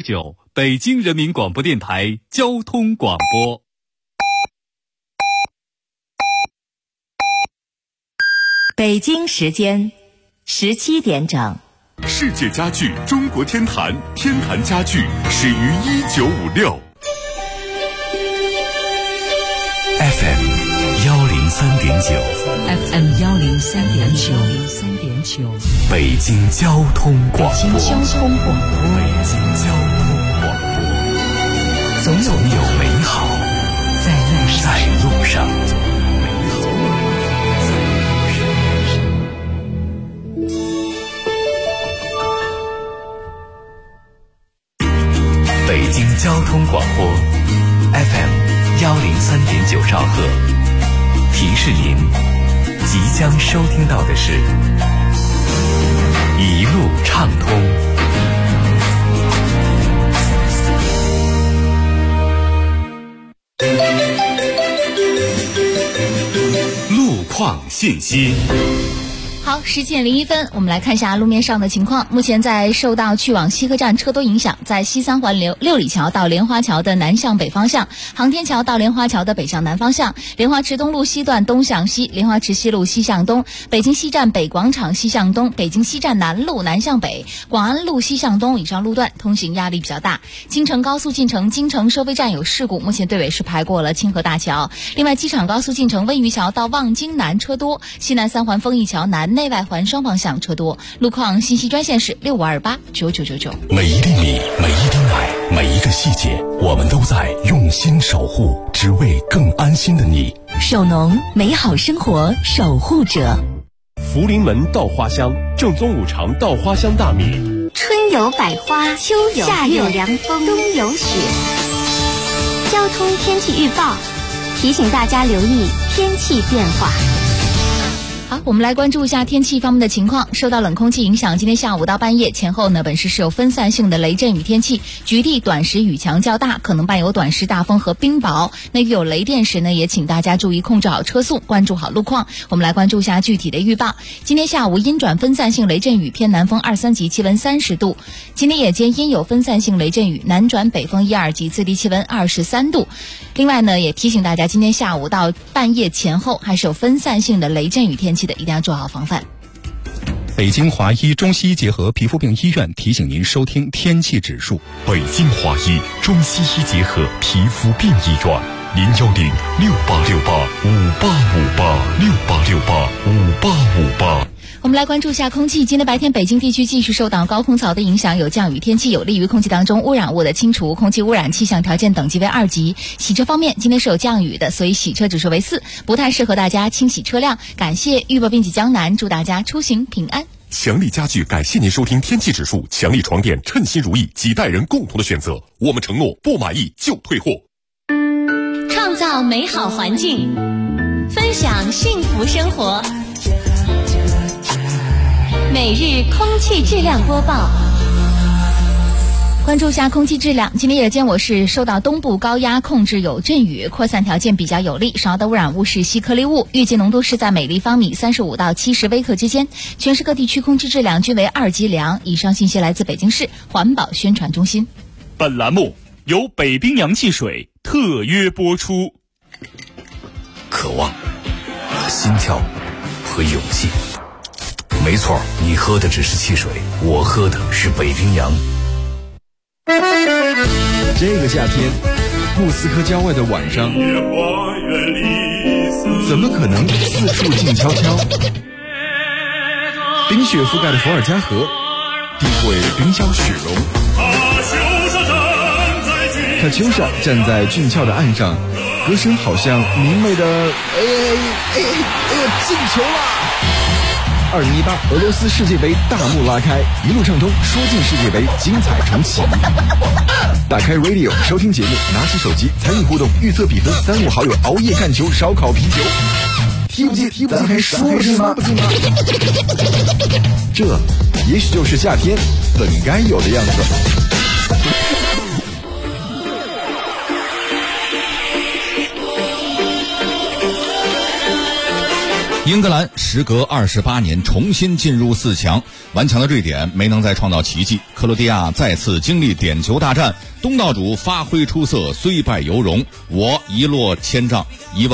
9，北京人民广播电台交通广播。 北京时间17点整。 世界家具中国天坛，天坛家具始于1956。 FM 103.9 FM 103.9 北京交通广播。 北京交通广播。 总有美好在路上。北京交通广播 FM 103.9兆赫，提示您即将收听到的是一路畅通。 路况信息。 好，10点01分，我们来看一下路面上的情况。目前在受到去往西客站车多影响，在西三环六里桥到莲花桥的南向北方向，航天桥到莲花桥的北向南方向，莲花池东路西段东向西，莲花池西路西向东，北京西站北广场西向东，北京西站南路南向北，广安路西向东以上路段通行压力比较大。京承高速进城京承收费站有事故，目前队尾是排过了清河大桥。另外，机场高速进城温榆桥到望京南车多，西南三环丰益桥南内外环双方向车多。路况信息专线是65289999。 每一厘米，每一丁爱，每一个细节，我们都在用心守护，只为更安心的你。 首农，美好生活守护者。 福临门稻花香，正宗五常稻花香大米。 春有百花，秋有夏有凉风，冬有雪。交通天气预报提醒大家留意天气变化。 好，我们来关注一下天气方面的情况。受到冷空气影响，今天下午到半夜前后呢，本市是有分散性的雷阵雨天气，局地短时雨强较大，可能伴有短时大风和冰雹。那遇有雷电时呢，也请大家注意控制好车速，关注好路况。我们来关注一下具体的预报。今天下午阴转分散性雷阵雨，偏南风2、3级，气温30度。今天夜间阴有分散性雷阵雨，南转北风1、2级，最低气温23度。另外呢，也提醒大家，今天下午到半夜前后还是有分散性的雷阵雨天气的，一定要做好防范。 北京华医中西医结合皮肤病医院提醒您收听天气指数。 北京华医中西医结合皮肤病医院，086858585868585858。 我们来关注一下空气。今天白天北京地区继续受到高空槽的影响，有降雨天气，有利于空气当中污染物的清除，空气污染气象条件等级为2级。洗车方面，今天是有降雨的，所以洗车指数为4，不太适合大家清洗车辆。感谢预报编辑江南，祝大家出行平安。 强力家具感谢您收听天气指数，强力床垫称心如意，几代人共同的选择，我们承诺不满意就退货。 创造美好环境，分享幸福生活。每日空气质量播报， 关注一下空气质量。今天夜间我市受到东部高压控制，有阵雨，扩散条件比较有利，主要的污染物是稀颗粒物，预计浓度是在每立方米35到70微克之间。全市各地区空气质量均为2级良。以上信息来自北京市环保宣传中心。 本栏目由北冰洋汽水特约播出。 渴望、心跳和勇气。没错，你喝的只是汽水，我喝的是北冰洋。 这个夏天，莫斯科郊外的晚上，怎么可能四处静悄悄？冰雪覆盖的伏尔加河，定会冰消雪融。卡秋莎站在俊俏的岸上，歌声好像明媚的进球了！2018俄罗斯世界杯大幕拉开，一路畅通，说进世界杯，精彩重启。打开 Radio 收听节目，拿起手机参与互动，预测比分，3、5好友熬夜看球，烧烤啤酒。踢不进，咱还说不进吗？这也许就是夏天本该有的样子。 英格兰时隔28年重新进入4强，顽强的瑞典没能再创造奇迹，克罗地亚再次经历点球大战，东道主发挥出色，虽败犹荣，我一落千丈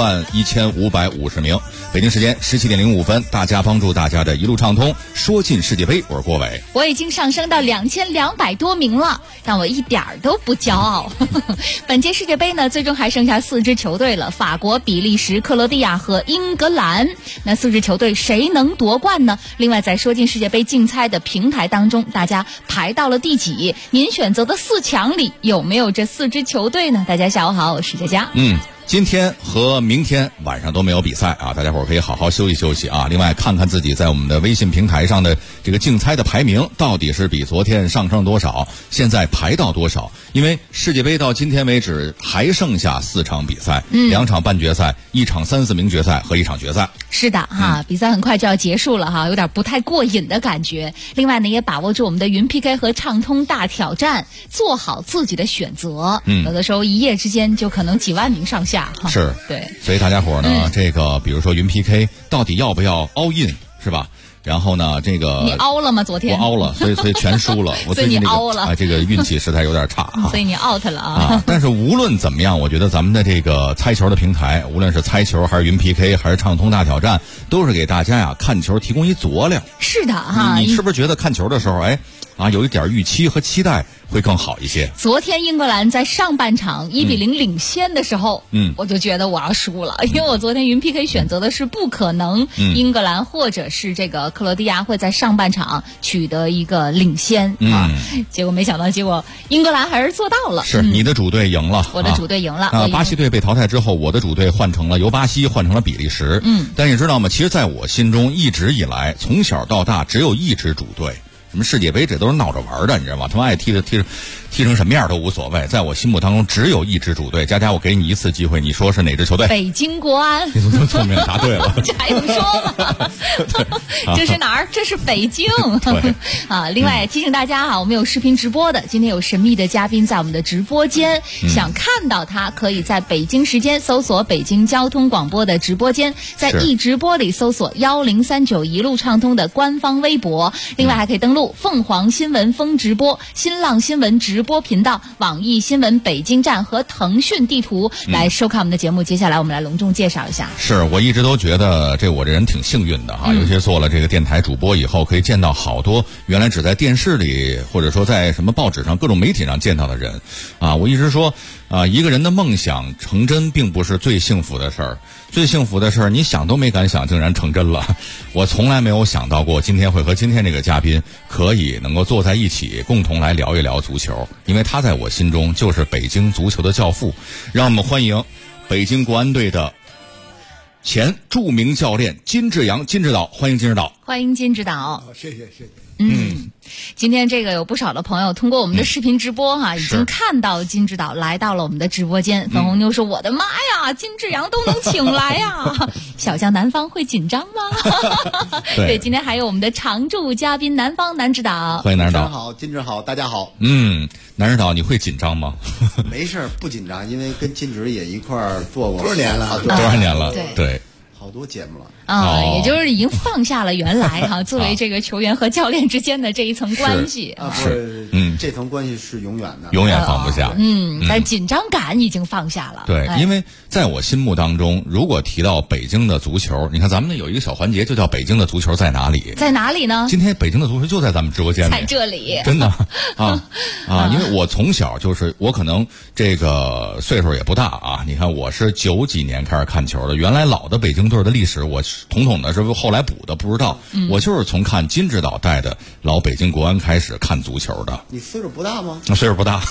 ，11550名。北京时间17点05分，大家帮助大家的一路畅通，说进世界杯，我是郭伟。 我已经上升到2200多名了，但我一点儿都不骄傲。本届世界杯呢，最终还剩下4支球队了，法国、比利时、克罗地亚和英格兰。那4支球队谁能夺冠呢？另外，在说进世界杯竞猜的平台当中，大家排到了第几？您选择的4强里有没有这4支球队呢？大家下午好，我是佳佳。 今天和明天晚上都没有比赛啊，大家伙儿可以好好休息休息啊。另外看看自己在我们的微信平台上的这个竞猜的排名到底是比昨天上升多少，现在排到多少。因为世界杯到今天为止还剩下4场比赛，2场半决赛，1场3、4名决赛和1场决赛。 是的哈，比赛很快就要结束了哈，有点不太过瘾的感觉。另外呢，也把握住我们的云 PK 和畅通大挑战，做好自己的选择。有的时候一夜之间就可能几万名上下哈。 是， 对。 所以大家伙呢，这个比如说云 PK 到底要不要 all in 是吧？然后呢，这个你凹了吗？昨天我凹了，所以全输了。我最近所以你凹了， 这个运气实在有点差啊。 所以你 out 了啊。 但是无论怎么样，我觉得咱们的这个猜球的平台，无论是猜球还是云 PK 还是畅通大挑战，都是给大家呀看球提供一佐料。 是的哈， 你是不是觉得看球的时候，有一点预期和期待会更好一些？ 昨天英格兰在上半场1-0领先的时候，我就觉得我要输了，因为我昨天云 PK 选择的是不可能英格兰或者是这个克罗地亚会在上半场取得一个领先结果没想到，英格兰还是做到了。 是你的主队赢了， 我的主队赢了。 巴西队被淘汰之后，我的主队由巴西换成了比利时。但你知道吗？其实在我心中一直以来，从小到大只有一支主队。什么世界杯这都是闹着玩的，你知道吗？他们爱踢成什么样都无所谓。在我心目当中，只有一支主队。佳佳，我给你一次机会，你说是哪支球队？ 北京国安。 你怎么聪明答对了？ 这还用说吗？这是哪儿？这是北京。另外提醒大家哈，我们有视频直播的，今天有神秘的嘉宾在我们的直播间，想看到他可以在北京时间搜索北京交通广播的直播间，在一直播里搜索1039一路畅通的官方微博，另外还可以登录凤凰新闻风直播、新浪新闻直播频道、网易新闻北京站和腾讯地图来收看我们的节目。接下来我们来隆重介绍一下。 是我一直都觉得我这人挺幸运的哈，尤其做了这个电台主播以后，可以见到好多原来只在电视里或者说在什么报纸上各种媒体上见到的人啊。我一直说一个人的梦想成真并不是最幸福的事儿，最幸福的事儿你想都没敢想竟然成真了。我从来没有想到过今天会和今天这个嘉宾可以能够坐在一起共同来聊一聊足球，因为他在我心中就是北京足球的教父。让我们欢迎北京国安队的前著名教练金志扬金指导，欢迎金指导。 欢迎金指导。 谢谢。 今天这个有不少的朋友通过我们的视频直播哈，已经看到金指导来到了我们的直播间。粉红妞说：“我的妈呀，金志扬都能请来呀！”小将南方会紧张吗？对，今天还有我们的常驻嘉宾南方南指导， 欢迎南指导。 好，金指好，大家好。 南指导，你会紧张吗？ 没事，不紧张，因为跟金指也一块儿做过多少年了？对。 好多节目了也就是已经放下了原来作为这个球员和教练之间的这一层关系这层关系是永远的， 永远放不下。 但紧张感已经放下了。 对，因为在我心目当中，如果提到北京的足球，你看咱们有一个小环节就叫北京的足球在哪里？ 在哪里呢？ 今天北京的足球就在咱们直播间里， 在这里， 真的因为我从小我可能这个岁数也不大啊。你看我是90几年开始看球的，原来老的北京队的历史我统统的是后来补的，不知道。我就是从看金指导带的老北京国安开始看足球的。 你岁数不大吗？ 岁数不大。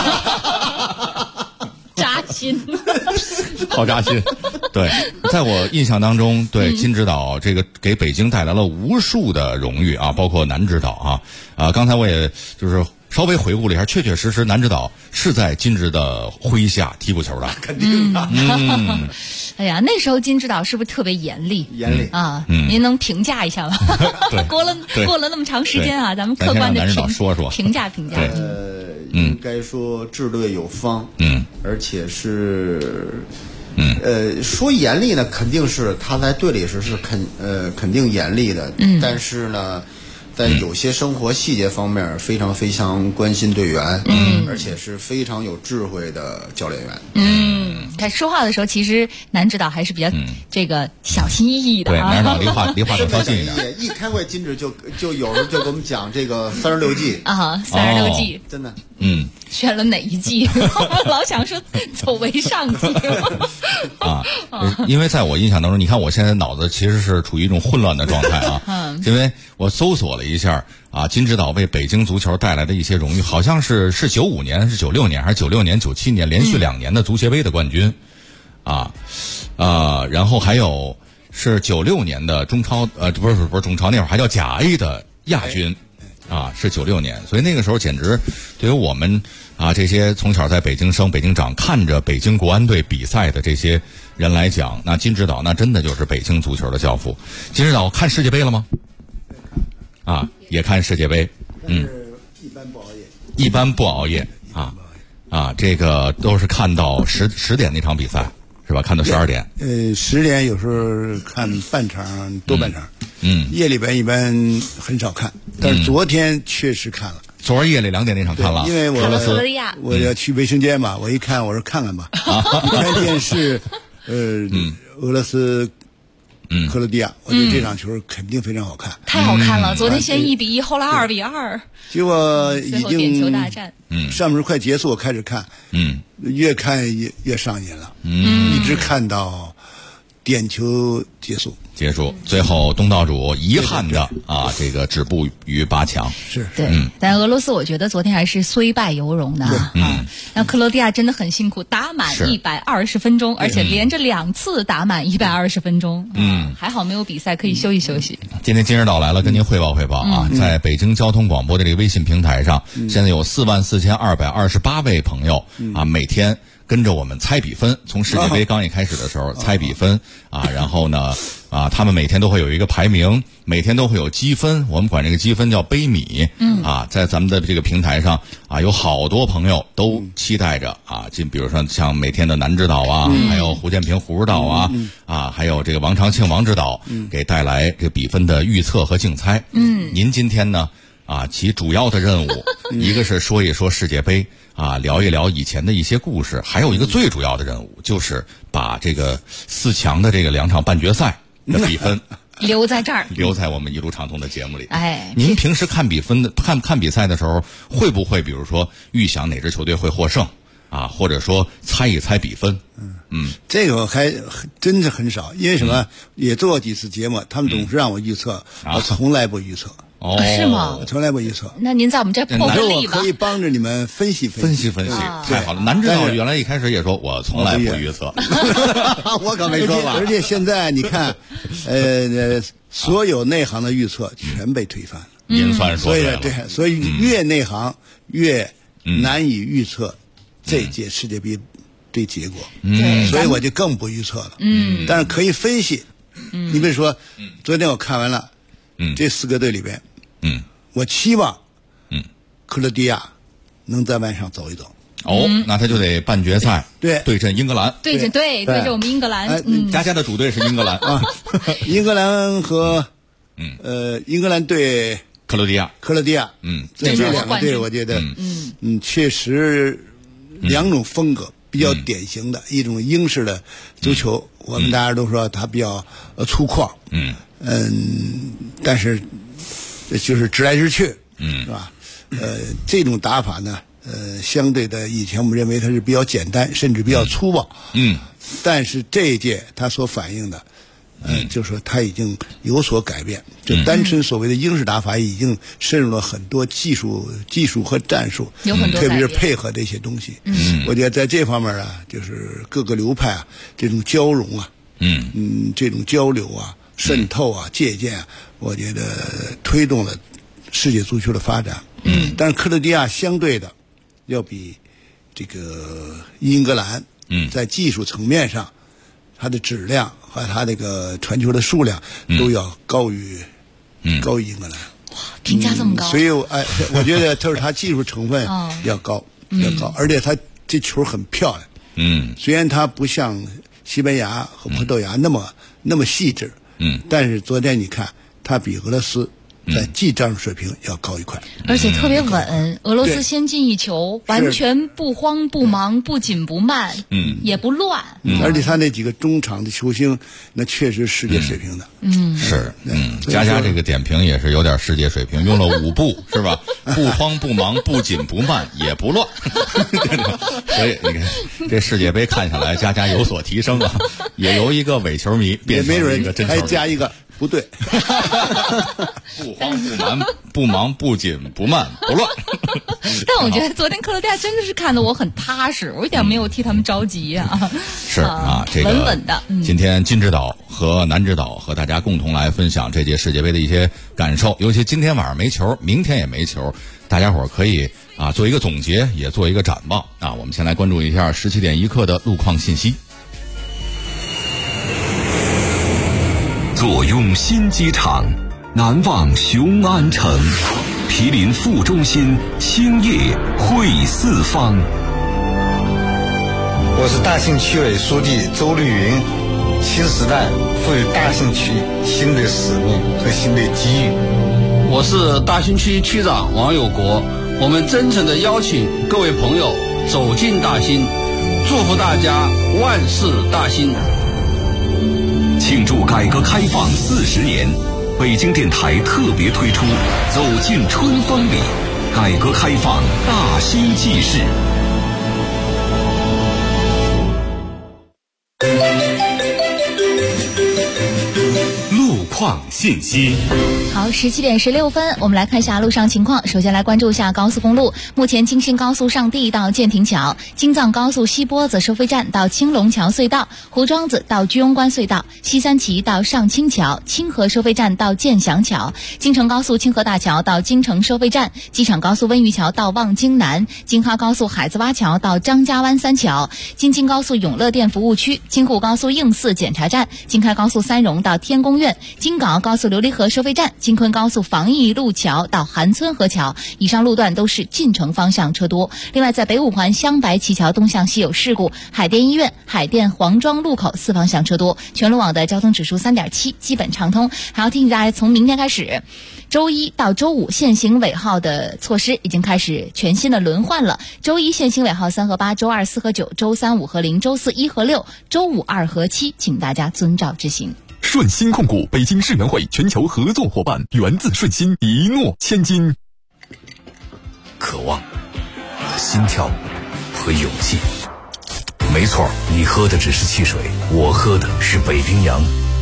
扎心， 好扎心。对，在我印象当中，对金指导这个给北京带来了无数的荣誉啊，包括南指导刚才我也就是稍微回顾了一下，确确实实南指导是在金指的麾下踢过球的， 肯定的。 哎呀，那时候金指导是不是特别严厉您能评价一下吗？过了那么长时间咱们客观的评价。 应该说治略有方，而且是说严厉呢，肯定是他在队里时是肯定严厉的，但是呢，在有些生活细节方面非常非常关心队员，而且是非常有智慧的教练员。 他说话的时候，其实男指导还是比较这个小心翼翼的对，男指导离话更靠近一点。 一开会，金指就有时候就给我们讲这个36计啊，36计， 真的， 选了哪一季？老想说走为上计啊，因为在我印象当中，你看我现在脑子其实是处于一种混乱的状态啊，因为我搜索了一下啊，金指导为北京足球带来的一些荣誉，好像是95年、是96年还是96年、97年连续2年的足协杯的冠军，然后还有是96年的中超，不是中超，那会儿还叫甲 A 的亚军。是96年，所以那个时候简直对于我们这些从小在北京生、北京长，看着北京国安队比赛的这些人来讲，那金指导那真的就是北京足球的教父。金指导看世界杯了吗？也看世界杯， 一般不熬夜， 一般不熬夜这个都是看到10点那场比赛是吧？看到12点。 10点有时候看半场多半场。夜里边一般很少看，但是昨天确实看了。 昨儿夜里2点那场看了， 因为我要去卫生间嘛，我一看我说看看吧，一看电视，俄罗斯。克罗地亚，我觉得这场球肯定非常好看， 太好看了！昨天先1-1，后来2-2， 结果已经点球大战， 上面快结束，我开始看，越看越上瘾了，一直看到点球结束， 最后东道主遗憾的这个止步于8强。 是对，但俄罗斯我觉得昨天还是虽败犹荣的那克罗地亚真的很辛苦，打满120分钟，而且连着2次打满120分钟。还好没有比赛可以休息休息。 今天金指导来了，跟您汇报汇报在北京交通广播的这个微信平台上，现在有44228位朋友每天跟着我们猜比分，从世界杯刚一开始的时候猜比分然后呢他们每天都会有一个排名，每天都会有积分，我们管这个积分叫杯米在咱们的这个平台上有好多朋友都期待着比如说像每天的南指导还有胡建平胡指导还有这个王长庆王指导给带来这个比分的预测和竞猜。您今天呢其主要的任务一个是说一说世界杯聊一聊以前的一些故事，还有一个最主要的任务就是把这个4强的这个2场半决赛的比分留在这儿， 留在我们一路畅通的节目里。您平时看比分的看比赛的时候，会不会比如说预想哪支球队会获胜或者说猜一猜比分？ 这个还真是很少，因为什么？也做过几次节目，他们总是让我预测，我从来不预测。 是吗？ 我从来不预测。 那您在我们这破个例吧。 我可以帮着你们分析， 太好了。南指导原来一开始也说我从来不预测， 我可没说吧。而且现在你看，所有内行的预测全被推翻了。 您算是说对了。 所以越内行越难以预测这届世界杯对结果。所以我就更不预测了。但是可以分析。你比如说，昨天我看完了，这4个队里边。我期望，克罗地亚能在湾上走一走。 那他就得半决赛对阵英格兰， 对阵我们英格兰。 佳佳的主队是英格兰英格兰和英格兰对克罗地亚， 这2个队我觉得确实2种风格比较典型的，一种英式的足球，我们大家都说它比较粗犷，但是就是直来直去，是吧？这种打法呢，相对的以前我们认为它是比较简单，甚至比较粗暴，但是这一届它所反映的，就是说它已经有所改变，就单纯所谓的英式打法已经深入了很多技术和战术， 有很多特别是配合这些东西。我觉得在这方面就是各个流派这种交融这种交流渗透借鉴我觉得推动了世界足球的发展。但是克罗地亚相对的要比这个英格兰在技术层面上，它的质量和它这个传球的数量都要高于英格兰。 哇，评价这么高！ 所以我觉得就是它技术成分要高，而且它这球很漂亮。虽然它不像西班牙和葡萄牙那么细致。但是昨天你看，它比俄罗斯在技战术水平要高一块， 而且特别稳。俄罗斯先进一球，完全不慌不忙，不紧不慢，也不乱。 而且他那几个中场的球星，那确实世界水平的。 是，佳佳这个点评也是有点世界水平，用了5不，是吧？不慌不忙，不紧不慢，也不乱。所以你看，这世界杯看下来，佳佳有所提升啊，也由一个伪球迷变成了一个真球迷， 还加一个。不对， 不慌不忙，不忙不紧不慢不乱。 但我觉得昨天克罗地亚真的是看得我很踏实，我一点没有替他们着急啊。 是啊，这个稳稳的。 今天金指导和南指导和大家共同来分享这届世界杯的一些感受，尤其今天晚上没球，明天也没球，大家伙儿可以做一个总结，也做一个展望啊。我们先来关注一下17点1刻的路况信息。 坐拥新机场，难忘雄安城，毗邻副中心，兴业汇四方。 我是大兴区委书记周绿云。新时代赋予大兴区新的使命和新的机遇。 我是大兴区区长王有国，我们真诚地邀请各位朋友走进大兴，祝福大家万事大兴。 庆祝改革开放40年，北京电台特别推出《走进春风里》，改革开放大兴纪事。路况信息。 好，17点16分，我们来看一下路上情况。首先来关注一下高速公路，目前京信高速上地到建亭桥，京藏高速西波子收费站到青龙桥隧道，胡庄子到居庸关隧道，西三旗到上清桥，清河收费站到建祥桥，京承高速清河大桥到京承收费站，机场高速温榆桥到望京南，京哈高速海子洼桥到张家湾三桥，京津高速永乐店服务区，京沪高速应四检查站，京开高速三荣到天宫苑，京港澳高速琉璃河收费站，京昆高速防疫路桥到韩村河桥，以上路段都是进城方向车多。另外，在北五环湘白旗桥东向西有事故，海淀医院、海淀黄庄路口4方向车多，全路网的交通指数3.7，基本畅通。还要提醒大家，从明天开始，周一到周五限行尾号的措施已经开始全新的轮换了。周一限行尾号3和8，周2 4和9，周3 5和0，周4 1和6，周5 2和7，请大家遵照执行。 顺鑫控股北京世园会全球合作伙伴，源自顺鑫，一诺千金。 渴望、心跳和勇气。没错，你喝的只是汽水，我喝的是北冰洋。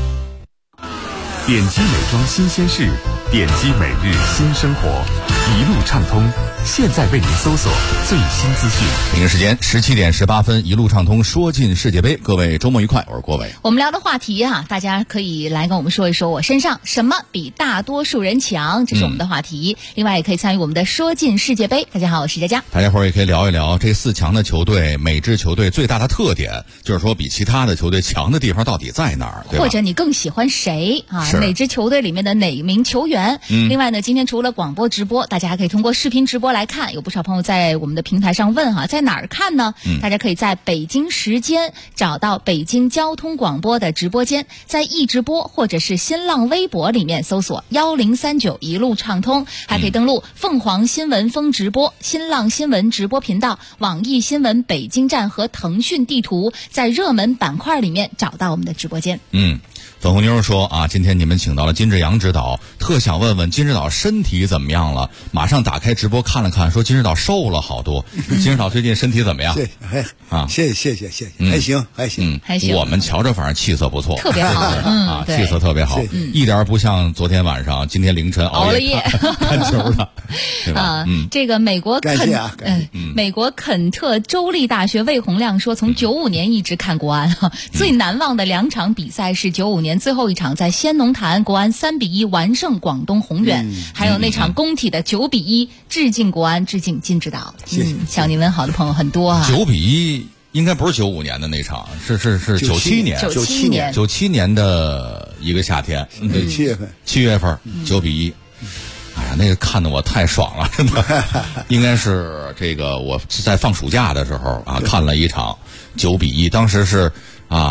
点击美妆新鲜事，点击每日新生活，一路畅通，现在为您搜索最新资讯。 北京时间17点18分，一路畅通，说进世界杯。各位周末愉快，我是郭伟。 我们聊的话题大家可以来跟我们说一说，我身上什么比大多数人强，这是我们的话题。另外也可以参与我们的说进世界杯。大家好，我是佳佳。 大家伙儿也可以聊一聊这4强的球队，每支球队最大的特点，就是说比其他的球队强的地方到底在哪儿，对吧？ 或者你更喜欢谁哪支球队里面的哪名球员？另外呢，今天除了广播直播，大家还可以通过视频直播来看。有不少朋友在我们的平台上问在哪儿看呢？大家可以在北京时间找到北京交通广播的直播间，在易直播或者是新浪微博里面搜索1039一路畅通，还可以登录凤凰新闻风直播、新浪新闻直播频道、网易新闻北京站和腾讯地图，在热门板块里面找到我们的直播间。 粉红妞说今天你们请到了金志扬指导，特想问问金指导身体怎么样了？马上打开直播看了看，说金指导瘦了好多。金指导最近身体怎么样？ 谢谢，还行， 还行。 我们瞧着反正气色不错， 特别好， 气色特别好，一点不像昨天晚上、今天凌晨熬了夜看球的，对吧？ 这个美国感谢美国肯特州立大学魏洪亮说，从95年一直看国安，最难忘的2场比赛是95年最后一场在仙农坛国安3-1完胜广东宏远，还有那场工体的9-1，致敬国安，致敬金指导。向您问好的朋友很多 9-1应该不是95年的那场，是97年，97年的一个夏天，7月份9-1。哎呀，那个看得我太爽了，真的。应该是这个我在放暑假的时候看了一场9-1，当时是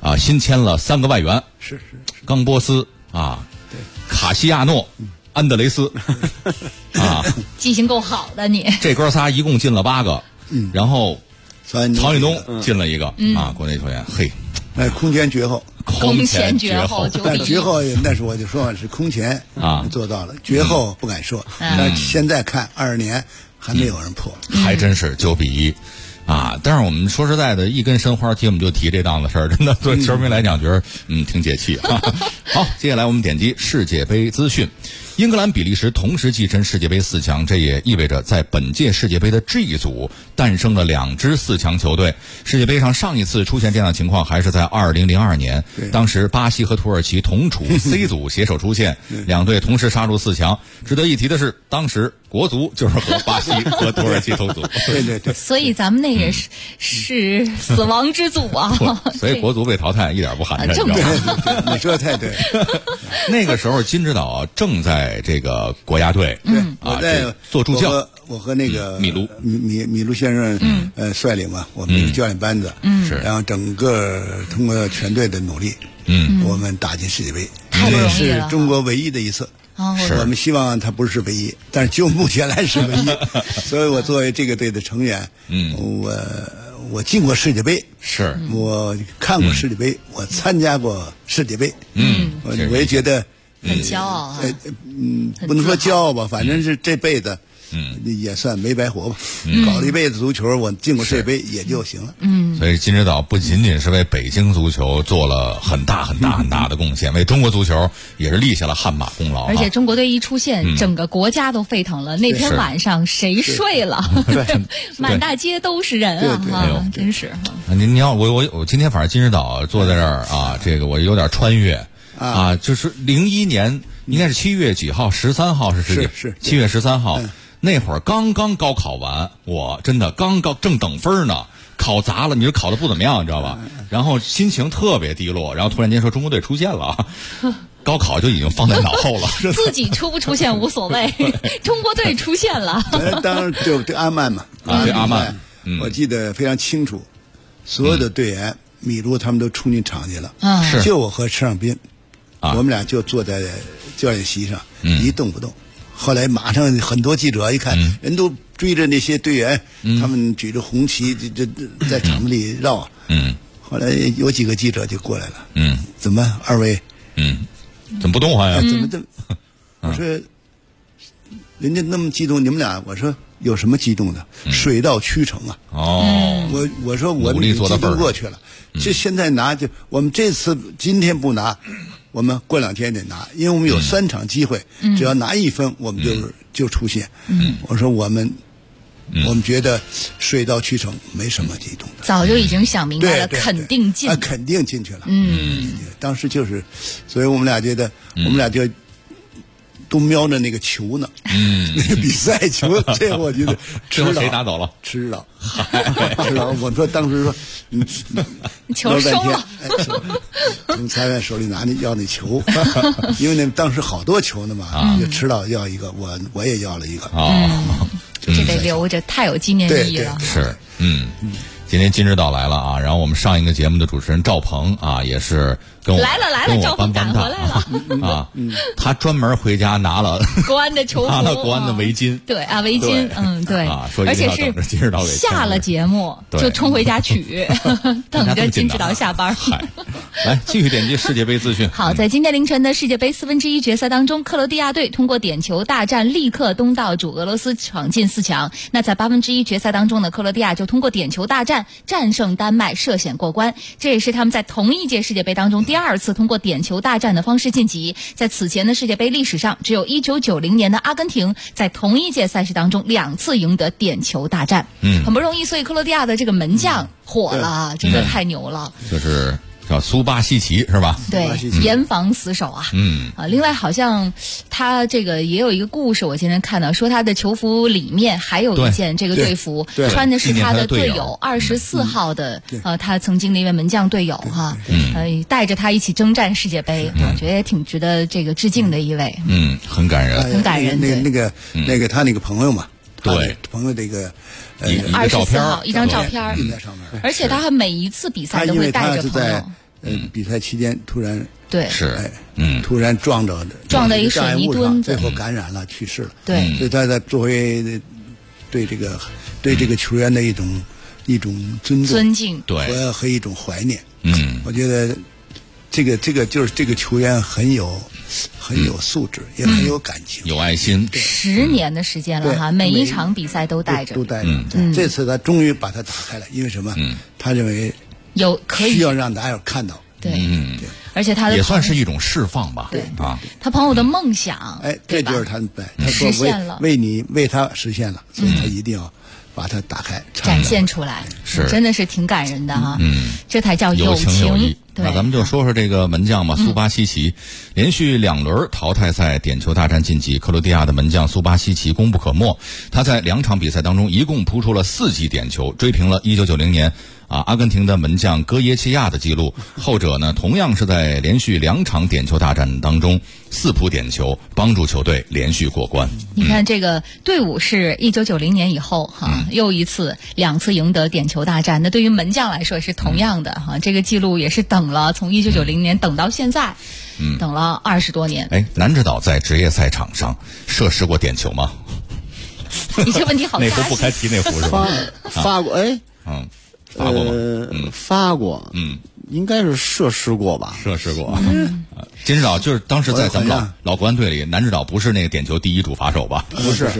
新签了3个外援， 是冈波斯啊， 对， 卡西亚诺、安德雷斯啊， 记性够好的你。 这哥仨一共进了8个，然后曹云东进了1个啊，国内球员，嘿， 空前绝后。 空前绝后， 但绝后那时候我就说是空前做到了，绝后不敢说。但现在看20年还没有人破， 还真是9-1啊！但是我们说实在的，一根申花提我们就提这档子事儿，真的对球迷来讲觉得挺解气啊。好，接下来我们点击世界杯资讯。英格兰、比利时同时跻身世界杯4强，这也意味着在本届世界杯的 G 组诞生了2支4强球队。世界杯上上一次出现这样的情况还是在2002年，当时巴西和土耳其同处 C 组携手出现，2队同时杀入4强。值得一提的是，当时国足就是和巴西和土耳其同组。 对。 所以咱们那个是死亡之组啊。 所以国足被淘汰一点不寒碜。 对，你说的太对。 那个时候金指导正在这个国家队， 我在做助教。 我和那个米卢先生率领嘛，我们这个教练班子，然后整个通过全队的努力，我们打进世界杯，这是中国唯一的一次。我们希望他不是唯一，但是就目前来是唯一。所以我作为这个队的成员，我进过世界杯， 是我看过世界杯，我参加过世界杯，我也觉得很骄傲啊。 不能说骄傲吧，反正是这辈子。也算没白活吧。搞了一辈子足球，我进过世界杯也就行了。 所以金指导不仅仅是为北京足球做了很大的贡献，为中国足球也是立下了汗马功劳。 而且中国队一出现，整个国家都沸腾了。那天晚上谁睡了？满大街都是人啊！真是。 你要我今天反正金指导坐在这儿啊，这个我有点穿越啊，就是01年应该是7月几号，13号是7月13号。那会儿刚刚高考完，我真的正等分呢，考砸了，你说考得不怎么样，你知道吧？然后心情特别低落，然后突然间说中国队出现了，高考就已经放在脑后了。 自己出不出现无所谓，中国队出现了。 当然就阿曼嘛， 对阿曼， 我记得非常清楚，所有的队员米卢他们都冲进场去了，就我和陈尚斌，我们俩就坐在教练席上一动不动。后来马上很多记者一看，人都追着那些队员，他们举着红旗这在场子里绕。后来有几个记者就过来了。怎么二位？ 怎么不动话呀？ 怎么？我说，人家那么激动，你们俩，我说有什么激动的？水到渠成啊！我说我们已经激动过去了。这现在拿就我们这次今天不拿。我们过2天得拿，因为我们有3场机会，只要拿1分，我们就出线。我说我们觉得水到渠成，没什么激动的。 早就已经想明白了，肯定进， 肯定进去了。当时就是，所以我们俩觉得，我们俩就都瞄着那个球呢。那个比赛球，这我觉得最后谁拿走了？ 吃了。我说当时说， 球收了。 从裁判手里要那球，因为那当时好多球呢嘛，就吃到要一个，我也要了一个。 这得留着，太有纪念意义了。 是，今天金指导来了啊，然后我们上一个节目的主持人赵鹏啊，也是跟我来了，赵鹏赶回来了啊，他专门回家拿了国安的球服， 拿了国安的围巾， 对啊，围巾，对， 而且是下了节目就冲回家取，等着金指导下班。 来，继续点击世界杯资讯。 好，在今天凌晨的世界杯1/4决赛当中，克罗地亚队通过点球大战立刻东道主俄罗斯，闯进4强。那在1/8决赛当中呢，克罗地亚就通过点球大战战胜丹麦，涉险过关。这也是他们在同一届世界杯当中第2次通过点球大战的方式晋级。在此前的世界杯历史上，只有1990年的阿根廷在同一届赛事当中2次赢得点球大战。很不容易，所以克罗地亚的这个门将火了，真的太牛了。 就是叫苏巴西奇是吧？ 对，严防死守啊。另外好像他这个也有一个故事，我今天看到说他的球服里面还有一件这个队服，穿的是他的队友24号的他曾经的一位门将队友哈，带着他一起征战世界杯，我觉得也挺值得这个致敬的一位。 很感人， 很感人。 那个他那个朋友嘛， 对， 朋友这个。 24号一张照片， 在上面， 而且他每一次比赛都会带着朋友。 比赛期间突然对突然撞到一个水泥墩子， 最后感染了，去世了。 对， 所以他作为对这个球员的一种尊敬， 对， 和一种怀念。我觉得这个就是这个球员很有素质，也很有感情， 有爱心。 10年的时间了哈，每一场比赛都带着。 这次他终于把它打开了，因为什么？他认为需要让大家看到。 对，而且他的也算是一种释放吧。 对啊，他朋友的梦想， 这就是他实现了， 为他实现了，所以他一定要把它打开， 展现出来，真的是挺感人的哈。这才叫有情有义。 对， 那咱们就说说这个门将吧，苏巴西奇连续2轮淘汰赛点球大战晋级，克罗地亚的门将苏巴西奇功不可没。他在2场比赛当中一共扑出了4记点球，追平了1990年阿根廷的门将戈耶切亚的记录。后者呢，同样是在连续2场点球大战当中4扑点球，帮助球队连续过关。 你看这个队伍是1990年以后又一次2次赢得点球大战，那对于门将来说是同样的这个记录也是等了，从1990年等到现在，等了20多年。 南指导在职业赛场上射失过点球吗？ 你这问题好。 那壶不开提那壶是吧？ 发过发过吗？ 发过，应该是射失过吧？ 射失过。金指导就是当时在咱们老国安队里，南指导不是那个点球第一主罚手吧？ 不是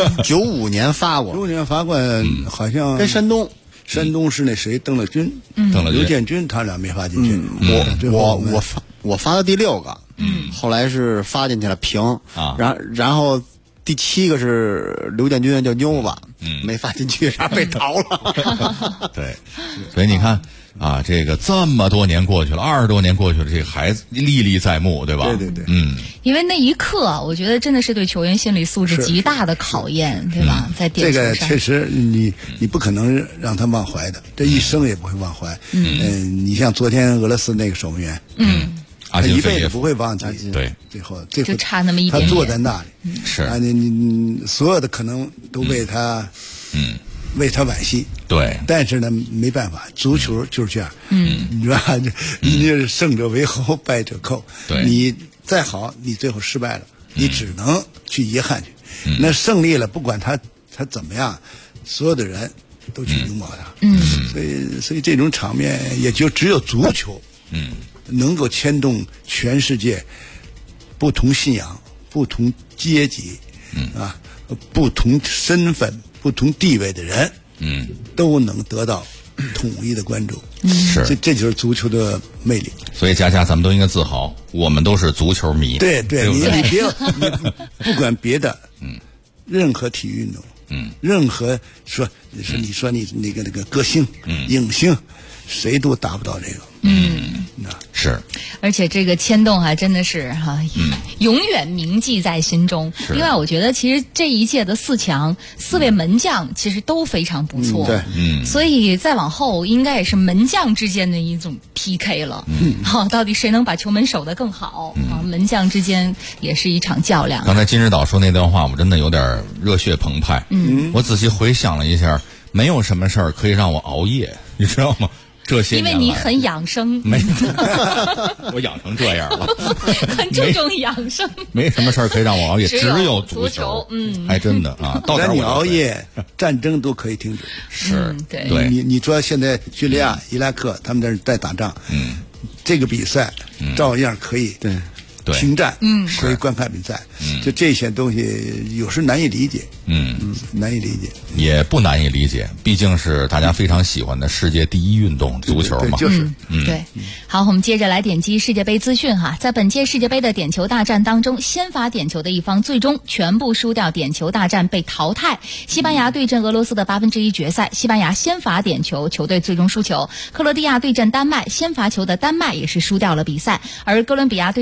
，95年发过 ，95年发过，好像跟山东是那谁邓乐军，刘建军他俩没发进去。 我发的第6个，后来是发进去了平啊， 然后第7个是刘建军叫妞子，没发进去，被逃了。 对，所以你看这个这么多年过去了，20多年过去了，这个孩子历历在目，对吧？ 对， 因为那一刻，我觉得真的是对球员心理素质极大的考验，对吧？在点球上， 这个确实你不可能让他忘怀的，这一生也不会忘怀。你像昨天俄罗斯那个守门员，他一辈子不会忘记。 对， 最后就差那么一点点， 他坐在那里， 是你所有的可能都为他，为他惋惜。 对， 但是呢，没办法，足球就是这样。你知道吧？你是胜者为侯，败者寇。 对， 你再好，你最后失败了，你只能去遗憾去。那胜利了，不管他怎么样，所有的人都去拥抱他。所以这种场面也就只有足球，能够牵动全世界不同信仰、不同阶级，不同身份、不同地位的人，都能得到统一的关注。 是， 这就是足球的魅力。 所以佳佳，咱们都应该自豪，我们都是足球迷。 对，你不管别的，任何体育运动，任何你说你那个歌星，影星，谁都达不到这个。 是， 而且这个牵动还真的是永远铭记在心中。另外，我觉得其实这一届的4强，4位门将其实都非常不错。 对， 所以再往后应该也是门将之间的一种 PK 了。到底谁能把球门守得更好？门将之间也是一场较量。 刚才金指导说那段话，我真的有点热血澎湃。我仔细回想了一下，没有什么事儿可以让我熬夜，你知道吗？这些因为你很养生， 没，我养成这样了， 很注重养生。 没什么事儿可以让我熬夜，只有足球。还真的到点你熬夜，战争都可以停止。 是， 对。 你说现在叙利亚、伊拉克他们在打仗，这个比赛照样可以停战，可以观看比赛。就这些东西有时难以理解，难以理解， 也不难以理解，毕竟是大家非常喜欢的世界第一运动足球嘛。 就是对。好，我们接着来点击世界杯资讯哈。在本届世界杯的点球大战当中，先罚点球的一方最终全部输掉点球大战被淘汰。西班牙对阵俄罗斯的1/8决赛，西班牙先罚点球，球队最终输球。克罗地亚对阵丹麦，先罚球的丹麦也是输掉了比赛。而哥伦比亚对阵英格兰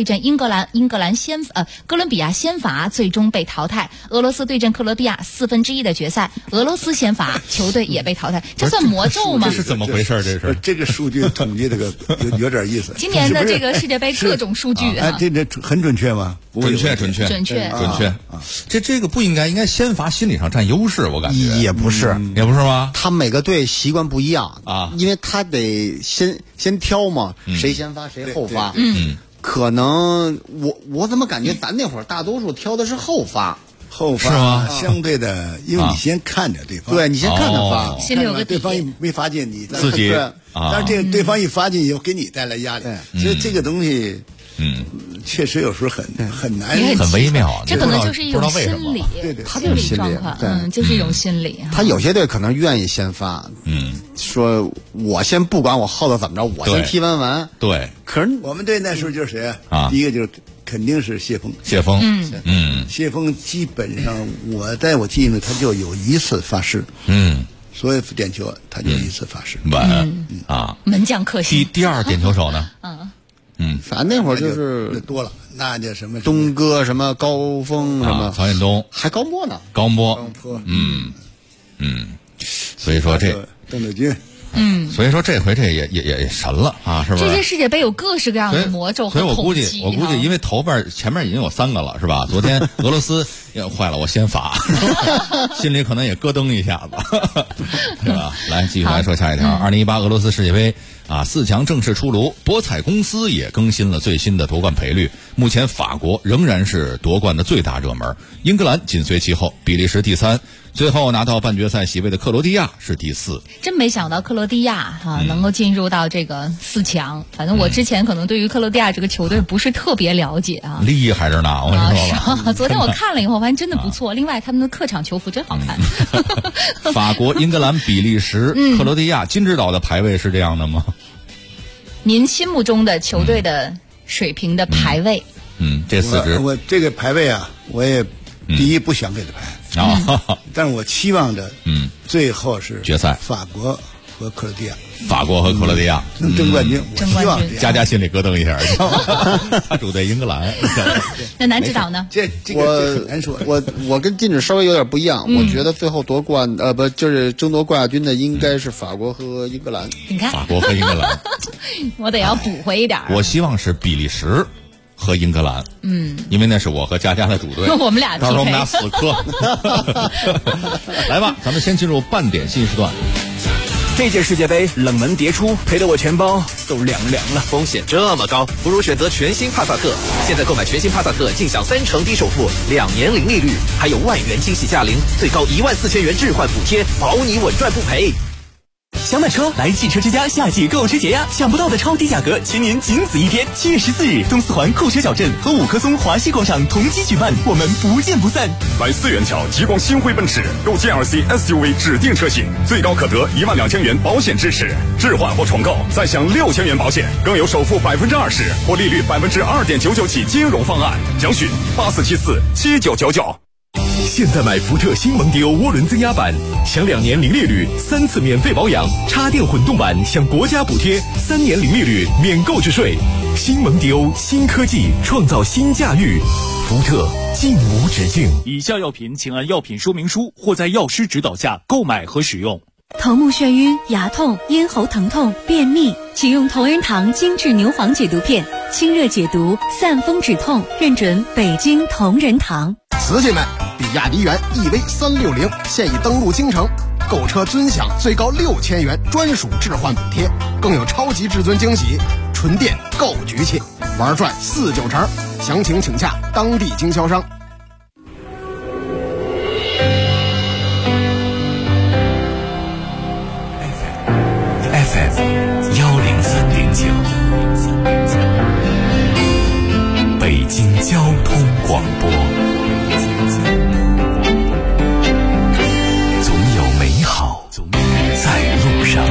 哥伦比亚先罚，最终被淘汰。俄罗斯对阵克罗地亚1/4的决赛，俄罗斯先罚，球队也被淘汰。这算魔咒吗？ 这是怎么回事？ 这个数据统计这个有点意思。 今年的这个世界杯各种数据啊， 这很准确吗？ 准确。这个不应该先罚，心理上占优势，我感觉也不是吗？ 他每个队习惯不一样啊， 因为他得先挑嘛，谁先发谁后发。可能我怎么感觉咱那会儿大多数挑的是后发是吗？ 相对的，因为你先看着对方， 对你先看着发， 心里有个对方没发进，你自己， 但是这个对方一发进以后给你带来压力，所以这个东西。确实有时候很难， 很微妙。 这可能就是一种心理， 他就是心理状况，就是一种心理。 他有些队可能愿意先发，说我先不管我后头怎么着，我先踢完。 对， 可是我们队那时候就是谁啊？第一个就是肯定是谢峰，谢峰基本上在我记忆里他就有一次发誓，所有点球他就一次发誓， 门将克星。 第二点球手呢？ 反正那会儿就是多了，那叫什么东哥什么高峰什么曹远东， 还高波呢， 高波，所以说这邓德军， 所以说这回这也神了啊，是吧？ 这些世界杯有各式各样的魔咒和所以我估计，因为前面已经有3个了，是吧？昨天俄罗斯也坏了，我先罚，心里可能也咯噔一下子，对吧？来，继续来说下一条，2018俄罗斯世界杯。4强正式出炉，博彩公司也更新了最新的夺冠赔率。目前法国仍然是夺冠的最大热门，英格兰紧随其后，比利时第3，最后拿到半决赛席位的克罗地亚是第4。 真没想到克罗地亚能够进入到这个4强。反正我之前可能对于克罗地亚这个球队不是特别了解啊。 厉害着呢，我跟你说吧。昨天我看了以后，发现真的不错。另外，他们的客场球服真好看。 法国、英格兰、比利时、克罗地亚、金指导的排位是这样的吗？ 您心目中的球队的水平的排位？ 这4支我这个排位啊，我也第一不想给他排但是我期望着最后是决赛法国和克罗地亚。 法国和克罗地亚能争冠军，我希望佳心里咯噔一下，他主队英格兰。 那男指导呢？ 这个很难说。 我跟金指稍微有点不一样，我觉得最后夺冠就是争夺冠亚军的应该是法国和英格兰。 你看， 法国和英格兰， 我得要补回一点。 我希望是比利时和英格兰，因为那是我和佳的主队， 我们俩到时候我们俩死磕。来吧，咱们先进入半点新时段。 这届世界杯冷门迭出，赔得我钱包都凉了。 风险这么高，不如选择全新帕萨特。现在购买全新帕萨特，尽享3成低首付，2年零利率，还有万元惊喜驾临，最高14000元置换补贴，保你稳赚不赔。 想买车来汽车之家夏季购车节呀！想不到的超低价格，全年仅此一天。7月14日，东四环酷车小镇和5棵松华西广场同期举办，我们不见不散。 来4元桥极光星辉奔驰购 GLC SUV 指定车型，最高可得12000元保险支持，置换或重购再享6000元保险，更有首付20%或利率2.99%起金融方案。详询84747999。 现在买福特新蒙迪欧涡轮增压版，享2年零利率，3次免费保养；插电混动版享国家补贴，3年零利率，免购置税。新蒙迪欧，新科技创造新驾驭，福特尽无止境。 以下药品请按药品说明书或在药师指导下购买和使用。 头目眩晕、牙痛、咽喉疼痛、便秘，请用同仁堂精致牛黄解毒片，清热解毒，散风止痛，认准北京同仁堂。 瓷器们，比亚迪元 EV360现已登陆京城，购车尊享最高6000元专属置换补贴，更有超级至尊惊喜，纯电购局气，玩转49成，详情请洽当地经销商。 103.9，北京交通广播。总有美好在路上。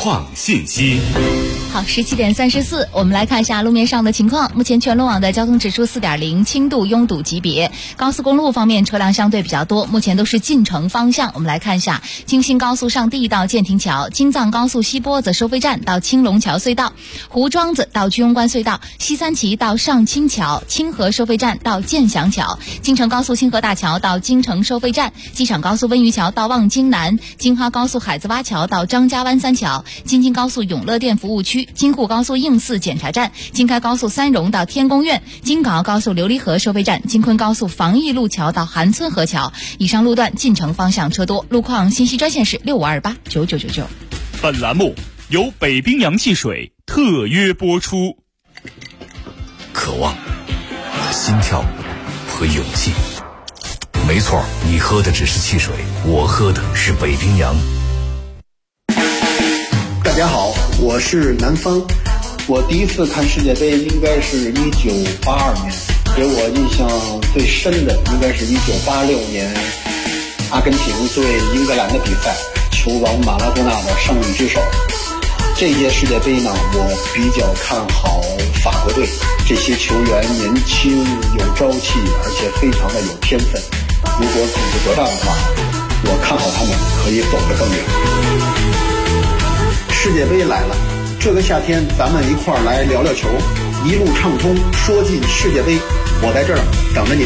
况信息。 好，17点34，我们来看一下路面上的情况。目前全路网的交通指数4.0，轻度拥堵级别。高速公路方面，车辆相对比较多，目前都是进城方向。我们来看一下，京新高速上地到建亭桥，京藏高速西波子收费站到青龙桥隧道，胡庄子到居庸关隧道，西三旗到上清桥，清河收费站到建祥桥，京承高速清河大桥到京承收费站，机场高速温榆桥到望京南，京哈高速海子洼桥到张家湾三桥，京津高速永乐店服务区，京沪高速应四检查站，京开高速三荣到天宫苑，京港澳高速琉璃河收费站，京昆高速防疫路桥到韩村河桥。以上路段进城方向车多。路况信息专线是65289999。 本栏目由北冰洋汽水特约播出。 渴望、心跳和勇气。没错，你喝的只是汽水，我喝的是北冰洋。 大家好，我是南方。我第一次看世界杯应该是1982年，给我印象最深的应该是1986年阿根廷对英格兰的比赛，球王马拉多纳的上帝之手。这一届世界杯呢，我比较看好法国队，这些球员年轻有朝气，而且非常的有天分。如果组织得当的话，我看好他们可以走得更远。世界杯来了，这个夏天咱们一块儿来聊聊球，一路畅通，说进世界杯，我在这儿等着您。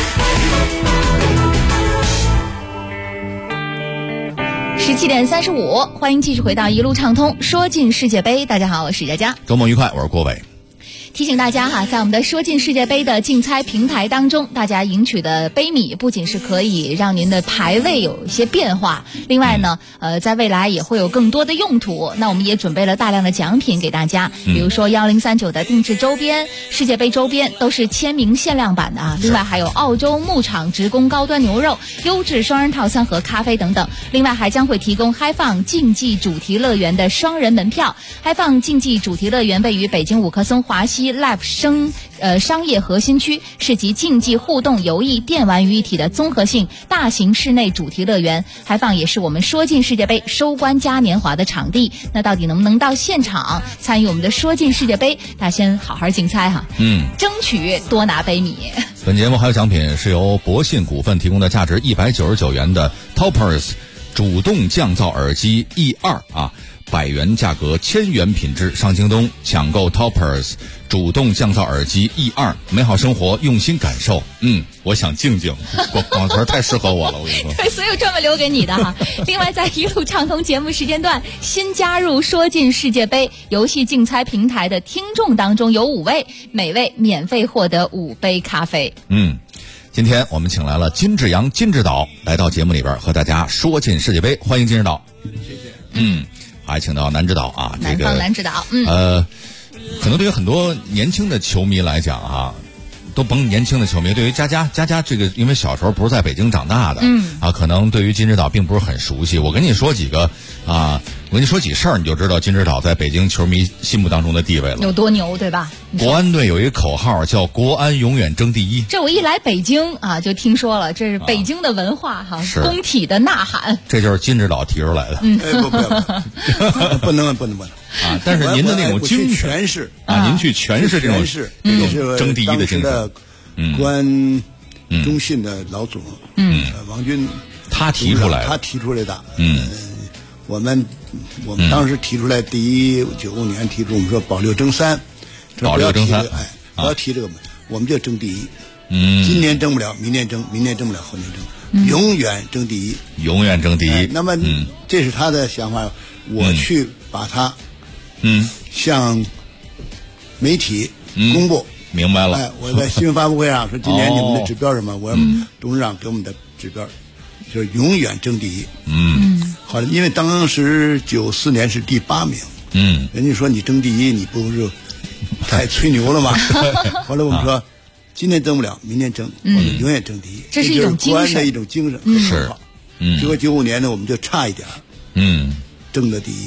17点35，欢迎继续回到一路畅通，说进世界杯。大家好，我是佳佳。 周末愉快，我是郭伟。 提醒大家哈，在我们的说进世界杯的竞猜平台当中，大家赢取的杯米不仅是可以让您的排位有一些变化，另外呢，在未来也会有更多的用途。那我们也准备了大量的奖品给大家，比如说1039的定制周边、世界杯周边都是签名限量版的啊。另外还有澳洲牧场职工高端牛肉、优质双人套餐和咖啡等等。另外还将会提供嗨放竞技主题乐园的双人门票。嗨放竞技主题乐园位于北京五棵松华西Live 商业核心区，是集竞技互动游艺电玩于一体的综合性大型室内主题乐园。嗨放也是我们说进世界杯收官嘉年华的场地。那到底能不能到现场参与我们的说进世界杯？大家先好好竞猜哈，争取多拿杯米。 本节目还有奖品是由博信股份提供的价值199元的 Toppers 主动降噪耳机 E2 啊。100元价格，1000元品质，上京东抢购 Toppers 主动降噪耳机 E2， 美好生活用心感受。我想静静，广词太适合我了，我跟你说。 对，所以我专门留给你的哈。另外，在一路畅通节目时间段，新加入说进世界杯游戏竞猜平台的听众当中有5位，每位免费获得5杯咖啡。 今天我们请来了金志扬、金指导来到节目里边和大家说进世界杯，欢迎金指导。 谢谢。 还请到南指导啊， 南方南指导。 可能对于很多年轻的球迷来讲啊，都甭年轻的球迷，对于佳佳这个，因为小时候不是在北京长大的，可能对于金指导并不是很熟悉。我跟你说几个啊，我跟你说几事儿，你就知道金指导在北京球迷心目当中的地位了， 有多牛，对吧？ 国安队有一个口号叫“国安永远争第一”。 这我一来北京啊，就听说了，这是北京的文化哈，工体的呐喊。 这就是金指导提出来的。 不能啊！但是您的那种精神是啊，您去诠释这种争第一的精神。 国安中信的老总王军他提出来的。我们当时提出来，第一95年提出，我们说保六争三，不要提这个，我们就争第一。今年争不了，明年争，明年争不了，后年争，永远争第一， 永远争第一。 那么这是他的想法，我去把它向媒体公布。 明白了。 我在新闻发布会上说，今年你们的指标是什么？我董事长给我们的指标就是永远争第一。好了，因为当时94年是第8名。人家说你争第一，你不是太吹牛了吗？后来我们说，今年争不了，明年争，我们永远争第一。 这是一种精神， 国安的一种精神和口号。结果95年呢，我们就差一点，争的第一。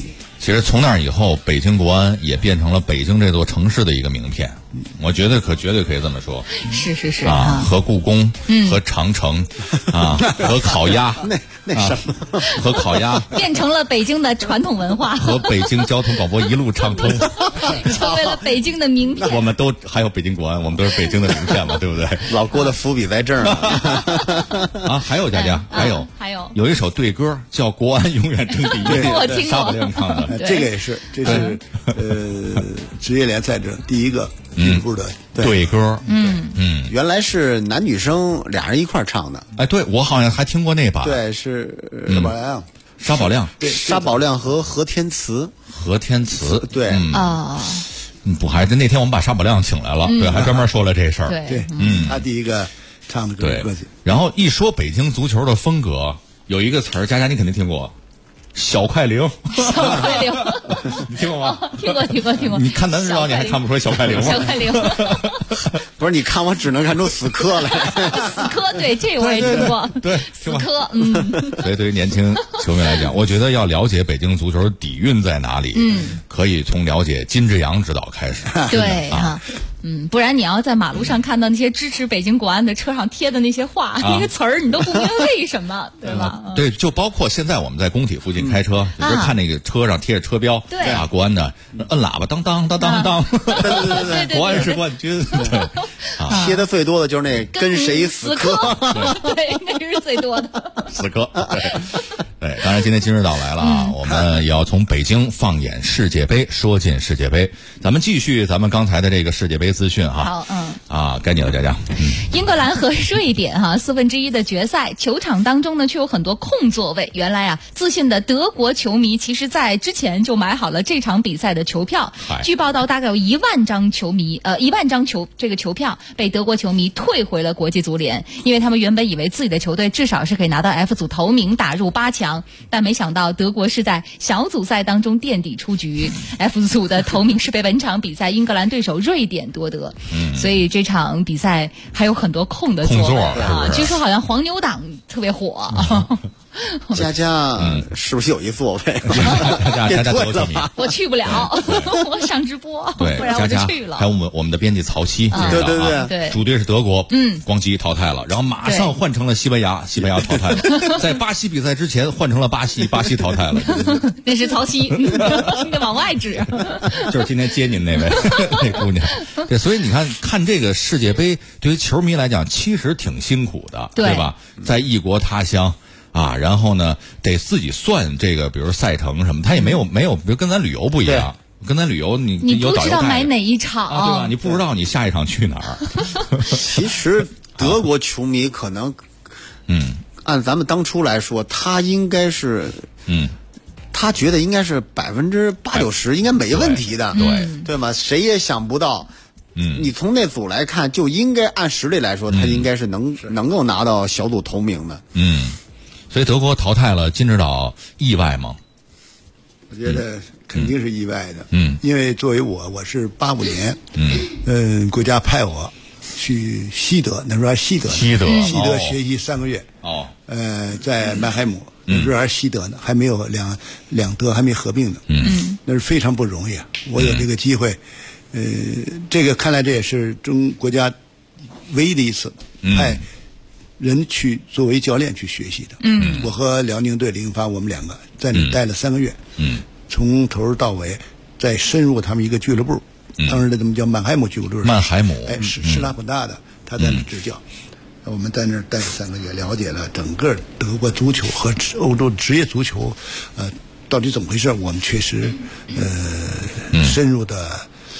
其实从那以后，北京国安也变成了北京这座城市的一个名片。我觉得绝对可以这么说。 是啊，和故宫，和长城，啊，和烤鸭， 那什么， 和烤鸭变成了北京的传统文化， 和北京交通广播一路畅通， 成为了北京的名片。 我们都还有北京国安，我们都是北京的名片嘛，对不对？ 老郭的伏笔在这儿呢。 啊，还有佳佳，还有一首对歌叫《国安永远争第一》， 我听过， 沙宝亮唱的。 这个也是，这是职业联赛中第一个俱乐部的对歌。 原来是男女生俩人一块唱的。 哎，对，我好像还听过那版。 对，是沙宝亮， 对，沙宝亮和何天慈，对啊。 不，还是那天我们把沙宝亮请来了，对，还专门说了这事儿。 对， 他第一个唱的歌曲。 然后一说北京足球的风格，有一个词儿，佳佳你肯定听过。小快灵，你听过吗？ 听过。 你看咱知道你还看不出来小快灵吗？ 小快灵， 不是你看我只能看出死磕来。 死磕，对，这我也听过。 对， 死磕， 所以对于年轻球迷来讲，我觉得要了解北京足球底蕴在哪里，可以从了解金志扬指导开始。 对啊。不然你要在马路上看到那些支持北京国安的车上贴的那些话，那个词儿你都不明白为什么，对吧？ 对，就包括现在我们在工体附近开车，有时候看那个车上贴着车标， 对啊，国安的，摁喇叭，当当当当当， 对， 国安是冠军，对， 贴的最多的就是那跟谁死磕， 对，那是最多的死磕，对，当然今天今日到来了啊，我们也要从北京放眼世界杯，说进世界杯，咱们继续咱们刚才的这个世界杯资讯哈。 好， 该你了，佳佳。 英格兰和瑞典1/4的决赛，球场当中呢却有很多空座位。原来啊，自信的德国球迷其实在之前就买好了这场比赛的球票。据报道，大概有1万张球票被德国球迷退回了国际足联，因为他们原本以为自己的球队至少是可以拿到 F 组头名，打入8强，但没想到德国是在小组赛当中垫底出局。F 组的头名是被本场比赛英格兰对手瑞典夺得。所以这场比赛还有很多空的座位啊，据说好像黄牛党特别火。 佳佳是不是有一座位？ 佳佳德国球迷， 我去不了，我上直播，不然我就去了。 还有我们的编辑曹曦， 对， 主队是德国，光机淘汰了，然后马上换成了西班牙淘汰了，在巴西比赛之前换成了巴西淘汰了。 那是曹曦，你得往外指。 就是今天接您那位那姑娘，对，所以你看这个世界杯，对于球迷来讲，其实挺辛苦的，对吧？在异国他乡。啊，然后呢，得自己算这个，比如赛程什么，他也没有，比如跟咱旅游不一样，跟咱旅游你有导游带， 不知道买哪一场， 对吧？你不知道你下一场去哪儿。 其实德国球迷可能，按咱们当初来说，他应该是，他觉得应该是80%-90%应该没问题的，对吗？谁也想不到。你从那组来看，就应该按实力来说，他应该是能够拿到小组头名的。 所以德国淘汰了金指导，意外吗？ 我觉得肯定是意外的。因为作为我是85年，国家派我去西德，那时候还西德学习3个月。在曼海姆，那时候还西德呢，还没有两德还没合并呢。那是非常不容易啊！我有这个机会，这个看来这也是中国家唯一的一次派人去作为教练去学习的。我和辽宁队李英发我们2个在那待了3个月。从头到尾再深入他们一个俱乐部，当时的怎么叫曼海姆俱乐部？ 曼海姆， 施拉普纳的，他在那执教。我们在那儿待了3个月，了解了整个德国足球和欧洲职业足球，到底怎么回事？我们确实，深入的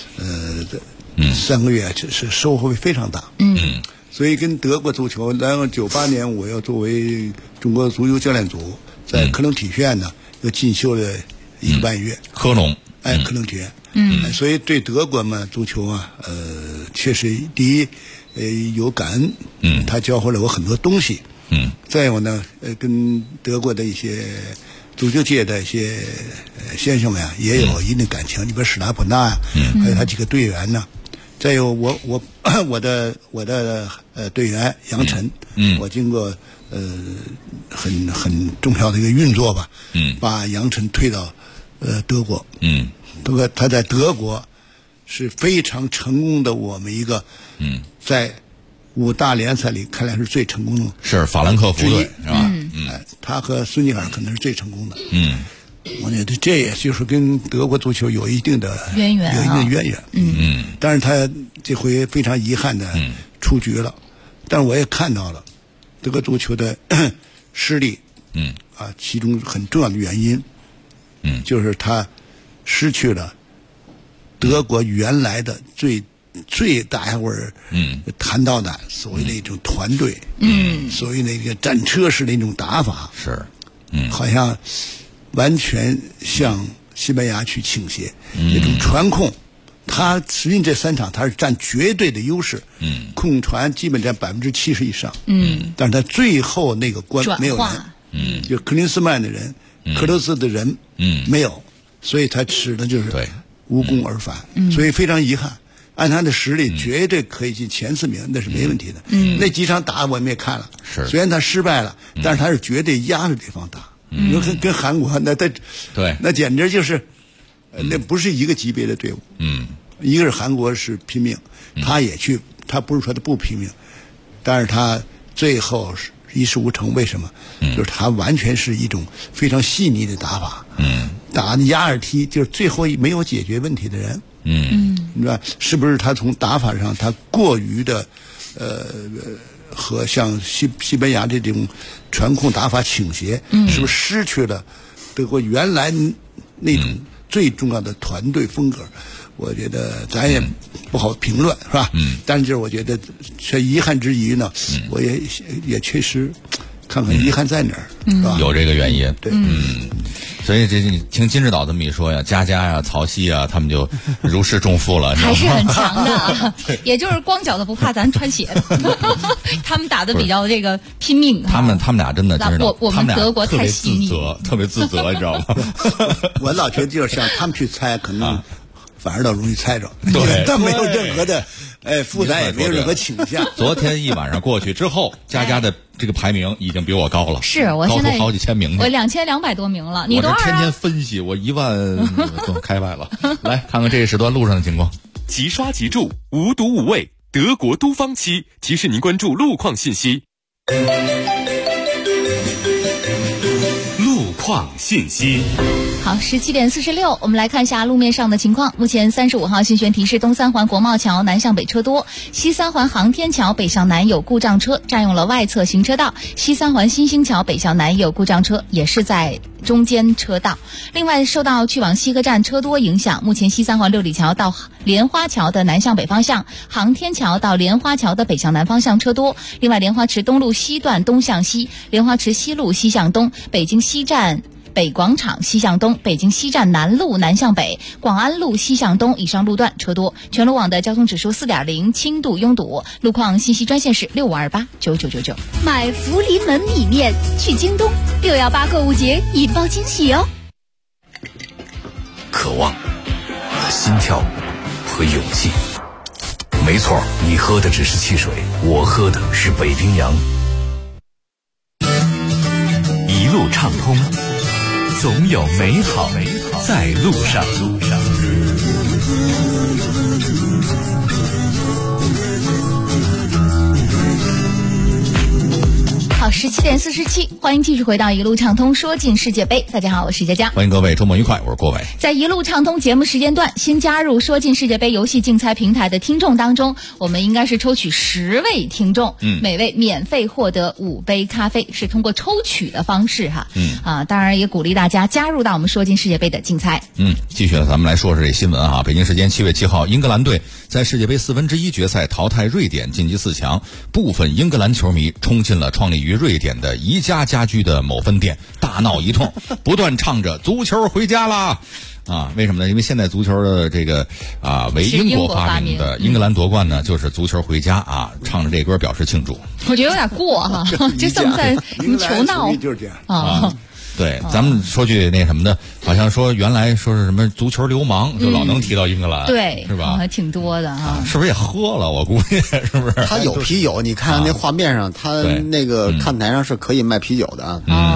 3个月是收获非常大。所以跟德国足球，然后98年我要作为中国足球教练组，在科隆体学院呢又进修了1个半月。 科隆， 科隆体院。所以对德国嘛足球啊，确实第一有感恩，他教会了我很多东西。再有呢，跟德国的一些足球界的一些先生们啊，也有一定感情。你比如史拉普纳呀，还有他几个队员呢。再有我的队员杨晨，我经过很重要的一个运作吧，把杨晨推到德国，他在德国是非常成功的，我们一个在5大联赛里看来是最成功的， 是法兰克福队是吧？ 他和孙继海可能是最成功的。我觉得这也就是跟德国足球有一定的渊源， 有一定的渊源。但是他这回非常遗憾的出局了。但是我也看到了德国足球的失利，其中很重要的原因，就是他失去了德国原来的最大家伙儿谈到的所谓的一种团队，所谓那个战车式的一种打法， 是， 好像完全向西班牙去倾斜，那种传控。他实际这3场他是占绝对的优势，控传基本占70%以上，但是他最后那个关没有人，就克林斯曼的人，克罗斯的人，没有，所以他使的就是无功而返，所以非常遗憾。按他的实力，绝对可以进前4名，那是没问题的。那几场打我们也看了，虽然他失败了，但是他是绝对压着对方打。你说跟韩国那简直就是。那不是一个级别的队伍，一个是韩国是拼命，他也去，他不是说他不拼命，但是他最后一事无成，为什么？就是他完全是一种非常细腻的打法，打的压着踢，就是最后没有解决问题的人，你知道是不是？他从打法上他过于的，和像西班牙这种传控打法倾斜，是不是失去了德国原来那种最重要的团队风格？我觉得咱也不好评论，是吧？但是就是我觉得，这遗憾之余呢，我也确实看看遗憾在哪儿，是吧？ 有这个原因， 对， 所以你听金指导这么一说呀，佳佳呀、曹曦啊，他们就如释重负了， 还是很强的，也就是光脚的不怕咱穿鞋的，他们打的比较这个拼命。 他们俩真的就是我们德国太细腻， 特别自责，你知道吗？ 我老觉得就是像他们去猜，可能反而倒容易猜着， 对， 但没有任何的负担，也没有任何倾向。 昨天一晚上过去之后，佳佳的这个排名已经比我高了， 是我现在高出好几千名， 我2200多名了，你多少啊？ 我这天天分析，我10000都开外了。来看看这一时段路上的情况。 即刷即住，无毒无味，德国都方漆提示您关注路况信息。路况信息。 好，17点46，我们来看一下路面上的情况。目前35号信宣提示东三环国贸桥南向北车多，西三环航天桥北向南有故障车占用了外侧行车道，西三环新兴桥北向南有故障车，也是在中间车道。另外，受到去往西客站车多影响，目前西三环六里桥到莲花桥的南向北方向，航天桥到莲花桥的北向南方向车多。另外，莲花池东路西段东向西，莲花池西路西向东，北京西站北广场西向东，北京西站南路南向北，广安路西向东以上路段车多。全路网的交通指数4.0，轻度拥堵。路况信息专线是6528999999。 买福临门米面去京东，618购物节引爆惊喜哦！ 渴望、心跳和勇气。没错，你喝的只是汽水，我喝的是北冰洋。 一路畅通，总有美好在路上。 好，17点47，欢迎继续回到一路畅通，说进世界杯。大家好，我是佳佳， 欢迎各位周末愉快，我是郭伟。 在一路畅通节目时间段，新加入说进世界杯游戏竞猜平台的听众当中，我们应该是抽取10位听众，每位免费获得5杯咖啡，是通过抽取的方式哈。当然也鼓励大家加入到我们说进世界杯的竞猜。 继续咱们来说说这新闻啊。北京时间7月7号，英格兰队在世界杯1/4决赛淘汰瑞典晋级4强，部分英格兰球迷冲进了创立于瑞典的宜家家居的某分店，大闹一通，不断唱着足球回家啦为什么呢？因为现在足球的这个为英国发明的英格兰夺冠呢，就是足球回家唱着这歌表示庆祝。 我觉得有点过哈，这算不算什么球闹？ 就是这样对，咱们说句那什么的，好像说原来说是什么足球流氓，就老能提到英格兰， 对， 是吧？ 还挺多的哈。 是不是也喝了？我估计是不是？ 他有啤酒，你看那画面上，他那个看台上是可以卖啤酒的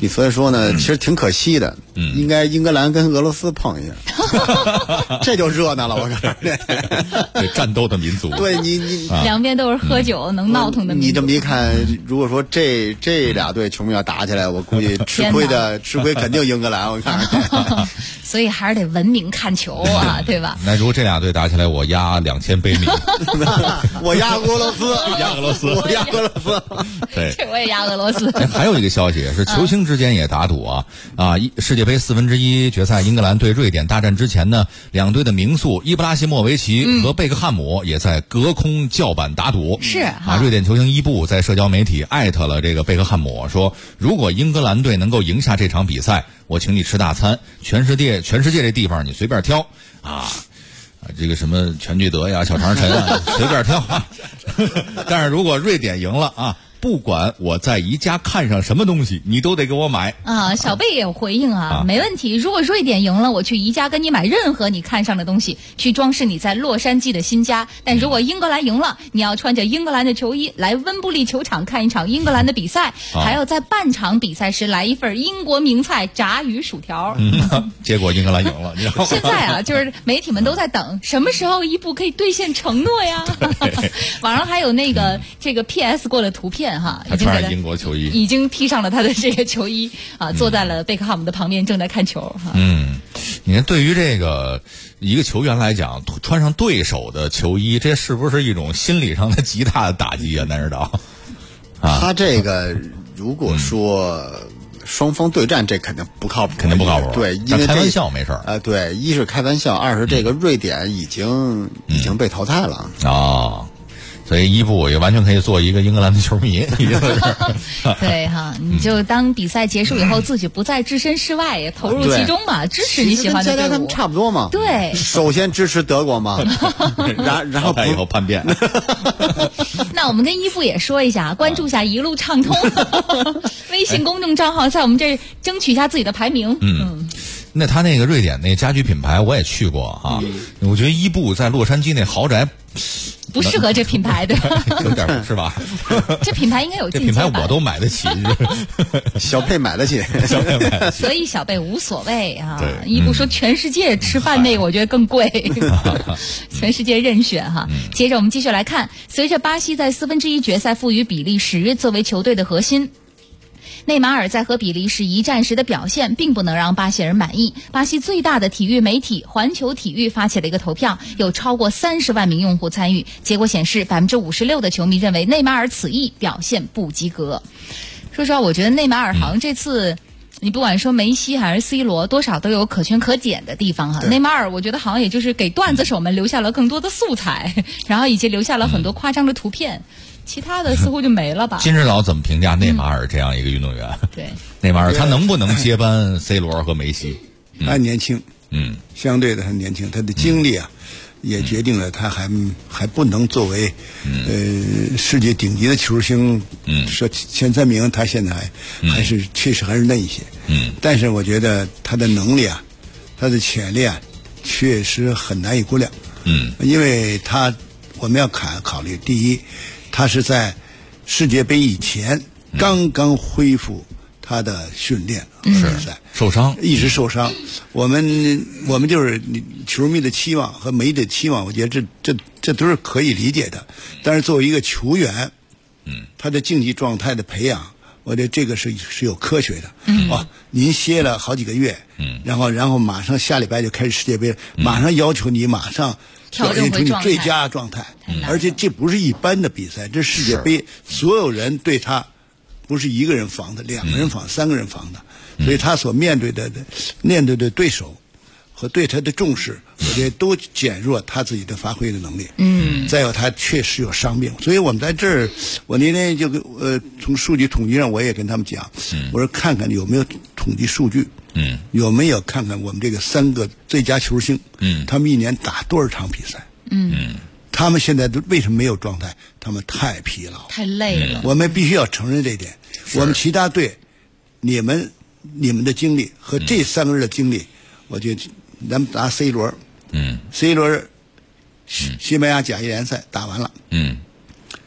所以说呢，其实挺可惜的。应该英格兰跟俄罗斯碰一下，这就热闹了。我看这战斗的民族， 对你两边都是喝酒能闹腾的民族。 你这么一看，如果说这俩队球迷要打起来，我估计吃亏肯定英格兰。我看， 所以还是得文明看球啊，对吧？ 那如果这俩队打起来，我压2000杯米， 我压俄罗斯， 我压俄罗斯。对， 这我也压俄罗斯。 还有一个消息是，球星之间也打赌世界杯1/4决赛英格兰对瑞典大战之前呢，两队的名宿伊布拉希莫维奇和贝克汉姆也在隔空叫板打赌。 是瑞典球星伊布在社交媒体艾特了这个贝克汉姆，说如果英格兰队能够赢下这场比赛，我请你吃大餐，全世界这地方你随便挑这个什么全聚德呀、小长城啊，随便挑但是如果瑞典赢了不管我在宜家看上什么东西，你都得给我买小贝也有回应没问题。如果瑞典赢了，我去宜家跟你买任何你看上的东西，去装饰你在洛杉矶的新家。但如果英格兰赢了，你要穿着英格兰的球衣来温布利球场看一场英格兰的比赛，还要在半场比赛时来一份英国名菜炸鱼薯条。 结果英格兰赢了，你知道吗？ 现在就是媒体们都在等什么时候伊布可以兑现承诺呀。网上还有这个 PS 过的图片他穿上英国球衣， 已经披上了他的这个球衣坐在了贝克汉姆的旁边，正在看球你看，对于这个一个球员来讲，穿上对手的球衣，这是不是一种心理上的极大的打击啊？南指导他这个如果说双方对战，这肯定不靠谱，对，因为开玩笑没事对，一是开玩笑，二是这个瑞典已经被淘汰了所以伊布也完全可以做一个英格兰的球迷， 对你就当比赛结束以后，自己不再置身事外，也投入其中嘛，支持你喜欢的队伍。 他们差不多嘛。 对， 首先支持德国嘛，然后以后叛变。 那我们跟伊布也说一下，关注一下一路畅通微信公众账号，在我们这争取一下自己的排名。 那他那个瑞典那家居品牌我也去过我觉得伊布在洛杉矶那豪宅不适合这品牌的， 有点是吧？ 这品牌应该有进阶版， 这品牌我都买得起， 小贝买得起， 所以小贝无所谓伊布说全世界吃饭那个我觉得更贵，全世界任选接着我们继续来看，随着巴西在1/4决赛负于比利时作为球队的核心，内马尔在和比利时一战时的表现并不能让巴西人满意。巴西最大的体育媒体环球体育发起了一个投票，有超过30万名用户参与，结果显示56%的球迷认为内马尔此役表现不及格。说实话，我觉得内马尔好像这次你不管说梅西还是 C 罗，多少都有可圈可点的地方内马尔我觉得好像也就是给段子手们留下了更多的素材，然后以及留下了很多夸张的图片，其他的似乎就没了吧。 金指导怎么评价内马尔这样一个运动员？ 对， 内马尔他能不能接班 C 罗和梅西？ 他年轻，相对的他年轻，他的经历也决定了他还不能作为世界顶级的球星，说前3名，他现在还是确实还是嫩一些，但是我觉得他的能力他的潜力确实很难以估量，因为我们要考虑，第一，他是在世界杯以前刚刚恢复他的训练和比赛， 受伤， 一直受伤。我们就是球迷的期望和媒体的期望，我觉得这都是可以理解的。但是作为一个球员，他的竞技状态的培养，我觉得这个是有科学的。您歇了好几个月，然后马上下礼拜就开始世界杯了，马上要求你马上表现出你最佳状态，而且这不是一般的比赛，这世界杯所有人对他不是一个人防的，2个人防，3个人防的，所以他所面对的对手和对他的重视，我觉得都减弱他自己的发挥的能力。再有他确实有伤病，所以我们在这儿，我那天就从数据统计上我也跟他们讲，我说看看有没有统计数据，有没有看看我们这个3个最佳球星，他们一年打多少场比赛，他们现在为什么没有状态？他们太疲劳， 太累了。 我们必须要承认这一点。我们其他队，你们的经历和这3个人的经历，我觉得咱们打 C 罗，C 罗西班牙甲级联赛打完了，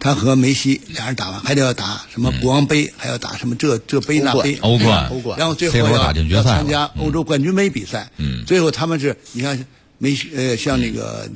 他和梅西俩人打完，还得要打什么国王杯，还要打什么这杯那杯， 欧冠， 然后最后要参加欧洲冠军杯比赛。最后他们是，你看像那个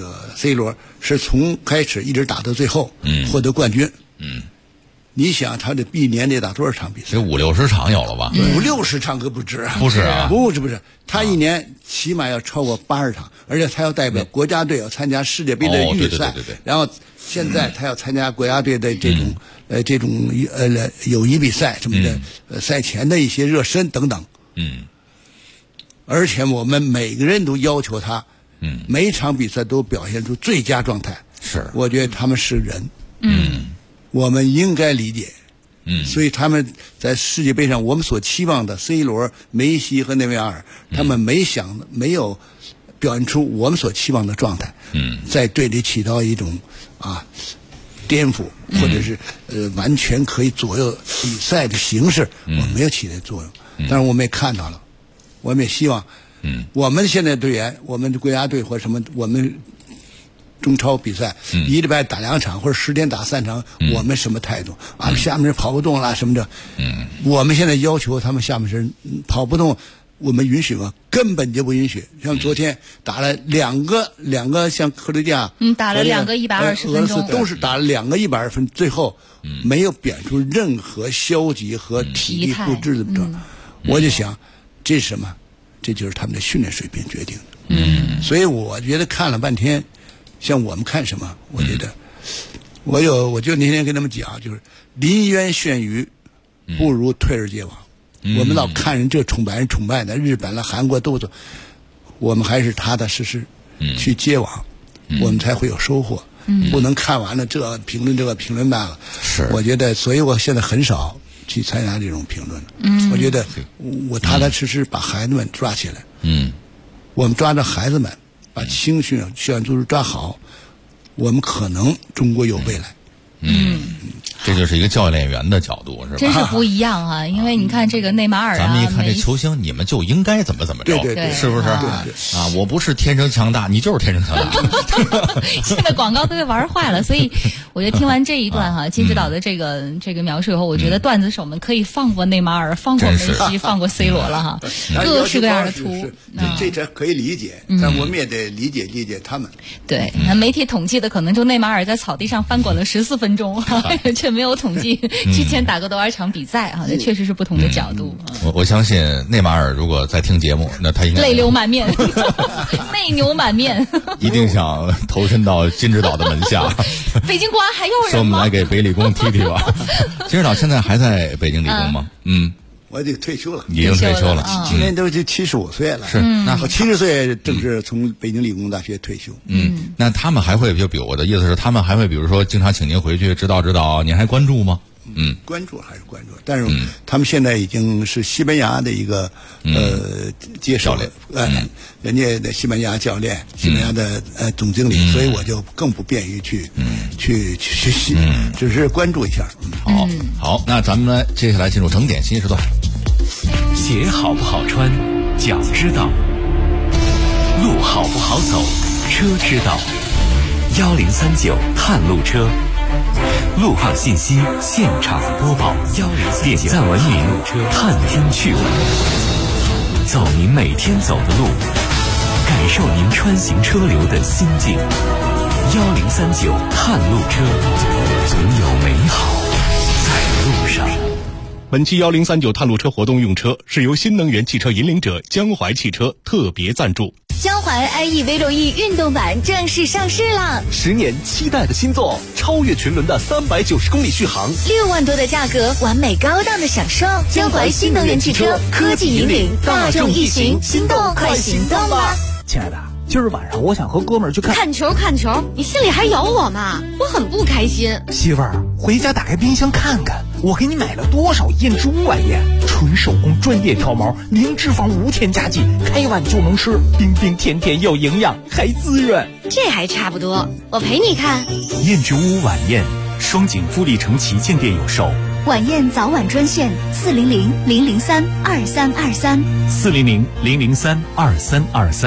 C 罗是从开始一直打到最后，获得冠军。你想他这一年得打多少场比赛？ 这50-60场有了吧 ？50-60场可不止啊！ 不是啊， 不是，他一年起码要超过80场，而且他要代表国家队要参加世界杯的预赛， 对。 然后现在他要参加国家队的这种友谊比赛什么的，赛前的一些热身等等。而且我们每个人都要求他，每一场比赛都表现出最佳状态。 是， 我觉得他们是人。我们应该理解，所以他们在世界杯上，我们所期望的 C 罗、梅西和内维尔，他们没有表现出我们所期望的状态，在队里起到一种颠覆，或者是完全可以左右比赛的形式，我们没有起到作用。但是我们也看到了，我们也希望，我们现在队员，我们的国家队或什么，我们中超比赛一礼拜打2场或者10天打3场，我们什么态度下面人跑不动了什么的，我们现在要求他们下面人跑不动，我们允许吗？根本就不允许。像昨天打了两个像克罗地亚， 打了2个120分钟， 都是打了2个120分，最后没有表现出任何消极和体力不支的状态。我就想，这是什么？这就是他们的训练水平决定的。所以我觉得看了半天。像我们看什么？我觉得，我就那天跟他们讲，就是临渊羡鱼，不如退而结网。我们老看人这崇拜的，日本了、韩国都，我们还是踏踏实实去结网，我们才会有收获。不能看完了这评论那个。 是， 我觉得，所以我现在很少去参加这种评论了。我觉得我踏踏实实把孩子们抓起来。我们抓着孩子们。把青训校园足球抓好，我们可能中国有未来。 这就是一个教练员的角度，是吧？ 真是不一样啊！因为你看这个内马尔咱们一看这球星，你们就应该怎么着， 对， 是不是？我不是天生强大，你就是天生强大。 现在广告都被玩坏了，所以我觉得听完这一段金指导的这个描述以后，我觉得段子手们可以放过内马尔，放过梅西，放过 C 罗了哈，各式各样的图。 这可以理解，但我们也得理解他们。 对，那媒体统计的可能就内马尔在草地上翻滚了14分钟，却没有统计之前打过多少场比赛这确实是不同的角度。 我相信内马尔如果在听节目，那他应该泪流满面，内牛满面， 一定想投身到金指导的门下。 北京国安还要人吗？ 说我们来给北理工踢吧。金指导现在还在北京理工吗？ 我这个退休了， 已经退休了， 今年都75岁了。 是，那我70岁正式从北京理工大学退休。 那他们还会比如我的意思是，他们还会比如说经常请您回去指导，您还关注吗？ 关注还是关注，但是他们现在已经是西班牙的一个接手了，人家的西班牙教练，西班牙的总经理，所以我就更不便于去学习，只是关注一下。 好，那咱们接下来进入整点新时段。 鞋好不好穿，脚知道；路好不好走，车知道。1039探路车。路况信息现场播报，1039点赞文明，探听趣闻，走您每天走的路，感受您穿行车流的心境。1039探路车，总有美好在路上。 本期1039探路车活动用车是由新能源汽车引领者江淮汽车特别赞助。 江淮 iE V6E 运动版正式上市了 ，10年期待的新作，超越群伦的390公里续航 ，6万多的价格，完美高档的享受。江淮新能源汽车，科技引领大众一行，心动快行动吧！ 亲爱的，今儿晚上我想和哥们儿去看球，你心里还有我吗？我很不开心。 媳妇儿，回家打开冰箱看看，我给你买了多少燕之屋晚宴，纯手工专业挑毛，零脂肪无添加剂，开碗就能吃，冰冰甜甜又营养，还滋润。 这还差不多，我陪你看。 燕之屋晚宴，双井富力城旗舰店有售。 晚宴早晚专线400-003-2323，400-003-2323。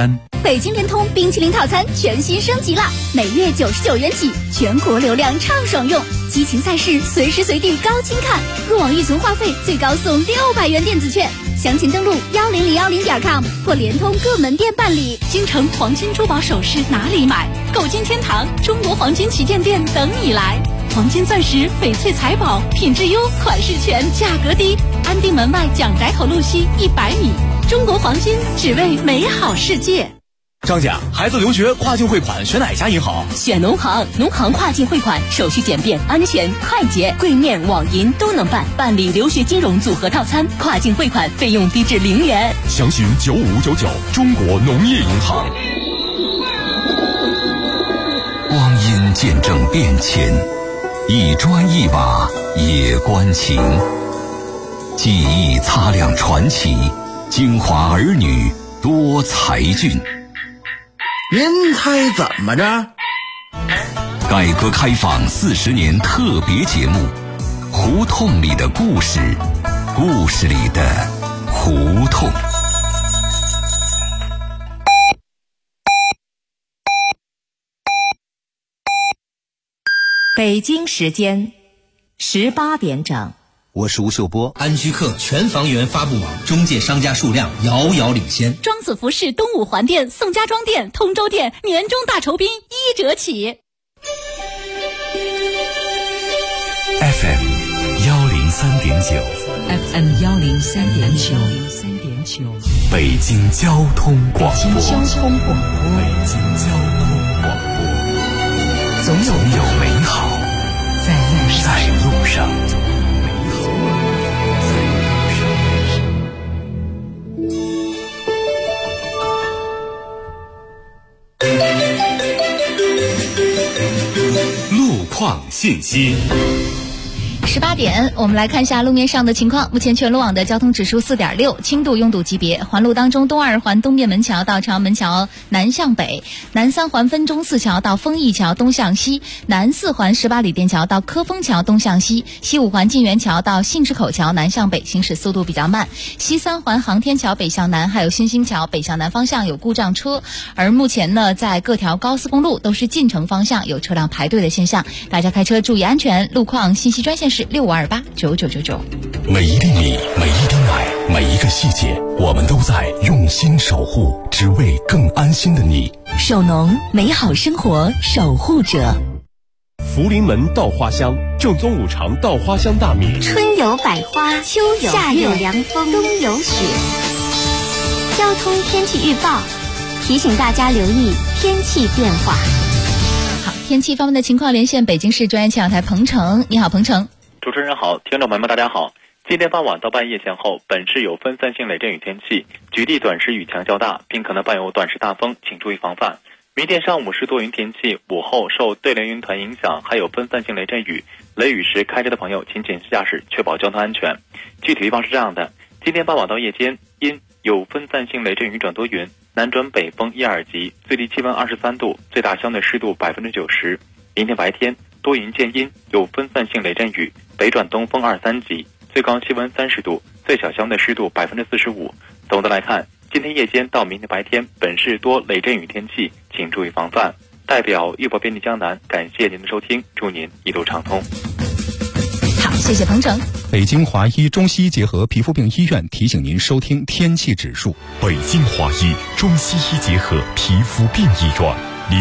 北京联通冰淇淋套餐全新升级了，每月99元起，全国流量畅爽用，激情赛事随时随地高清看，入网预存话费最高送600元电子券。详情登录1010.com 或联通各门店办理。 京城黄金珠宝首饰哪里买？购金天堂中国黄金旗舰店等你来。黄金钻石、翡翠财宝，品质优，款式全，价格低。安定门外蒋宅口路西100米。中国黄金，只为美好世界。 张姐，孩子留学跨境汇款选哪家银行？ 选农行，农行跨境汇款手续简便、安全、快捷，柜面、网银都能办。办理留学金融组合套餐，跨境汇款费用低至0元。 详询9599中国农业银行。 光阴见证变迁，一砖一瓦也关情。记忆擦亮传奇，京华儿女多才俊。 您猜怎么着？ 改革开放40年特别节目，胡同里的故事，故事里的胡同。 北京时间18点整。 我是吴秀波。安居客全房源发布网中介商家数量遥遥领先。 庄子服饰东五环店、宋家庄店、通州店年终大酬宾1折起。 FM 103.9 FM 103.9 北京交通广播。 北京交通广播。 北京交通广播。 总有美好在路上。 路况信息。 18点，我们来看一下路面上的情况。目前全路网的交通指数4.6，轻度拥堵级别。环路当中，东2环东便门桥到朝阳门桥南向北，南3环分钟寺桥到丰益桥东向西，南4环18里店桥到科丰桥东向西，西5环晋源桥到信市口桥南向北，行驶速度比较慢。西3环航天桥北向南，还有新兴桥北向南方向有故障车。而目前呢，在各条高速公路都是进城方向有车辆排队的现象，大家开车注意安全。路况信息专线是65289999。 每一厘米，每一滴奶，每一个细节，我们都在用心守护，只为更安心的你。 守农，美好生活守护者。 福临门稻花香，正宗五常稻花香大米。 春有百花，秋有夏有凉风，冬有雪。交通天气预报提醒大家留意天气变化。 好，天气方面的情况，连线北京市专业气象台彭程。你好，彭程。 主持人好，听众朋友们大家好。今天傍晚到半夜前后，本市有分散性雷阵雨天气，局地短时雨强较大，并可能伴有短时大风，请注意防范。明天上午是多云天气，午后受对流云团影响，还有分散性雷阵雨。雷雨时开车的朋友请谨慎驾驶，确保交通安全。具体预报是这样的：今天傍晚到夜间，因有分散性雷阵雨转多云，南转北风1、2级，最低气温23度，最大相对湿度90%。明天白天多云见阴，有分散性雷阵雨，北转东风2、3级，最高气温30度，最小相对湿度45%。总的来看，今天夜间到明天白天，本市多雷阵雨天气，请注意防范。代表预报编辑江南，感谢您的收听，祝您一路畅通。 好，谢谢彭程。 北京华医中西医结合皮肤病医院提醒您收听天气指数。 北京华医中西医结合皮肤病医院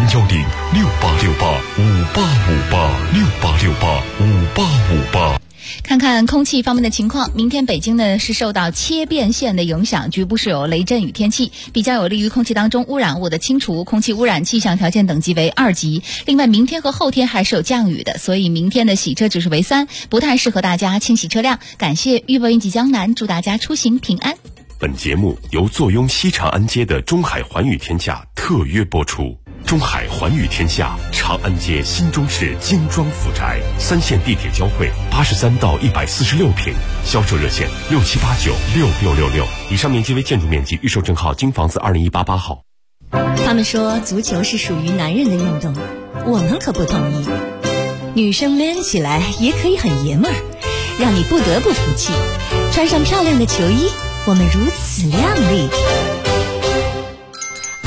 ，086858586858 看看空气方面的情况，明天北京呢是受到切变线的影响，局部是有雷阵雨天气，比较有利于空气当中污染物的清除，空气污染气象条件等级为2级。另外，明天和后天还是有降雨的，所以明天的洗车指数为3，不太适合大家清洗车辆。感谢预报编辑江南，祝大家出行平安。 本节目由坐拥西长安街的中海环宇天下特约播出。中海环宇天下，长安街新中式精装府宅，3线地铁交汇，83到146平，销售热线67896666。以上面积为建筑面积，预售证号京房子20188号。 他们说足球是属于男人的运动，我们可不同意。女生 man 起来也可以很爷们儿，让你不得不服气。穿上漂亮的球衣，我们如此靓丽。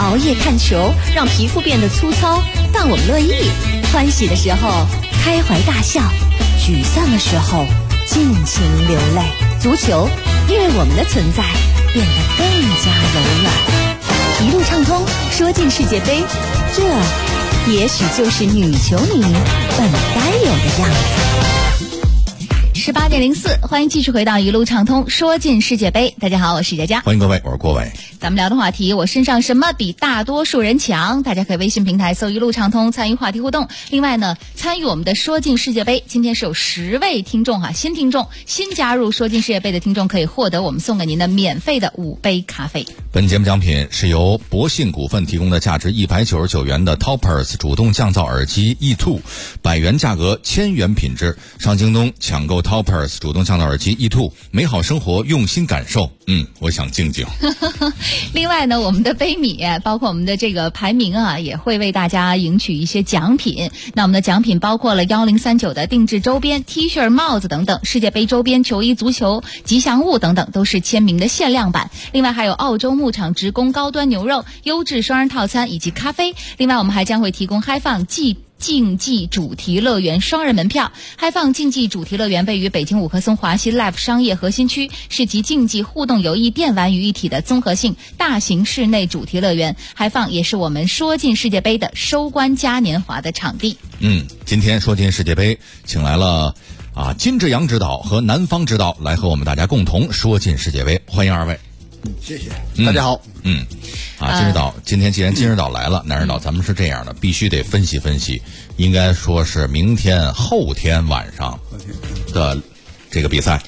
熬夜看球，让皮肤变得粗糙，但我们乐意。欢喜的时候开怀大笑，沮丧的时候尽情流泪。足球因为我们的存在变得更加柔软。一路畅通，说进世界杯，这也许就是女球迷本该有的样子。 18.04，欢迎继续回到一路畅通，说进世界杯。大家好，我是佳佳， 欢迎各位，我是郭伟。 咱们聊的话题，我身上什么比大多数人强？大家可以微信平台搜一路畅通参与话题互动。另外呢，参与我们的说进世界杯，今天是有10位听众新听众，新加入说进世界杯的听众可以获得我们送给您的免费的5杯咖啡。 本节目奖品是由博信股份提供的价值199元的 Toppers 主动降噪耳机 E2，100元价格1000元品质，上京东抢购 Toppers 主动降噪耳机 E2， 美好生活用心感受。我想静静。 另外呢，我们的杯米包括我们的这个排名也会为大家赢取一些奖品。那我们的奖品包括了1039的定制周边 T 恤、帽子等等，世界杯周边、球衣、足球吉祥物等等都是签名的限量版。另外还有澳洲牧场直供高端牛肉、优质双人套餐以及咖啡。另外我们还将会提供嗨放竞技主题乐园双人门票。嗨放竞技主题乐园位于北京五棵松华西 Live 商业核心区，是集竞技、互动游艺、电玩于一体的综合性大型室内主题乐园。嗨放也是我们说进世界杯的收官嘉年华的场地。 今天说进世界杯请来了金志扬指导和南方指导来和我们大家共同说进世界杯，欢迎二位。 谢谢， 大家好。 金指导，今天既然金指导来了，南指导咱们是这样的，必须得分析分析，应该说是明天后天晚上的这个比赛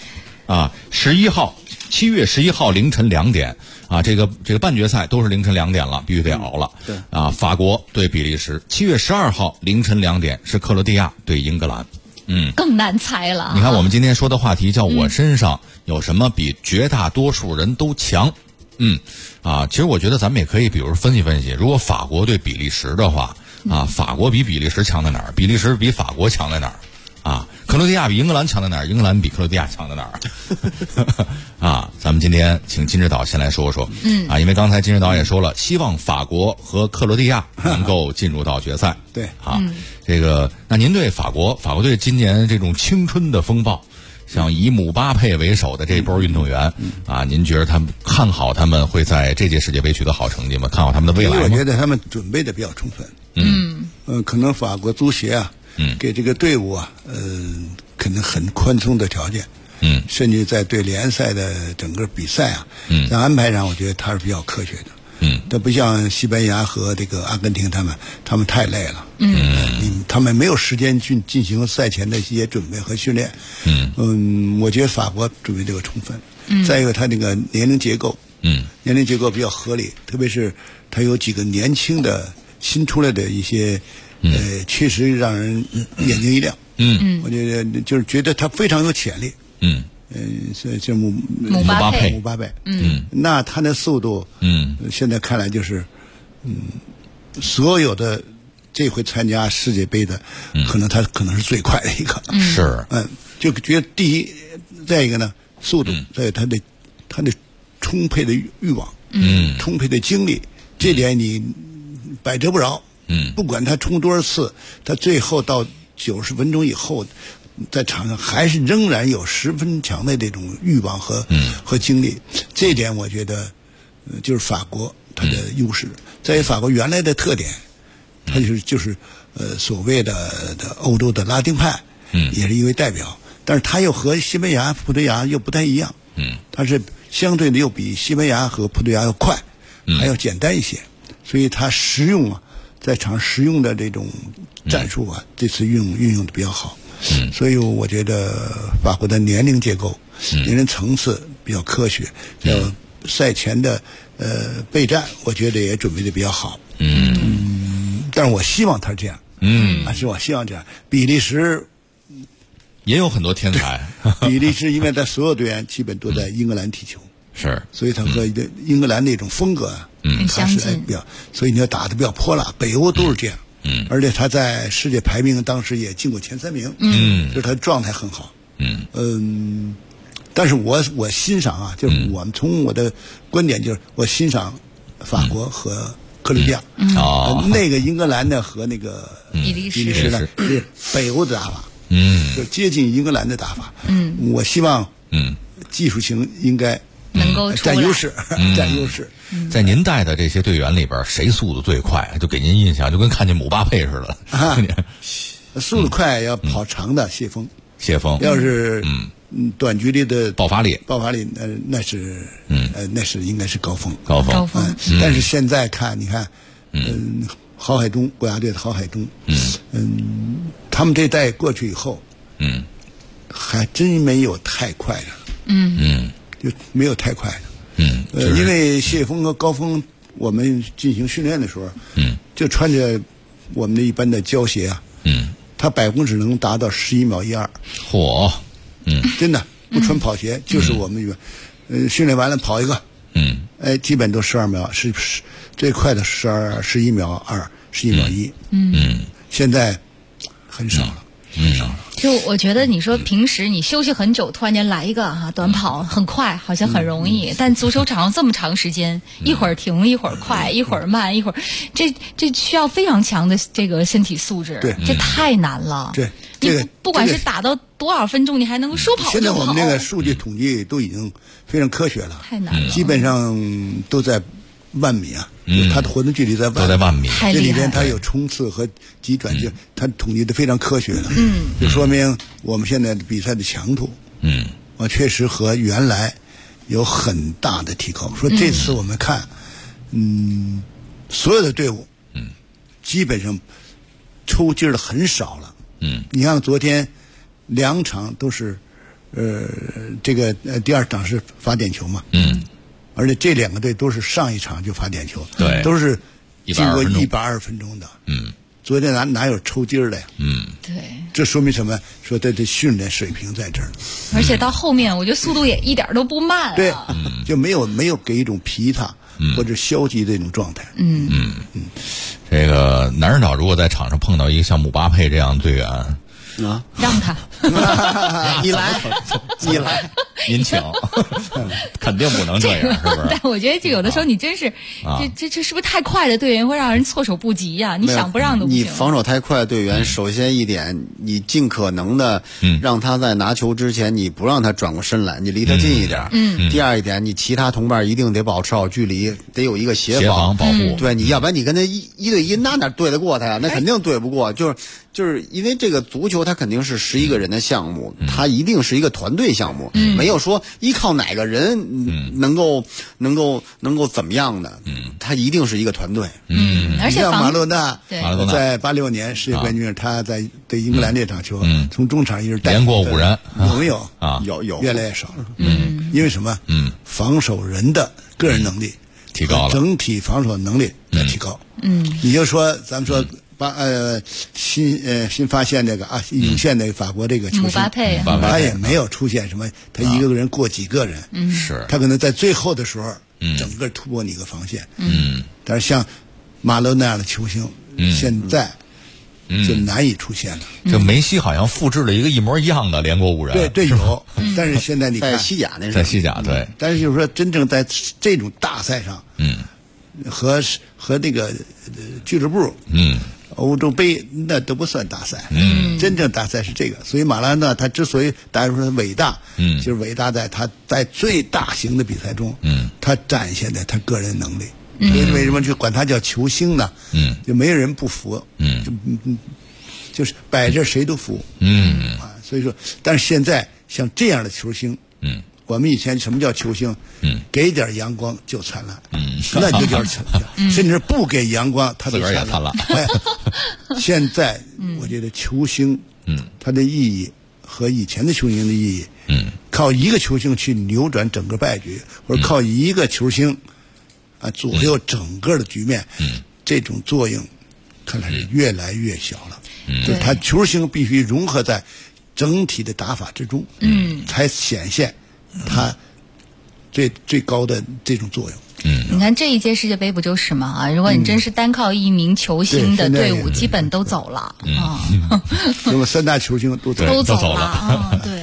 7月11号凌晨2点这个半决赛都是凌晨2点了，必须得熬了。 对法国对比利时，7月12号凌晨2点是克罗地亚对英格兰。 更难猜了。 你看我们今天说的话题叫我身上有什么比绝大多数人都强。其实我觉得咱们也可以比如分析分析，如果法国对比利时的话法国比比利时强在哪儿？比利时比法国强在哪儿？克罗地亚比英格兰强在哪儿？英格兰比克罗地亚强在哪儿？咱们今天请金指导先来说说。因为刚才金指导也说了，希望法国和克罗地亚能够进入到决赛。 对这个那您对法国队今年这种青春的风暴，像以姆巴佩为首的这波运动员您觉得他们看好他们会在这届世界杯取得好成绩吗？看好他们的未来吗？ 我觉得他们准备的比较充分。可能法国足协给这个队伍可能很宽松的条件。甚至在对联赛的整个比赛在安排上，我觉得他是比较科学的。它不像西班牙和这个阿根廷他们太累了。他们没有时间去进行赛前的一些准备和训练。我觉得法国准备这个充分。再一个，他那个年龄结构，年龄结构比较合理，特别是他有几个年轻的新出来的一些，确实让人眼睛一亮。我觉得就是觉得他非常有潜力。是姆巴佩。那他的速度，现在看来就是，所有的这回参加世界杯的，他可能是最快的一个。 是， 就觉得第一，再一个呢，速度，再有他的充沛的欲望，充沛的精力，这点你百折不挠。不管他冲多少次，他最后到90分钟以后，在场上还是仍然有十分强的这种欲望和精力。这一点我觉得就是法国它的优势。在于法国原来的特点，它就是所谓的欧洲的拉丁派，也是一位代表。但是它又和西班牙、葡萄牙又不太一样。它是相对的又比西班牙和葡萄牙要快，还要简单一些。所以它实用在场实用的这种战术这次运用的比较好。所以我觉得法国的年龄结构、年龄层次比较科学，还有赛前的备战，我觉得也准备的比较好。但是我希望他是这样。是我希望这样。比利时也有很多天才。 比利时因为他所有队员基本都在英格兰踢球， 是， 所以他和英格兰那种风格很相近。 所以你要打得比较泼辣，北欧都是这样。而且他在世界排名当时也进过前3名。就是他状态很好。但是我欣赏就是我们从我的观点就是我欣赏法国和克罗地亚。那个英格兰呢和那个比利时呢是北欧的打法，就接近英格兰的打法。我希望技术型应该能够占优势，占优势。 在您带的这些队员里边，谁速度最快？就给您印象就跟看见姆巴佩似的。 速度快要跑长的谢峰，要是短距离的爆发力， 那是那是应该是高峰。但是现在看，你看，郝海东国家队的郝海东，他们这代过去以后，还真没有太快的，就没有太快的，因为谢峰和高峰，我们进行训练的时候，就穿着我们的一般的胶鞋啊，他100公尺能达到11秒12， 嚯， 真的不穿跑鞋，就是我们训练完了跑一个，基本都12秒，是最快的11秒2，11秒1，现在很少了，很少了。 就我觉得你说平时你休息很久，突然间来一个短跑很快，好像很容易，但足球场上这么长时间，一会儿停一会儿快，一会儿慢，一会儿这需要非常强的这个身体素质，这太难了。 对， 你不管是打到多少分钟，你还能够说跑就跑。 现在我们这个数据统计都已经非常科学了， 太难了， 基本上都在万米啊。它的活动距离在万米， 这里边它有冲刺和急转就它统计的非常科学的，就说明我们现在的比赛的强度，确实和原来有很大的提高。说这次我们看，所有的队伍，基本上抽筋的很少了，你看昨天2场都是，这个第2场是罚点球嘛，而且这2个队都是上一场就罚点球， 对， 都是经过120分钟的。昨天哪有抽筋的呀？ 对， 这说明什么？说他的训练水平在这儿。 而且到后面，我觉得速度也一点都不慢。 对，就没有给一种疲沓或者消极的一种状态。 这个男人岛如果在场上碰到一个像姆巴佩这样的队员。 让他你来您请肯定不能这样，是不是？ 但我觉得这有的时候你真是这是不是太快的队员会让人措手不及呀？你想不让都不行。 你防守太快的队员，首先一点，你尽可能的让他在拿球之前，你不让他转过身来，你离他近一点。第二一点，你其他同伴一定得保持好距离，得有一个协防保护。 对，你要不然你跟他一对一，哪对得过他呀？那肯定对不过。就是因为这个足球它肯定是11个人的项目，它一定是一个团队项目，没有说依靠哪个人能够怎么样的，它一定是一一个团队。 而且像马洛纳在 86年世界冠军，他在对英格兰这场球，从中场一直带连过5人， 有没有啊？ 有， 越来越少了。因为什么？防守人的个人能力提高了， 整体防守能力在提高。你就说咱们说新发现这个涌现那个法国这个球星姆巴佩， 他也没有出现什么，他一个人过几个人， 是他可能在最后的时候，整个突破你一个防线。但是像马洛那样的球星，现在就难以出现了。 这梅西好像复制了一个一模一样的连过5人， 对有，但是现在你看在西甲那是在西甲对， 但是就是说真正在这种大赛上，和那个俱乐部，欧洲杯那都不算大赛，真正大赛是这个。所以马拉纳他之所以大家说他伟大，就是伟大在他在最大型的比赛中，他展现的他个人能力。为什么就管他叫球星呢？就没有人不服，就是摆这谁都服，所以说，但是现在像这样的球星，我们以前什么叫球星？给点阳光就灿烂，那就叫球星。甚至不给阳光，他自个儿也灿烂。 现在我觉得球星，他的意义和以前的球星的意义，靠一个球星去扭转整个败局，或者靠一个球星左右整个的局面，这种作用看来是越来越小了。就是他球星必须融合在整体的打法之中，才显现他最高的这种作用。 你看这一届世界杯不就是吗？如果你真是单靠一名球星的队伍，基本都走了。 那么3大球星都走了。对。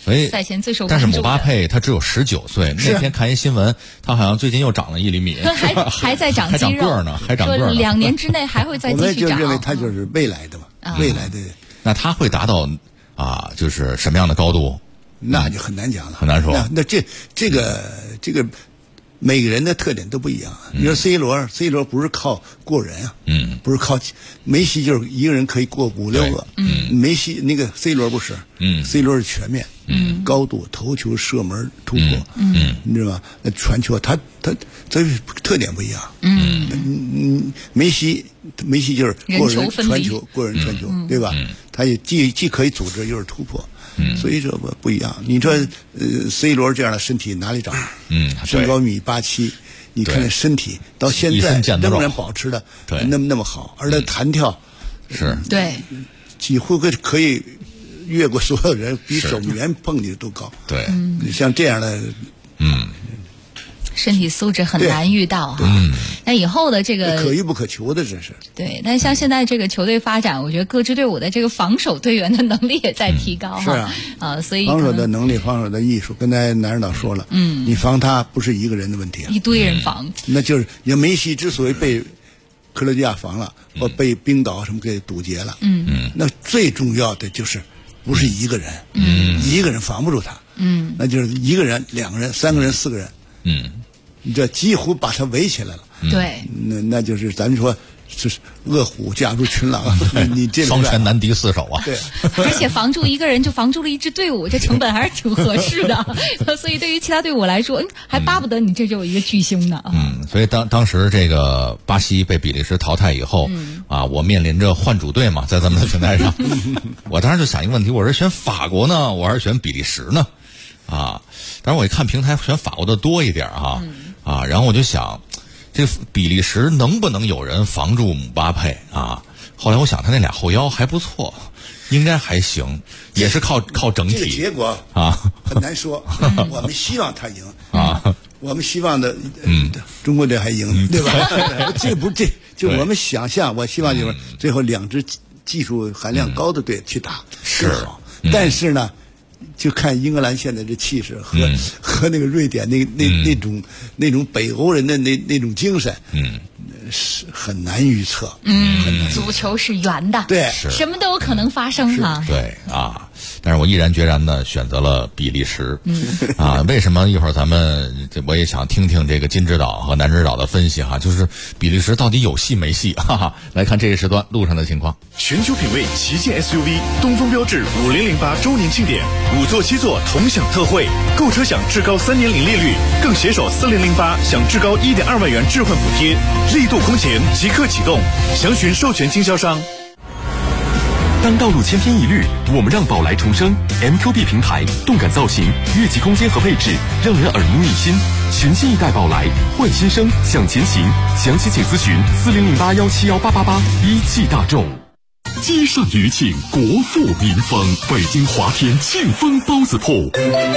所以赛前最受但是关注的。 姆巴佩他只有19岁，那天看一新闻，他好像最近又长了1厘米， 还在长肌肉， 还长个儿呢，还长个儿呢。 说2年之内还会再继续长。 我们就认为他就是未来的嘛，未来的。 那他会达到就是什么样的高度？ 那就很难讲了， 很难说。 那这个每个人的特点都不一样。你说 C 罗不是靠过人啊，不是靠梅西，就是一个人可以过5、6个，梅西那个 C 罗不是，C 罗是全面，高度、头球、射门、突破，你知道吗？传球，他特点不一样，梅西就是过人传球，对吧？他也既可以组织，又是突破。所以这不一样。你说，C 罗这样的身体哪里长？身高1.87米，你看那身体到现在仍然保持的那么好，而且弹跳是对， 几乎可以越过所有人，比守门员碰你都高。 对， 像这样的， 身体素质很难遇到哈。那以后的这个可遇不可求的，真是。 对，但像现在这个球队发展，我觉得各支队伍的这个防守队员的能力也在提高哈。 是所以防守的能力、防守的艺术，刚才南指导说了，你防他不是一个人的问题啊， 一堆人防。 那就是梅西之所以被克罗地亚防了，或被冰岛什么给堵截了，那最重要的就是不是一个人，一个人防不住他，那就是一个人、2个人、3个人、4个人，你这几乎把他围起来了。 对， 那就是咱们说，就是饿虎驾入群狼，你这双拳难敌4手啊。 对， 而且防住一个人就防住了一支队伍，这成本还是挺合适的。所以对于其他队伍来说，还巴不得你这就有一个巨星呢。 所以当时这个巴西被比利时淘汰以后，我面临着换主队嘛，在咱们的平台上，我当时就想一个问题，我是选法国呢，我还是选比利时呢？当然我一看平台选法国的多一点然后我就想，这比利时能不能有人防住姆巴佩啊？后来我想他那俩后腰还不错，应该还行，也是靠整体。 这个结果很难说，我们希望他赢我们希望的中国队还赢，对吧？就我们想象，我希望就是最后2支技术含量高的队去打更好，但是呢。就看英格兰现在这气势和那个瑞典那种北欧人的那种精神，是很难预测。 足球是圆的， 对， 什么都有可能发生哈。 对但是我毅然决然的选择了比利时。为什么？一会儿咱们我也想听听这个金指导和南指导的分析哈，就是比利时到底有戏没戏？来看这一时段路上的情况。 全球品味旗舰 SUV 东风标致5008周年庆典，5座7座同享特惠，购车享至高3年零利率，更携手4008享至高1.2万元置换补贴，力度空前即刻启动，详询授权经销商。 当道路千篇一律，我们让宝来重生。MQB 平台，动感造型、越级空间和配置，让人耳目一新。全新一代宝来，焕新生，向前行。详情请咨询4008171888。一汽大众。 积善余庆，国富民丰。北京华天庆丰包子铺。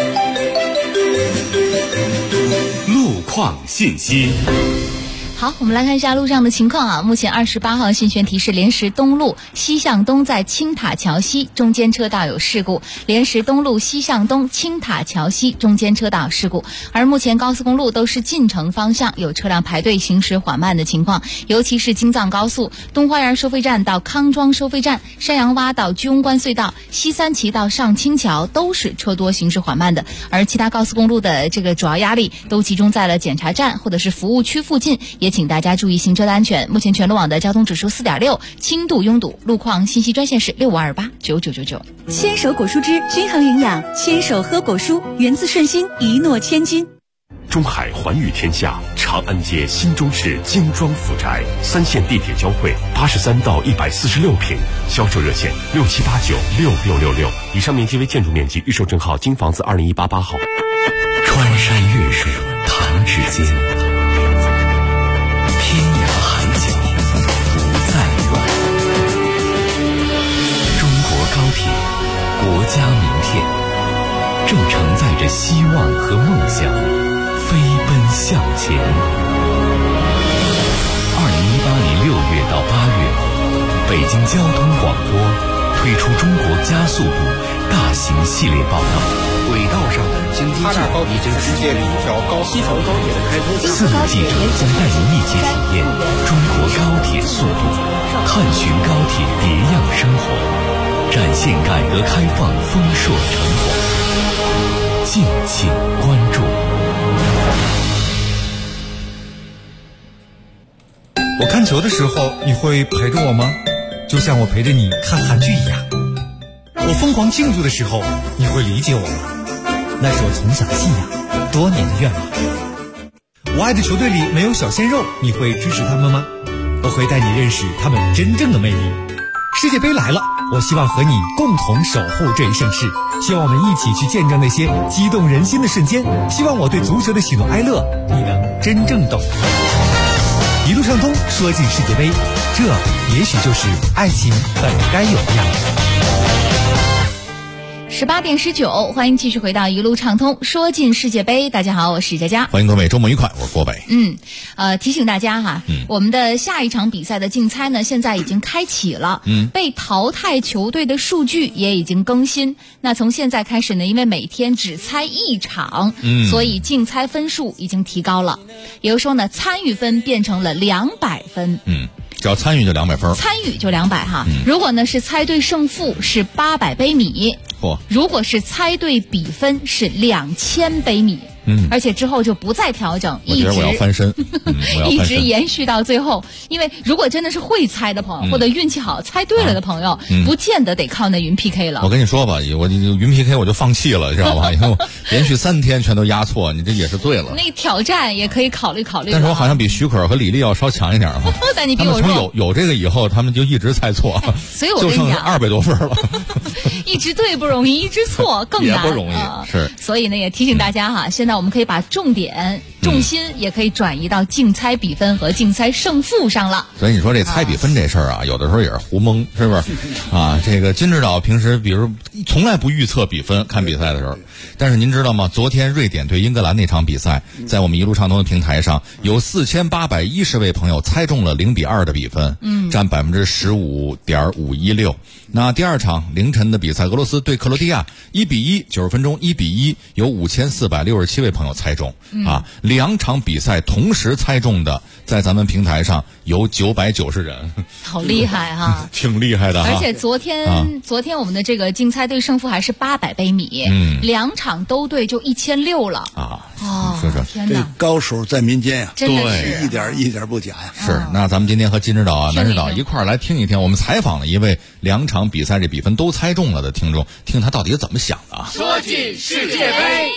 路况信息。 好，我们来看一下路上的情况目前28号信宣提示，莲石东路西向东在青塔桥西中间车道有事故，莲石东路西向东青塔桥西中间车道事故。而目前高速公路都是进城方向有车辆排队行驶缓慢的情况，尤其是京藏高速东花园收费站到康庄收费站、山羊洼到居庸关隧道、西三旗到上清桥都是车多行驶缓慢的。而其他高速公路的这个主要压力都集中在了检查站或者是服务区附近，也请大家注意行车的安全。目前全路网的交通指数4.6，轻度拥堵。路况信息专线是65289999。 牵手果蔬汁均衡营养，牵手喝果蔬，源自顺心，一诺千金。 中海环宇天下，长安街新中市精装府宅，3线地铁交汇，83到146平，销售热线67896666。以上面积为建筑面积，预售证号京房子20188号。 穿山越水，弹指间，天涯海角不再远。中国高铁，国家名片，正承载着希望和梦想，飞奔向前。2018年6月到8月，北京交通广播推出中国加速度大型系列报道。 轨道上的京津冀已经实现了一条西藏高铁的开通。 4路记者将带您一起体验中国高铁速度，探寻高铁别样生活，展现改革开放丰硕成果。敬请关注。 我看球的时候，你会陪着我吗？就像我陪着你看韩剧一样。我疯狂庆祝的时候，你会理解我吗？那是我从小的信仰，多年的愿望。我爱的球队里没有小鲜肉，你会支持他们吗？我会带你认识他们真正的魅力。世界杯来了，我希望和你共同守护这一盛世，希望我们一起去见证那些激动人心的瞬间，希望我对足球的喜怒哀乐你能真正懂。一路畅通，说进世界杯，这也许就是爱情本该有的样子。 18点19，欢迎继续回到一路畅通，说进世界杯。大家好，我是佳佳， 欢迎各位周末愉快，我是郭北。 提醒大家哈，我们的下一场比赛的竞猜呢，现在已经开启了。被淘汰球队的数据也已经更新。那从现在开始呢，因为每天只猜一场，所以竞猜分数已经提高了。也就是说呢，参与分变成了200分。 只要参与就200分， 参与就200哈。如果呢是猜对胜负是800杯米，如果是猜对比分是2000杯米。而且之后就不再调整， 我觉得我要翻身， 一直延续到最后。因为如果真的是会猜的朋友，或者运气好猜对了的朋友，不见得得靠那云 PK 了。 我跟你说吧，我云 PK 我就放弃了，知道吧？因为我连续3天全都压错，你这也是对了。 那挑战也可以考虑。 但是我好像比许可和李丽要稍强一点嘛。 但你比我弱。 他们从有这个以后，他们就一直猜错， 所以我跟你讲， 就剩200多分了。 一直对不容易，一直错更难， 也不容易。是。 所以呢，也提醒大家哈，现在我们可以把重心也可以转移到竞猜比分和竞猜胜负上了。 所以你说这猜比分这事儿啊，有的时候也是胡蒙，是不是？这个金指导平时比如从来不预测比分，看比赛的时候。但是您知道吗？昨天瑞典对英格兰那场比赛，在我们一路畅通的平台上，有4810位朋友猜中了0-2的比分，占15.516%。那第二场凌晨的比赛，俄罗斯对克罗地亚1-1，90分钟1-1，有5467位朋友猜中。2场比赛同时猜中的，在咱们平台上有990人， 好厉害哈， 挺厉害的哈。 而且昨天我们的这个竞猜对胜负还是800杯米，2场都对就1600了啊！天哪， 这高手在民间呀， 真的是一点不假呀。 是，那咱们今天和金指导南指导一块儿来听一听，我们采访了一位2场比赛这比分都猜中了的听众，听他到底怎么想的啊？ 说进世界杯。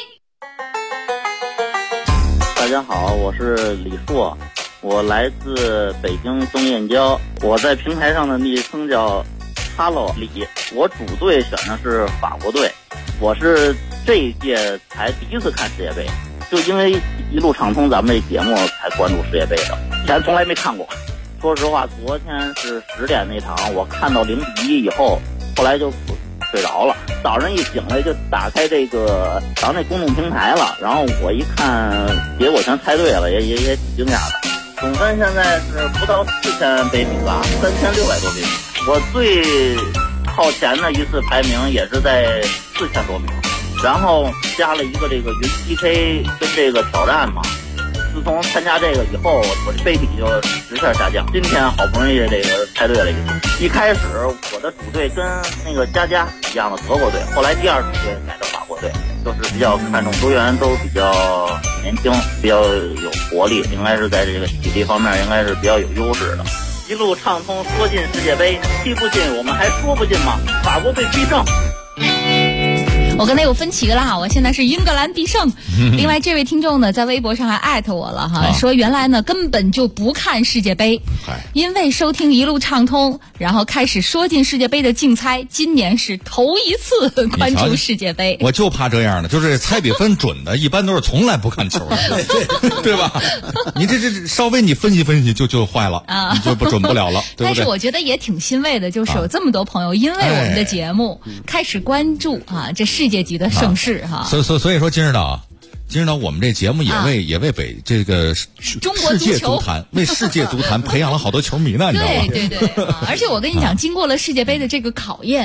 大家好，我是李硕，我来自北京东燕郊，我在平台上的昵称叫Hello 李，我主队选的是法国队，我是这一届才第一次看世界杯，就因为一路畅通咱们这节目才关注世界杯的，以前从来没看过。说实话，昨天是10点那场，我看到0-1以后，后来就睡着了。早上一醒来就打开这个咱那公众平台了，然后我一看结果全猜对了，也挺惊讶的。总分现在是不到4000杯米吧，3600多杯米。我最靠前的一次排名也是在4000多名，然后加了一个这个云 PK 跟这个挑战嘛。自从参加这个以后，我这杯体就直线下降。今天好不容易这个猜对了一次。一开始我的主队跟那个佳佳一样的德国队，后来第二主队改到法国队，就是比较看重球员都比较年轻，比较有活力，应该是在这个体力方面应该是比较有优势的。一路畅通，说进世界杯，踢不进我们还说不进吗？法国队必胜。 我跟他有分歧了哈，我现在是英格兰必胜。另外这位听众呢，在微博上还艾特我了哈，说原来呢根本就不看世界杯，因为收听一路畅通，然后开始说进世界杯的竞猜，今年是头一次关注世界杯。 我就怕这样的，就是猜比分准的，一般都是从来不看球的，对吧？你这稍微你分析分析就坏了啊，就不准不了了，对不对？ 但是我觉得也挺欣慰的，就是有这么多朋友因为我们的节目开始关注啊，这世界级的盛世哈。 所以说金指导，我们这节目也为这个中国世界足坛为世界足坛培养了好多球迷呢，你知道吗？ 对，而且我跟你讲，经过了世界杯的这个考验，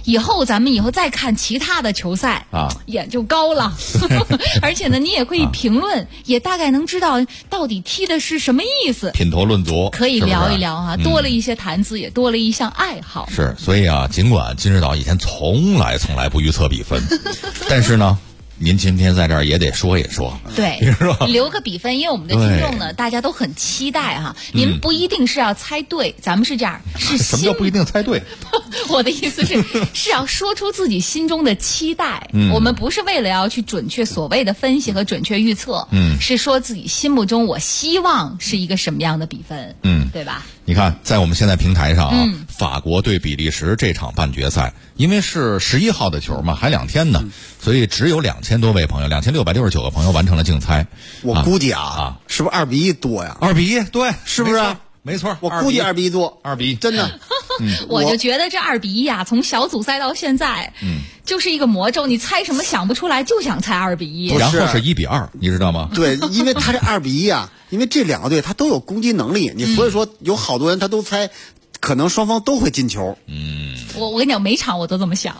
以后咱们再看其他的球赛啊， 也就高了。而且呢，你也可以评论，也大概能知道到底踢的是什么意思。 品头论足， 可以聊一聊啊，多了一些谈资，也多了一项爱好。 是，所以啊，尽管金指导以前从来不预测比分，但是呢。您今天在这儿也得说一说， 对，留个比分，因为我们的听众呢，大家都很期待哈。您不一定是要猜对，咱们是这样，是什么叫不一定猜对？ 我的意思是要说出自己心中的期待。我们不是为了要去准确所谓的分析和准确预测，是说自己心目中我希望是一个什么样的比分，对吧？ 你看，在我们现在平台上啊，法国对比利时这场半决赛，因为是11号的球嘛，还2天呢，所以只有2000多位朋友，2669个朋友完成了竞猜。 我估计是不是2比1多呀 ？2比1，对， 是不是？ 没错， 我估计2比1多 ，2比1， 真的。 我就觉得这2比1啊，从小组赛到现在，就是一个魔咒。你猜什么想不出来，就想猜2比1， 然后是1比2，你知道吗？ 对，因为他这2比1啊，因为这2个队他都有攻击能力，所以说有好多人他都猜。可能双方都会进球。 我跟你讲，每场我都这么想，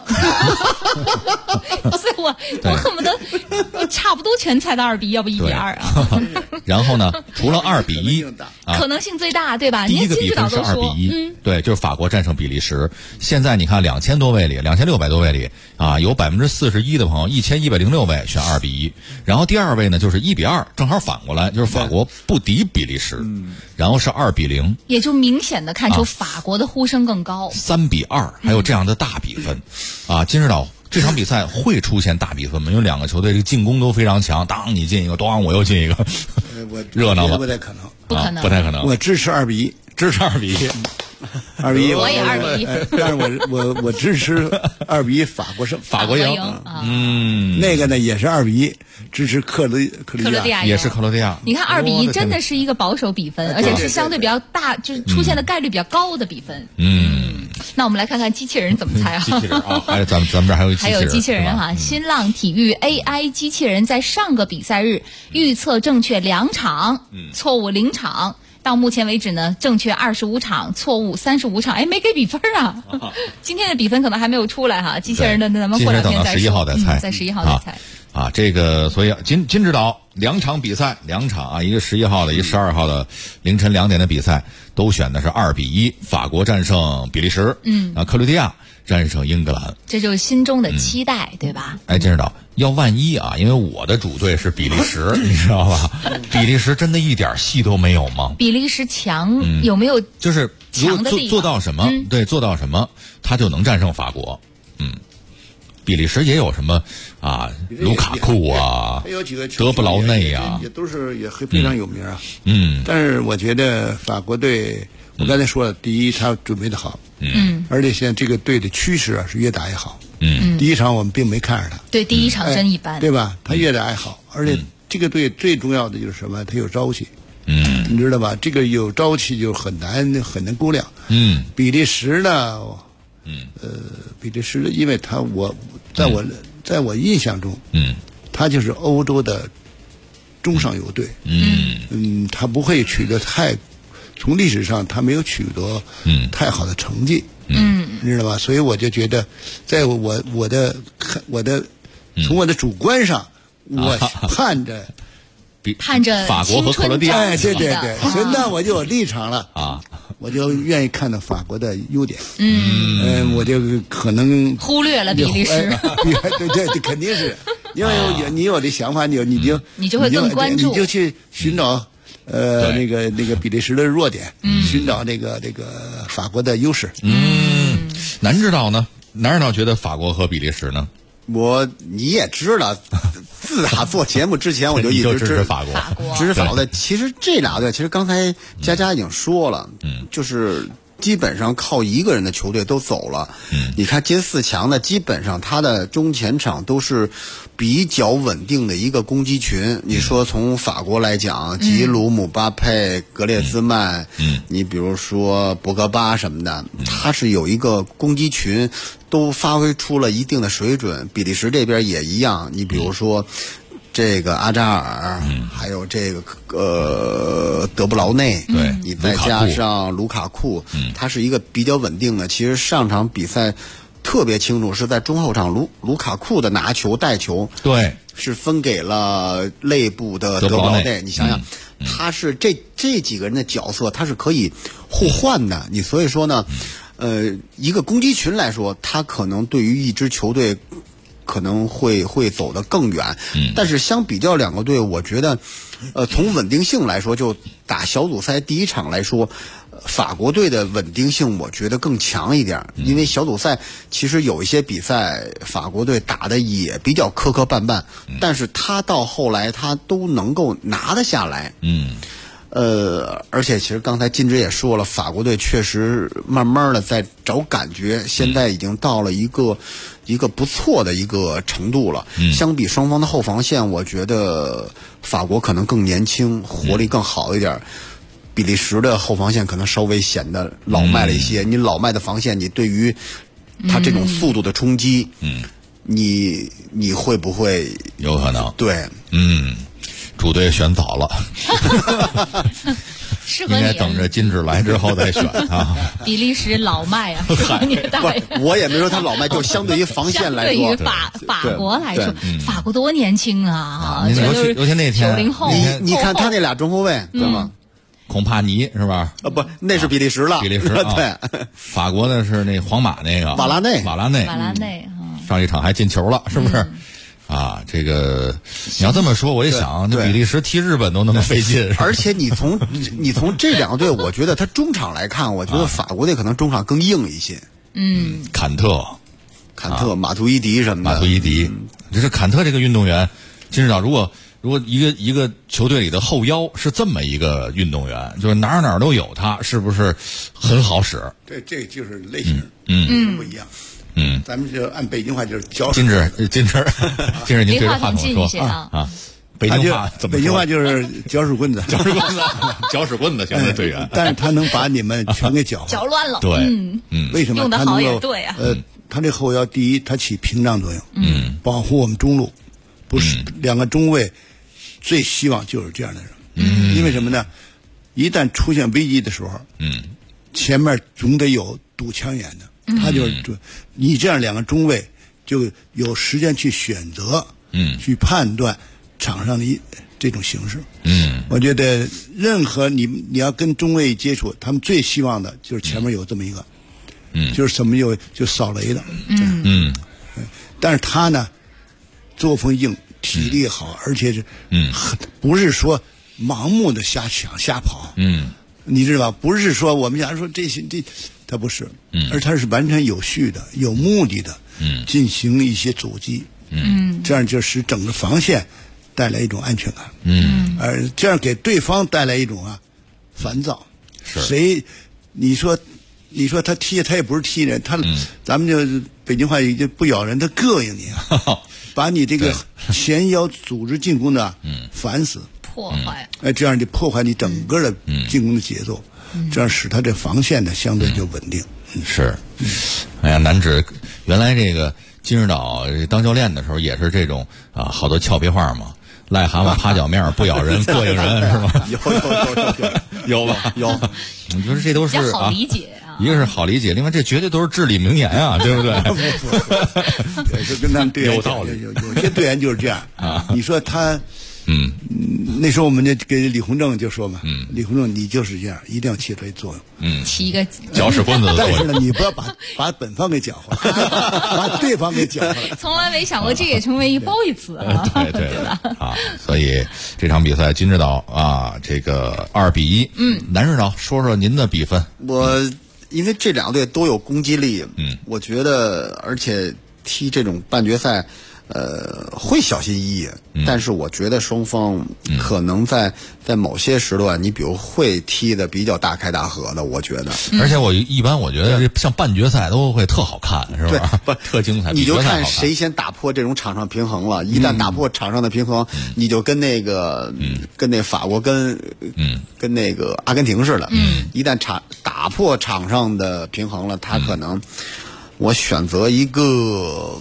所以我恨不得差不多全猜到2比1，要不1比2啊。 然后呢，除了2比1， 可能性最大，对吧？ 第一个比分是2比1，对，就是法国战胜比利时。现在你看，2600多位里啊，有41%的朋友，1106位选2比1。然后第二位呢，就是1比2，正好反过来，就是法国不敌比利时，然后是2比0， 也就明显的看出法国的呼声更高。 3比2，还有这样的大比分，金指导。这场比赛会出现大比分吗？因为2个球队这个进攻都非常强，当你进一个，当我又进一个，热闹吗？ 不太可能， 不可能， 不太可能。 我支持2比1， 支持2比1 ，2比1， 我也2比1， 但是我支持2比1，法国胜， 法国赢。 那个呢也是2比1，支持克罗地亚， 也是克罗地亚。 你看2比1真的是一个保守比分，而且是相对比较大，就是出现的概率比较高的比分。那我们来看看机器人怎么猜啊？ 机器人啊，还有咱们这儿还有机器人哈。新浪体育 AI 机器人在上个比赛日预测正确2场，错误0场。到目前为止呢，正确25场，错误35场。没给比分啊！今天的比分可能还没有出来哈。机器人的咱们过2天再说。 11号再猜， 在11号再猜。 这个所以金指导2场比赛，2场啊，一个11号的，一个12号的凌晨2点的比赛，都选的是2比1，法国战胜比利时，克罗地亚战胜英格兰， 这就是心中的期待，对吧？ 金指导，要万一啊，因为我的主队是比利时，你知道吧？比利时真的一点戏都没有吗？ 比利时强，有没有就是强的地方？ 做到什么？对，做到什么，他就能战胜法国。比利时也有什么卢卡库啊， 还有几个德布劳内啊， 也都是也非常有名啊。但是我觉得法国队，我刚才说了，第一他准备的好，而且现在这个队的趋势是越打越好。第一场我们并没看着他， 对，第一场真一般， 对吧？他越打越好，而且这个队最重要的就是什么？他有朝气。你知道吧？这个有朝气就很难估量。比利时呢？比利时，因为在我印象中，他就是欧洲的中上游队，他不会取得从历史上他没有取得太好的成绩，你知道吧？所以我就觉得，在我的从我的主观上，我盼着法国和克罗地亚， 对，所以那我就有立场了我就愿意看到法国的优点，我就可能忽略了比利时， 对，肯定是，因为你有这想法，你就会更关注， 你就去寻找那个比利时的弱点，寻找这个法国的优势。 南指导呢？南指导觉得法国和比利时呢？ 你也知道，自打做节目之前我就一直支持法国， 支持法国的。其实这俩队，其实刚才佳佳已经说了，就是基本上靠一个人的球队都走了。你看进4强的，基本上他的中前场都是比较稳定的一个攻击群。你说从法国来讲，吉鲁、姆巴佩、格列兹曼，你比如说博格巴什么的，他是有一个攻击群。都发挥出了一定的水准，比利时这边也一样。你比如说，这个阿扎尔，还有这个德布劳内， 对， 你再加上卢卡库，他是一个比较稳定的。其实上场比赛特别清楚，是在中后场卢卡库的拿球带球， 对， 是分给了内部的德布劳内。你想想，他是这几个人的角色，他是可以互换的。你所以说呢，一个攻击群来说，他可能对于一支球队可能会走得更远。但是相比较两个队，我觉得，从稳定性来说，就打小组赛第一场来说。法国队的稳定性我觉得更强一点，因为小组赛其实有一些比赛法国队打的也比较磕磕绊绊，但是他到后来他都能够拿得下来。而且其实刚才金枝也说了，法国队确实慢慢的在找感觉，现在已经到了一个不错的一个程度了。相比双方的后防线，我觉得法国可能更年轻，活力更好一点。比利时的后防线可能稍微显得老迈了一些。你老迈的防线，你对于他这种速度的冲击，你会不会有可能？ 对， 主队选早了， 适合你， 应该等着金枝来之后再选啊。 比利时老迈啊，适合你大爷。 我也没说他老迈，就相对于防线来说， 相对于法国来说，法国多年轻啊！ 尤其那天 90后， 你看他那俩中后卫，对吗？ 孔帕尼是吧？ 不，那是比利时了。 比利时对，法国的是那皇马那个瓦拉内。 上一场还进球了，是不是？啊，这个你要这么说，我一想，那比利时踢日本都那么费劲。 而且你从这两个队，我觉得他中场来看，我觉得法国队可能中场更硬一些。 坎特、 马图伊迪什么的。 就是坎特这个运动员，金指导，如果一个球队里的后腰是这么一个运动员，就是哪儿都有他，是不是很好使？ 这就是类型，不一样。咱们就按北京话就是搅金枝，您对着话筒说啊。北京话就是搅屎棍子， 搅屎棍子，现在队员。 但是他能把你们全给搅乱了。 对， 为什么？ 用得好也对啊。 他这后腰第一，他起屏障作用，保护我们中路，不是两个中卫。最希望就是这样的人，因为什么呢？一旦出现危机的时候，前面总得有堵枪眼的，他就是你这样两个中卫就有时间去选择，去判断场上的这种形势。我觉得任何你要跟中卫接触，他们最希望的就是前面有这么一个，就是什么就扫雷的，但是他呢，作风硬。体力好，而且是不是说盲目的瞎抢瞎跑，你知道吧？不是说我们想说这他不是，而他是完全有序的、有目的的，进行一些阻击，这样就使整个防线带来一种安全感，而这样给对方带来一种烦躁。谁？你说他踢他也不是踢人，咱们就北京话就不咬人，他膈应你啊。把你这个前腰组织进攻的烦死破坏， 这样就破坏你整个的进攻的节奏，这样使他这防线呢相对就稳定。 是，哎呀，男指原来这个金指导当教练的时候也是这种好多俏皮话嘛，癞蛤蟆趴脚面不咬人，膈应人是吗？有吧？有。你说这都是好理解。 一个是好理解，另外这绝对都是至理名言啊，对不对？ 就跟他们队员有道理， 有些队员就是这样啊。你说他，那时候我们就给李洪正就说嘛，李洪正你就是这样，一定要起这作用， 起一个搅屎棍子的作用。 但是呢，你不要把本方给搅和了，把对方给搅和了。 从来没想过这也成为一褒义词啊， 对吧？所以这场比赛金指导这个2-1，男指导说说您的比分。 因为这两个队都有攻击力，我觉得，而且踢这种半决赛，会小心翼翼，但是我觉得双方可能在某些时段，你比如会踢的比较大开大合的，我觉得。 而且一般我觉得像半决赛都会特好看，是吧？不，特精彩。 你就看谁先打破这种场上平衡了，一旦打破场上的平衡，你就跟那法国跟那个阿根廷似的，一旦打破场上的平衡了，他可能我选择一个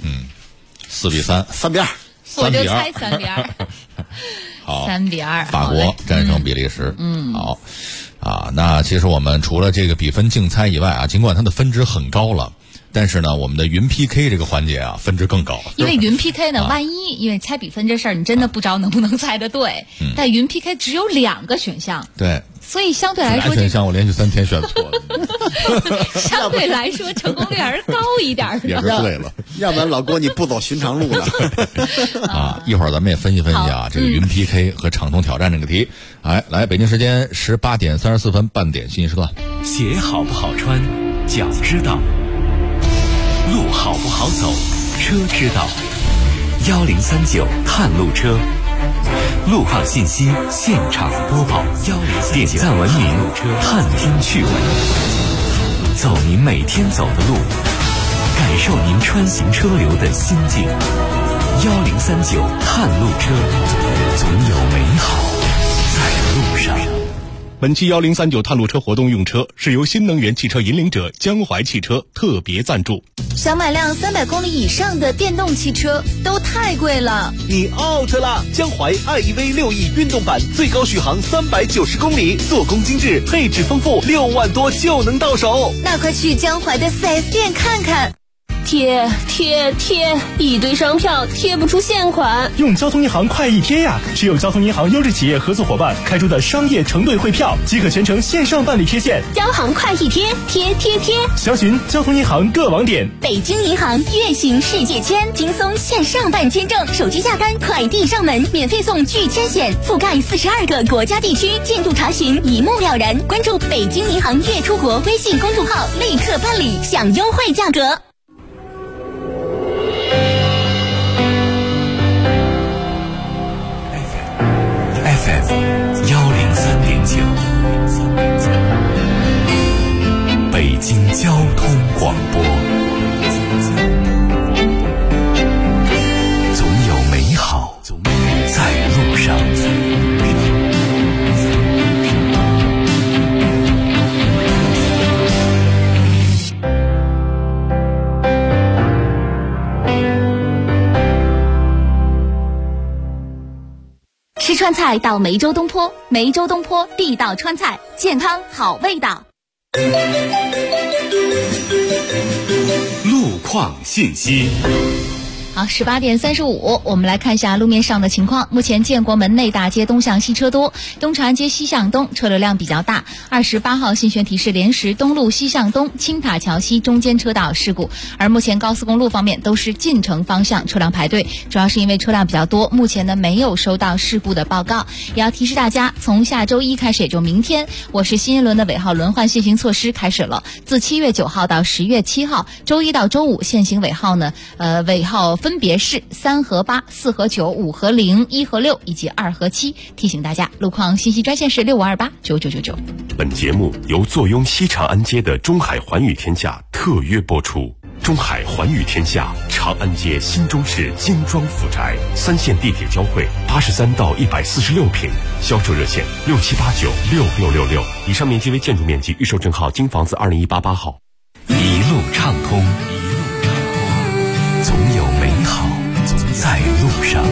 4-3，3-2， 我就猜3-2。 好 ，3-2， 法国战胜比利时。好那其实我们除了这个比分竞猜以外尽管它的分值很高了， 但是呢，我们的云 PK 这个环节啊，分值更高。 因为云 PK 呢，万一因为猜比分这事儿，你真的不知道能不能猜得对。但云 PK 只有2个选项。 对。 所以相对来说， 选项我连续3天选错了。 相对来说，成功率还是高一点的。 也是对了， 要不然老郭你不走寻常路了。 啊，一会儿咱们也分析分析啊，这个云 PK 和畅通挑战这个题。来，北京时间18点34分，半点信息时段。 鞋好不好穿，脚知道；路好不好走，车知道。1039探路车。路况信息现场播报，点赞文明，探听趣闻，走您每天走的路，感受您穿行车流的心境。1039探路车，总有美好在路上。 本期1039探路车活动用车是由新能源汽车引领者江淮汽车特别赞助。 想买辆300公里以上的电动汽车都太贵了， 你 out 了！江淮 iEV 6E 运动版最高续航390公里，做工精致，配置丰富，6万多就能到手。 那快去江淮的 4S 店看看。贴，一堆商票贴不出现款。 用交通银行快易贴呀！持有交通银行优质企业合作伙伴开出的商业承兑汇票，即可全程线上办理贴现。 交行快易贴，贴。 详询交通银行各网点。 北京银行月行世界签，轻松线上办签证，手机下单，快递上门，免费送拒签险，覆盖42个国家地区，进度查询一目了然。关注北京银行月出国微信公众号，立刻办理，享优惠价格。 FM 103.9，北京交通广播，总有美好在路上。 吃川菜到梅州东坡，梅州东坡地道川菜，健康好味道。 路况信息。 好，18点35，我们来看一下路面上的情况。目前建国门内大街东向西车多，东长安街西向东车流量比较大。28号信宣提示莲石东路西向东青塔桥西中间车道事故。而目前高速公路方面都是进城方向车辆排队，主要是因为车辆比较多，目前呢没有收到事故的报告。也要提示大家，从下周一开始，也就明天，我市新一轮的尾号轮换限行措施开始了。自7月9号到10月7号，周一到周五限行尾号呢，尾号分别是3和8、4和9、5和0、1和6以及2和7。提醒大家，路况信息专线是65289999。 本节目由坐拥西长安街的中海环宇天下特约播出。中海环宇天下长安街新中式精装复宅，3线地铁交汇，83到146平，销售热线67896666。以上面积为建筑面积预售证号京房子20188号。一路畅通，总有美好在路上。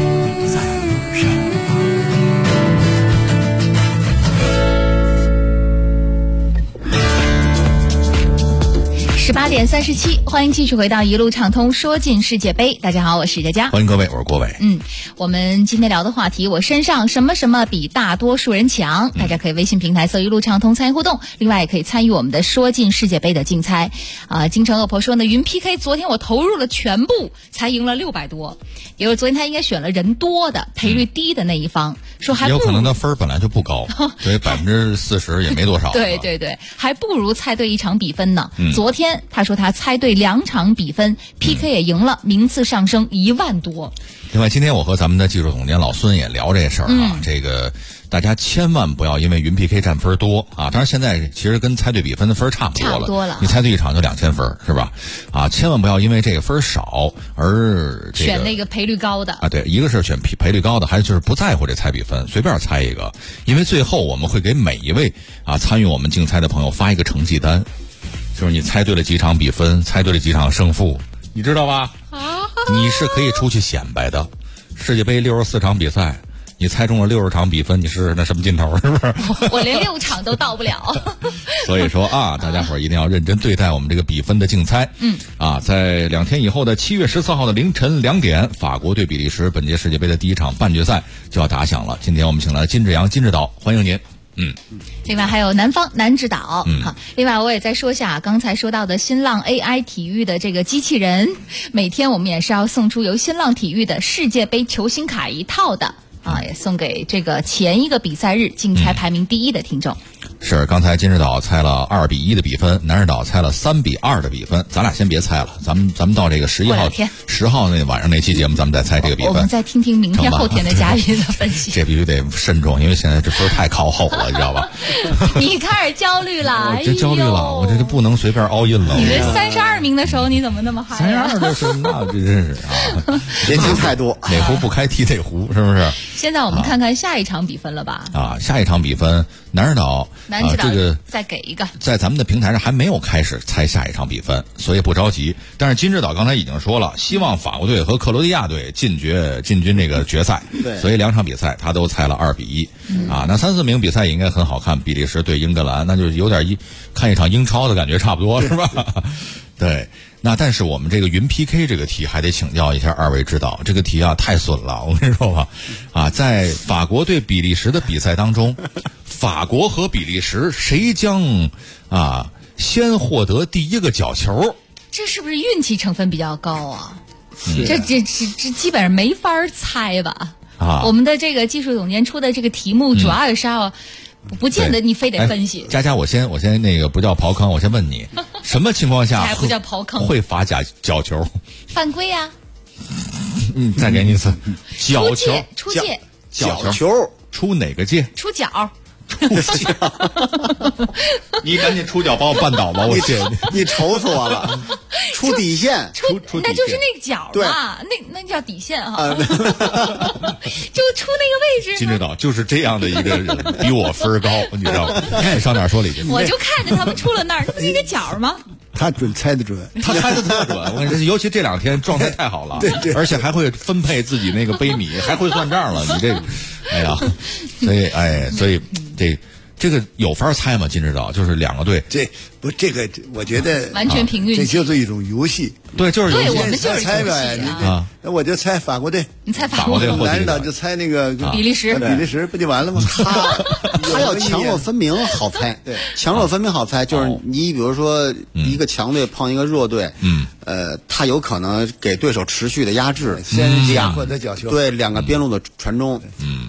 18点37，欢迎继续回到一路畅通说进世界杯。大家好，我是佳佳， 欢迎各位，我是郭伟。 我们今天聊的话题，我身上什么什么比大多数人强？大家可以微信平台搜一路畅通参与互动，另外也可以参与我们的说进世界杯的竞猜。京城恶婆说呢，云 PK 昨天我投入了全部，才赢了600多，也就是昨天他应该选了人多的、赔率低的那一方，说还不如有可能他分本来就不高，所以40%也没多少。 对，还不如猜对一场比分呢。昨天他说他猜对2场比分，PK 也赢了，名次上升1万多。 另外，今天我和咱们的技术总监老孙也聊这事儿啊，这个大家千万不要因为云 PK 占分多啊，当然现在其实跟猜对比分的分差不多了，你猜对一场就2000分是吧？千万不要因为这个分少而选那个赔率高的啊。对，一个是选赔率高的，还有就是不在乎这猜比分，随便猜一个，因为最后我们会给每一位参与我们竞猜的朋友发一个成绩单，就是你猜对了几场比分，猜对了几场胜负，你知道吧？你是可以出去显摆的。世界杯64场比赛， 你猜中了60场比分，你是那什么劲头，是不是？ 我连6场都到不了。 所以说啊，大家伙儿一定要认真对待我们这个比分的竞猜。在2天以后的7月14号的凌晨2点，法国对比利时本届世界杯的第1场半决赛就要打响了。今天我们请来了金志扬、金指导，欢迎您。 另外还有南方南指导。好，另外我也再说下刚才说到的新浪 AI 体育的这个机器人，每天我们也是要送出由新浪体育的世界杯球星卡1套的也送给这个前一个比赛日竞猜排名第1的听众。 是，刚才金指导猜了2比1的比分，南指导猜了3比2的比分。咱俩先别猜了，咱们到这个11号、10号那晚上那期节目，咱们再猜这个比分。 我们再听听明天、后天的嘉宾的分析。 这必须得慎重，因为现在这分太靠后了，你知道吧？ 你开始焦虑了， 我这焦虑了，我这就不能随便 all in 了。 你这32名的时候，你怎么那么嗨呀 ？32就是那这真是啊， 年轻太多， 哪壶不开提哪壶，是不是？ 现在我们看看下一场比分了吧？ 下一场比分，南指导这个再给一个， 在咱们的平台上还没有开始猜下一场比分，所以不着急。但是金指导刚才已经说了，希望法国队和克罗地亚队进军这个决赛，所以2场比赛他都猜了2比1。那3、4名比赛也应该很好看，比利时对英格兰，那就有点看一场英超的感觉差不多，是吧？对。那但是我们这个云 PK 这个题还得请教一下2位指导，这个题太损了，我跟你说吧，在法国对比利时的比赛当中，法国和比利时谁将先获得第1个角球？ 这是不是运气成分比较高啊？这基本上没法猜吧？我们的这个技术总监出的这个题目主要也是要。不见得你非得分析。 佳佳，我先那个不叫刨坑，我先问你，什么情况下还不叫刨坑会罚角球？ 犯规呀！ 再给你一次，角球， 出界， 角球，出哪个界？ 出角。 你赶紧出脚把我绊倒吧！我谢你愁死我了。出底线， 出那就是那个角嘛，那叫底线哈。就出那个位置。 金指导就是这样的一个人，比我分高，你知道吗？你看你上哪说理去？ 我就看着他们出了那儿，那不是一个角吗？ 他猜得准。我跟你说，尤其这2天状态太好了， 对， 而且还会分配自己那个杯米，还会算账了。你这个，所以这个有法猜吗？金指导就是2个队， 这个我觉得完全凭运气， 这就是一种游戏。 对，就是游戏。 对，我们就是猜呗那我就猜法国队。 你猜法国队， 男指导就猜那个比利时， 不就完了吗？ 他要强弱分明好猜，对，强弱分明好猜，就是你比如说一个强队碰一个弱队，他有可能给对手持续的压制， 先获得角球， 对2个边路的传中，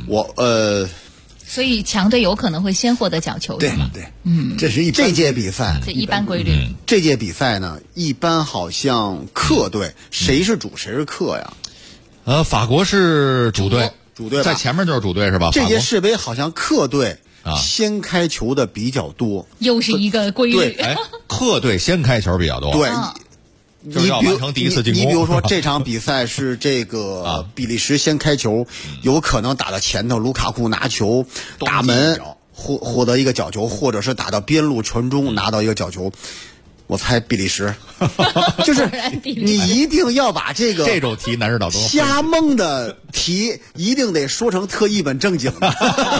所以强队有可能会先获得角球， 对，这是这届比赛， 这一般规律。 这届比赛呢，一般好像客队谁是主谁是客呀？ 法国是主队，在前面就是主队是吧？ 这届世杯好像客队先开球的比较多， 又是一个规律。 客队先开球比较多， 对。 就是要完成第一次进攻。 你比如说这场比赛是这个比利时先开球，有可能打到前头，卢卡库拿球打门获得一个角球，或者是打到边路传中拿到一个角球。我猜比利时，就是你一定要把这种题男指导都瞎蒙的题一定得说成特一本正经的。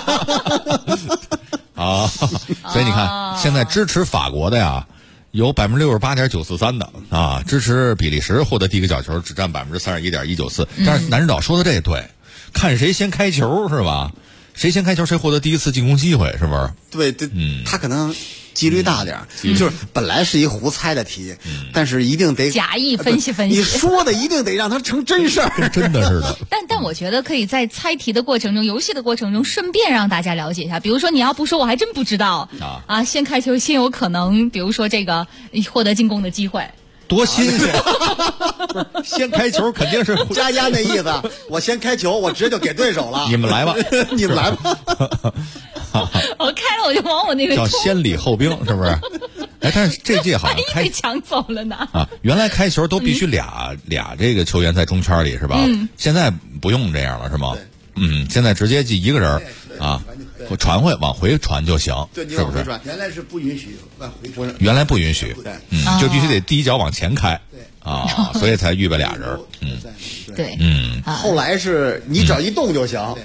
所以你看，现在支持法国的呀。有68.943%的支持比利时获得第1个角球，只占31.194%。但是男指导说的这对，看谁先开球是吧？谁先开球谁获得第1次进攻机会，是不是？ 对，他可能几率大点，就是本来是一胡猜的题，但是一定得假意分析。 你说的一定得让它成真事儿， 真的是的。 但我觉得可以在猜题的过程中、游戏的过程中，顺便让大家了解一下。比如说，你要不说，我还真不知道先开球先有可能，比如说这个获得进攻的机会。 多新鲜！先开球肯定是佳佳那意思，我先开球，我直接就给对手了。 你们来吧， 你们来吧。 我开了我就往我那个叫先礼后兵，是不是？但是这届好像被抢走了呢。 原来开球都必须俩这个球员在中圈里是吧？现在不用这样了是吗？现在直接就一个人我传往回传就行，是不是？ 原来是不允许往回传， 原来不允许，就必须得第一脚往前开所以才预备俩人。 对， 后来是你只要一动就行。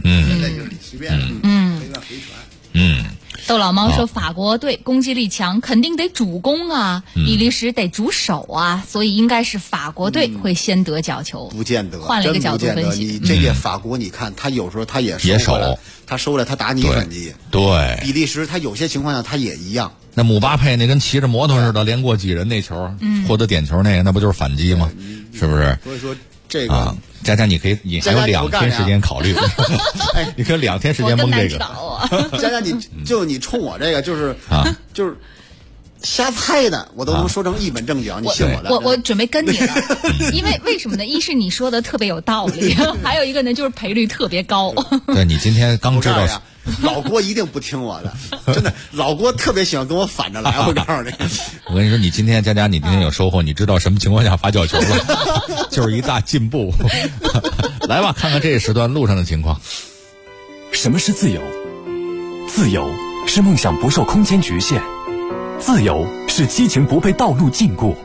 现在就是李奇变了，飞个飞船。 窦老猫说法国队攻击力强，肯定得主攻啊，比利时得主守啊，所以应该是法国队会先得角球。 不见得， 换了一个角度分析。 你这届法国，你看他有时候他也守，他收了他打你反击。 对， 比利时他有些情况下他也一样。 那姆巴佩那跟骑着摩托似的，连过几人那球，获得点球那不就是反击吗？是不是？ 所以说这个佳佳，你还有2天时间考虑，你可以2天时间蒙这个。 佳佳，你冲我这个就是瞎猜的，我都能说成一本正经，你信我的。 我准备跟你了，因为什么呢？一是你说的特别有道理，还有一个呢就是赔率特别高。 对，你今天刚知道。 老郭一定不听我的，真的，老郭特别喜欢跟我反着来。我告诉你， 我跟你说，你今天佳佳，你今天有收获，你知道什么情况下罚角球了，就是一大进步。来吧，看看这时段路上的情况。 什么是自由？自由是梦想不受空间局限，自由是激情不被道路禁锢，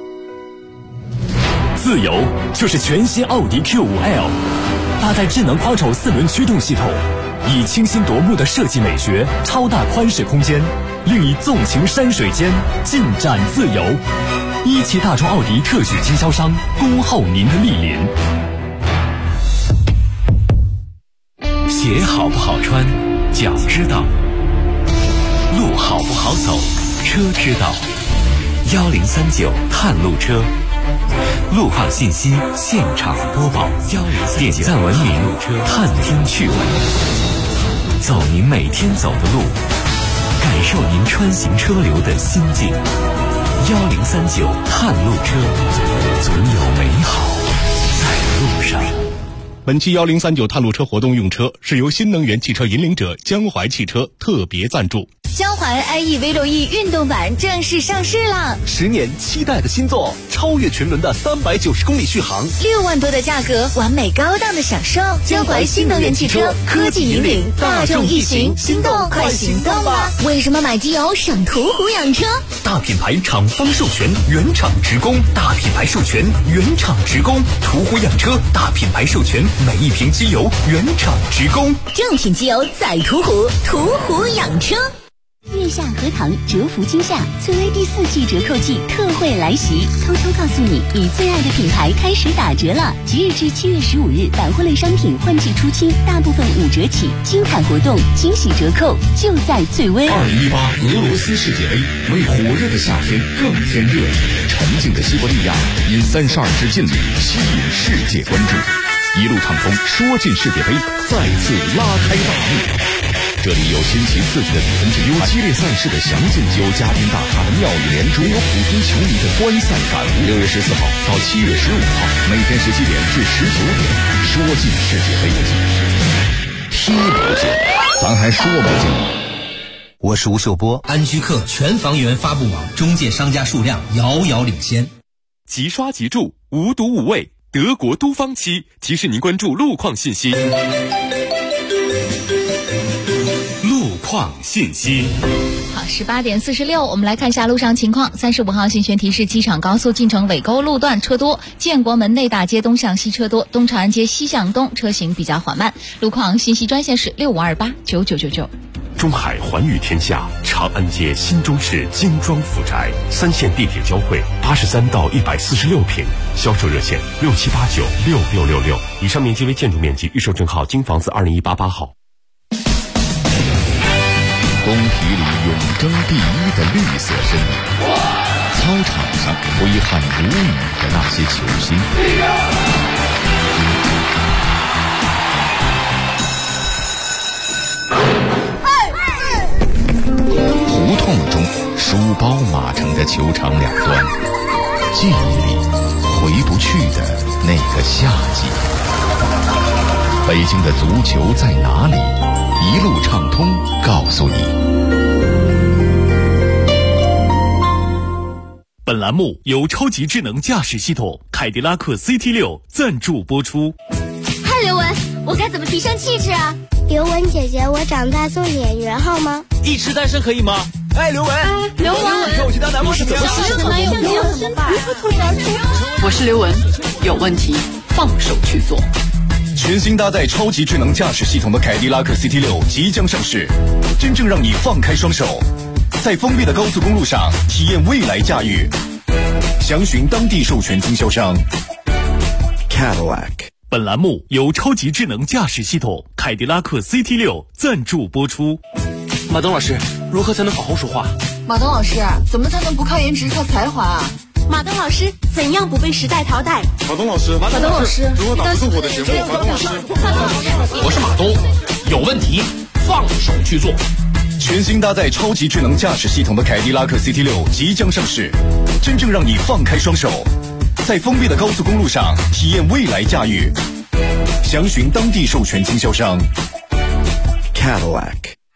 自由就是全新奥迪 Q5L， 搭载智能 Quattro 4轮驱动系统。以清新夺目的设计美学、超大宽适空间，令你纵情山水间，尽展自由。一汽大众奥迪特许经销商，恭候您的莅临。鞋好不好穿，脚知道；路好不好走，车知道。1039探路车，路况信息现场播报，点赞文明，探听趣闻。走您每天走的路，感受您穿行车流的心境。1039探路车，总有美好在路上。 本期1039探路车活动用车是由新能源汽车引领者江淮汽车特别赞助。 江淮 iE V6E 运动版正式上市了 ，10年期待的新作，超越群伦的390公里续航 ，6万多的价格，完美高档的享受。江淮新能源汽车，科技引领大众一行，心动快行动吧！为什么买机油省途虎养车？ 大品牌厂方授权，原厂直供；大品牌授权，原厂直供。途虎养车，大品牌授权，每一瓶机油原厂直供。 正品机油在途虎，途虎养车。 月下荷塘折福今夏，翠微第4季折扣季特惠来袭，偷偷告诉你，你最爱的品牌开始打折了！即日至7月15日，百货类商品换季出清，大部分5折起，精彩活动、惊喜折扣就在翠微。 2018俄罗斯世界杯为火热的夏天更添热情，沉静的西伯利亚因32支劲旅吸引世界关注，一路畅通，说进世界杯再次拉开大幕。这里有新奇刺激的比分之有激烈赛事的详尽，有嘉宾大咖的妙语连珠，有普通球迷的观赛感悟。6月14号到7月15号，每天17点至19点，说进世界杯，踢不进，咱还说不进。 我是吴秀波，安居客全房源发布网中介商家数量遥遥领先。 即刷即住，无毒无味，德国都方漆提示您关注路况信息。路况信息。 好，18点46，我们来看一下路上情况。35号信玄提示：机场高速进城尾沟路段车多，建国门内大街东向西车多，东长安街西向东车行比较缓慢。路况信息专线是65289999。 中海环宇天下长安街新中式精装府宅，3线地铁交汇，83到146平，销售热线6789666666。以上面积为建筑面积，预售证号京房子2018号。 工体里永争第1的绿色身影，操场上挥汗如雨的那些球星，胡同中书包码成的球场两端，记忆里回不去的那个夏季。北京的足球在哪里？一路畅通告诉你。 本栏目由超级智能驾驶系统凯迪拉克 CT6 赞助播出。 嗨，刘雯，我该怎么提升气质啊？ 刘雯姐姐，我长大做演员好吗？ 一直单身可以吗？哎，刘雯， 刘雯， 跟我去当男模是怎么实现的？ 我是刘雯，有问题放手去做。 全新搭载超级智能驾驶系统的凯迪拉克 CT6 即将上市，真正让你放开双手，在封闭的高速公路上体验未来驾驭。详询当地授权经销商。Cadillac。 本栏目由超级智能驾驶系统凯迪拉克 CT6 赞助播出。 马东老师，如何才能好好说话？ 马东老师，怎么才能不靠颜值靠才华啊？ 马东老师，怎样不被时代淘汰？ 马东老师，马东老师，如何打不动我的节目？马东老师， 我是马东，有问题放手去做。 全新搭载超级智能驾驶系统的凯迪拉克 CT6 即将上市，真正让你放开双手，在封闭的高速公路上体验未来驾驭。详询当地授权经销商。Cadillac。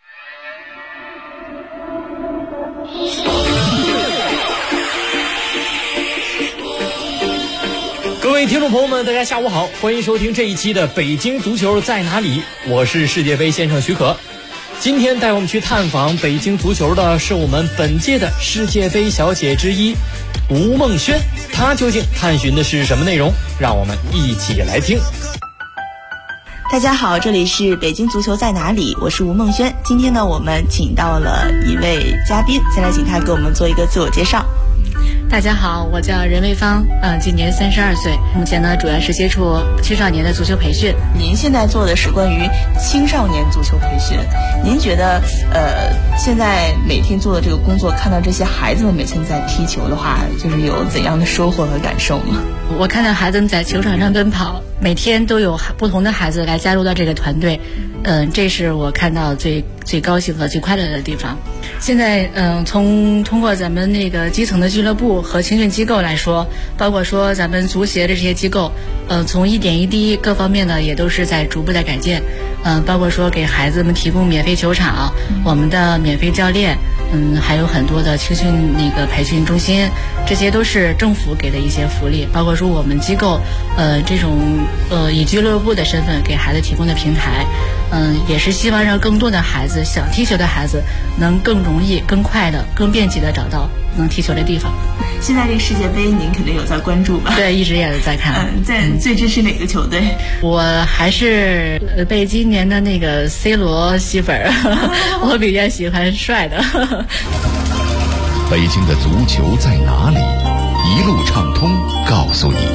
各位听众朋友们，大家下午好，欢迎收听这一期的《北京足球在哪里》，我是世界杯先生许可。今天带我们去探访北京足球的是我们本届的世界杯小姐之一吴梦轩，她究竟探寻的是什么内容？让我们一起来听。 大家好，这里是北京足球在哪里，我是吴梦轩。今天呢，我们请到了一位嘉宾，先来请他给我们做一个自我介绍。 大家好，我叫任卫芳，今年32岁，目前呢主要是接触青少年的足球培训。 您现在做的是关于青少年足球培训，您觉得现在每天做的这个工作，看到这些孩子们每天在踢球的话，就是有怎样的收获和感受吗？ 我看到孩子们在球场上奔跑，每天都有不同的孩子来加入到这个团队，这是我看到最高兴和最快乐的地方。现在通过咱们那个基层的俱乐部和青训机构来说，包括说咱们足协的这些机构，从一点一滴各方面呢也都是在逐步的改建，包括说给孩子们提供免费球场，我们的免费教练，还有很多的青训那个培训中心，这些都是政府给的一些福利，包括说我们机构这种以俱乐部的身份给孩子提供的平台，也是希望让更多的孩子想踢球的孩子能更容易、更快的、更便捷的找到能踢球的地方。 现在这个世界杯您肯定有在关注吧？ 对，一直也在看。 最支持哪个球队？ 我还是被今年的那个 C 罗吸粉我比较喜欢帅的。 北京的足球在哪里？一路畅通告诉你。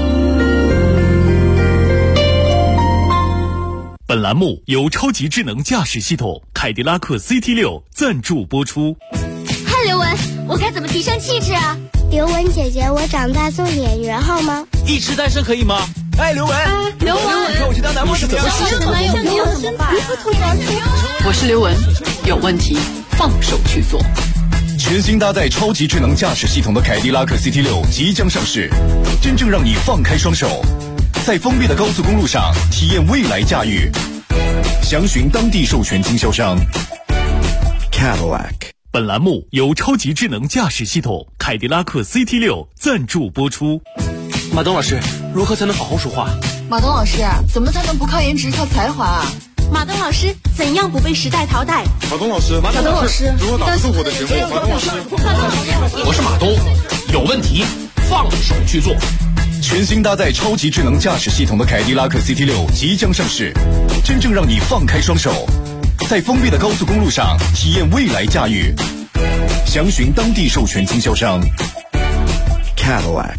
本栏目由超级智能驾驶系统凯迪拉克 CT6 赞助播出。 嗨，刘雯，我该怎么提升气质啊？ 刘雯姐姐，我长大送你演员好吗？ 一直单身可以吗？哎，刘雯， 刘雯， 看我去当男模是怎么样？ 我是刘雯，有问题放手去做。 全新搭载超级智能驾驶系统的凯迪拉克 CT6 即将上市，真正让你放开双手，在封闭的高速公路上体验未来驾驭。详询当地授权经销商。Cadillac。 本栏目由超级智能驾驶系统凯迪拉克 CT6 赞助播出。 马东老师，如何才能好好说话？ 马东老师，怎么才能不靠颜值靠才华啊？ 马东老师，怎样不被时代淘汰？ 马东老师，马东老师，如何打不动我的节目？马东老师， 我是马东，有问题放手去做。 全新搭载超级智能驾驶系统的凯迪拉克 CT6 即将上市，真正让你放开双手，在封闭的高速公路上体验未来驾驭。详询当地授权经销商。Cadillac。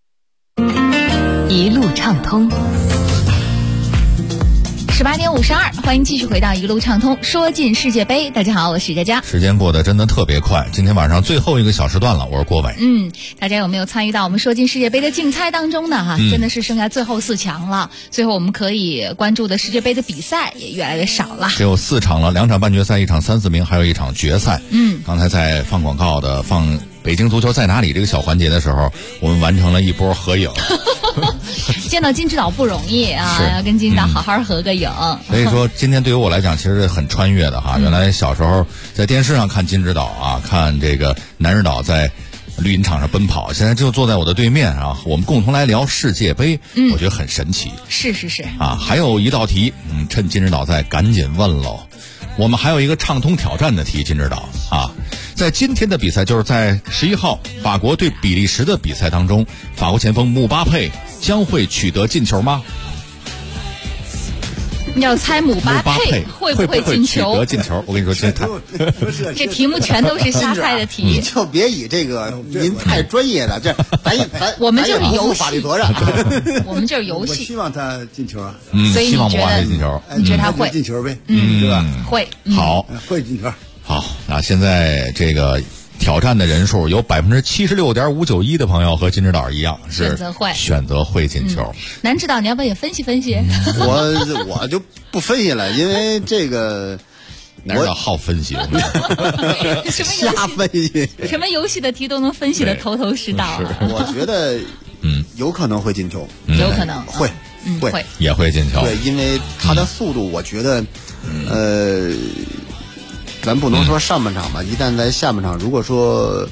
一路畅通。18点52，欢迎继续回到一路畅通，说进世界杯。大家好，我是佳佳。 时间过得真的特别快，今天晚上最后一个小时段了，我是郭伟。 大家有没有参与到我们说进世界杯的竞猜当中呢？真的是剩下最后4强了，最后我们可以关注的世界杯的比赛也越来越少了， 只有4场了，2场半决赛，1场3、4名，还有1场决赛。刚才在放广告的放北京足球在哪里这个小环节的时候，我们完成了一波合影。 见到金指导不容易啊，要跟金指导好好合个影。 所以说今天对于我来讲其实是很穿越的哈。原来小时候在电视上看金指导啊，看这个南指导在绿茵场上奔跑，现在就坐在我的对面啊，我们共同来聊世界杯，我觉得很神奇。 是啊，还有一道题，趁金指导在赶紧问喽。我们还有一个畅通挑战的题，金指导啊，在今天的比赛，就是在11号法国对比利时的比赛当中，法国前锋姆巴佩将会取得进球吗？ 要猜姆巴佩会不会进球？ 取得进球，我跟你说， 这题目全都是瞎猜的题。 你就别以这个您太专业了，这咱我们就是游戏， 法律责任， 我们就是游戏。 我希望他进球啊， 所以希望姆巴佩进球， 你觉得他会进球呗？ 对吧？ 会， 好， 会进球。 好，那现在这个挑战的人数有76.591%的朋友和金指导一样是选择会进球。 南指导，你要不要也分析分析？ 我就不分析了，因为这个南指导好分析， 瞎分析， 什么游戏的题都能分析的头头是道。 我觉得有可能会进球， 有可能会也会进球。 对，因为他的速度，我觉得咱不能说上半场吧，一旦在下半场，如果说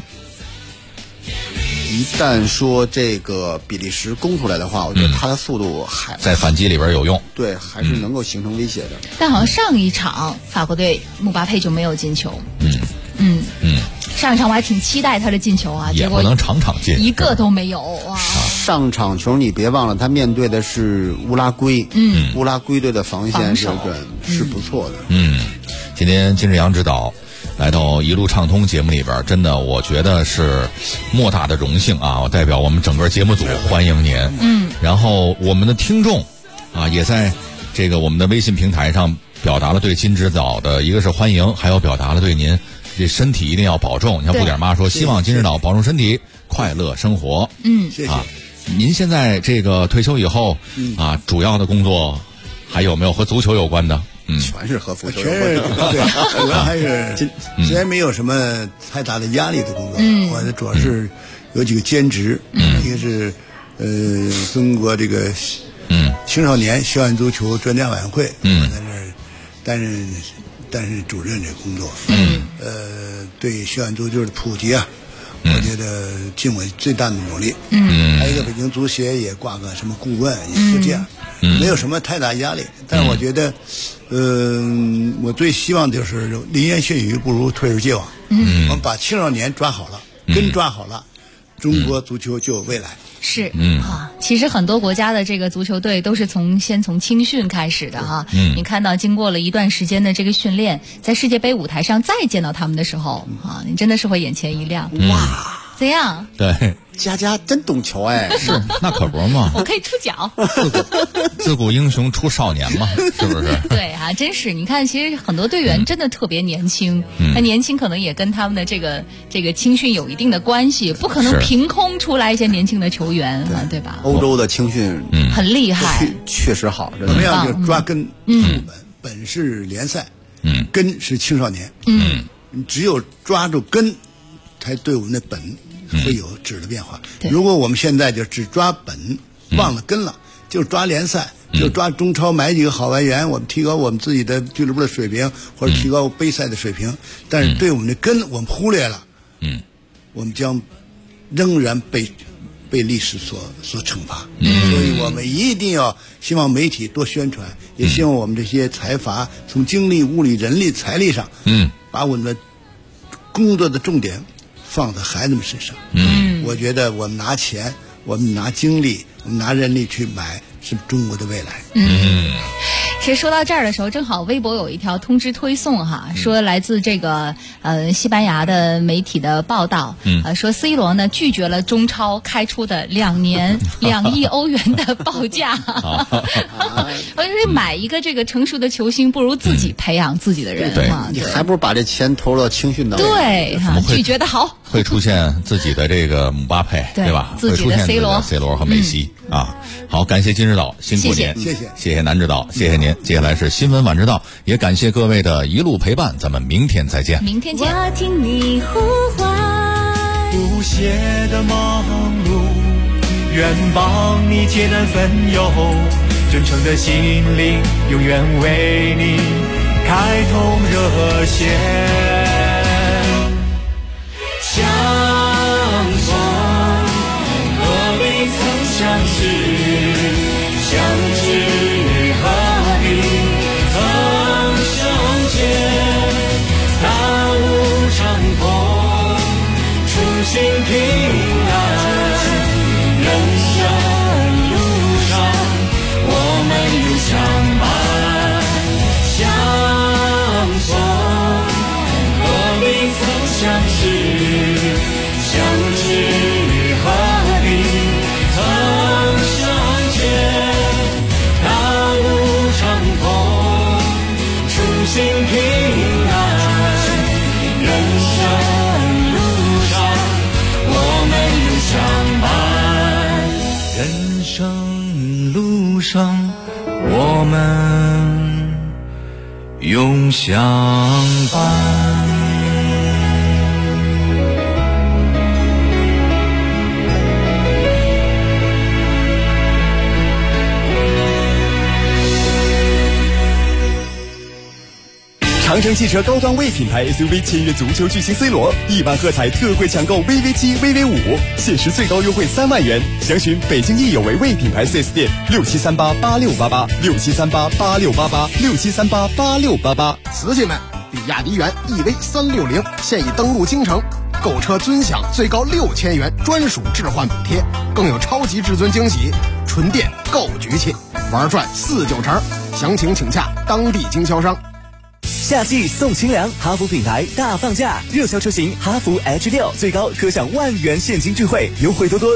一旦说这个比利时攻出来的话，我觉得他的速度还在反击里边有用， 对，还是能够形成威胁的。 但好像上一场法国队姆巴佩就没有进球，上一场我还挺期待他的进球啊， 也不能场场进， 一个都没有哇。 上场球你别忘了，他面对的是乌拉圭，乌拉圭队的防线这个是不错的， 今天金志扬指导来到一路畅通节目里边，真的我觉得是莫大的荣幸啊！我代表我们整个节目组欢迎您。然后我们的听众啊，也在这个我们的微信平台上表达了对金指导的一个是欢迎，还有表达了对您这身体一定要保重。你看布点妈说，希望金指导保重身体，快乐生活。 谢谢。 您现在这个退休以后啊，主要的工作还有没有和足球有关的？ 全是和足球有关的，对，主要还是虽然没有什么太大的压力的工作，我主要是有几个兼职，一个是中国这个青少年校园足球专家委员会，我在那儿担任主任这工作，对校园足球的普及啊，我觉得尽我最大的努力，还有一个北京足协也挂个什么顾问，也就这样。没有什么太大压力，但是我觉得，我最希望就是临渊训语不如退而结网。我们把青少年抓好了，根抓好了，中国足球就有未来。 是其实很多国家的这个足球队都是先从青训开始的哈。你看到经过了一段时间的这个训练，在世界杯舞台上再见到他们的时候你真的是会眼前一亮。哇，怎样？ 对。 佳佳真懂球哎， 是那可不嘛， 我可以出脚。 自古英雄出少年嘛，是不是？ 对啊，真是。你看，其实很多队员真的特别年轻，他年轻可能也跟他们的这个青训有一定的关系，不可能凭空出来一些年轻的球员对吧？ 欧洲的青训很厉害， 确实好。 怎么样就抓根，本是联赛，根是青少年，只有抓住根，才对我们的本会有质的变化。如果我们现在就只抓本，忘了根了，就抓联赛，就抓中超买几个好外援，我们提高我们自己的俱乐部的水平，或者提高杯赛的水平，但是对我们的根我们忽略了，我们将仍然被历史所惩罚。所以我们一定要希望媒体多宣传，也希望我们这些财阀从精力、物力、人力、财力上，把我们的工作的重点放在孩子们身上。我觉得我们拿钱，我们拿精力，我们拿人力去买是中国的未来。 其实说到这儿的时候，正好微博有一条通知推送说来自这个西班牙的媒体的报道，说 C 罗呢拒绝了中超开出的2年2亿欧元的报价。我觉得买一个这个成熟的球星，不如自己培养自己的人嘛。 你还不如把这钱投到青训当中。 对，拒绝的好。 会出现自己的这个姆巴佩，对吧？ 自己的 C 罗和梅西好，感谢金指导，辛苦您，谢谢南指导，谢谢您。接下来是新闻晚知道，也感谢各位的一路陪伴，咱们明天再见。 明天见。 我听你呼唤， 不懈的忙碌，愿帮你解难分忧，真诚的心灵永远为你开通热线。相逢何必曾相识，相知何必曾相见，大路长空，初心平安，人生路上我们永相伴。 相识何必曾相见，大路长空，初心平安，人生路上我们永相伴，人生路上我们永相伴。 长城汽车高端 微品牌 SUV 签约足球巨星 C 罗，1万喝彩特惠抢购 VV7、VV5，限时最高优惠3万元。详询北京易有为微品牌 4S 店67388688，67388688，67388688。 瓷器们，比亚迪元 EV360现已登陆京城，购车尊享最高6000元专属置换补贴，更有超级至尊惊喜，纯电购局气，玩转49成。详情请洽当地经销商。 夏季送清凉，哈弗品牌大放价，热销车型哈弗 H6最高可享1万元现金钜惠，优惠多多。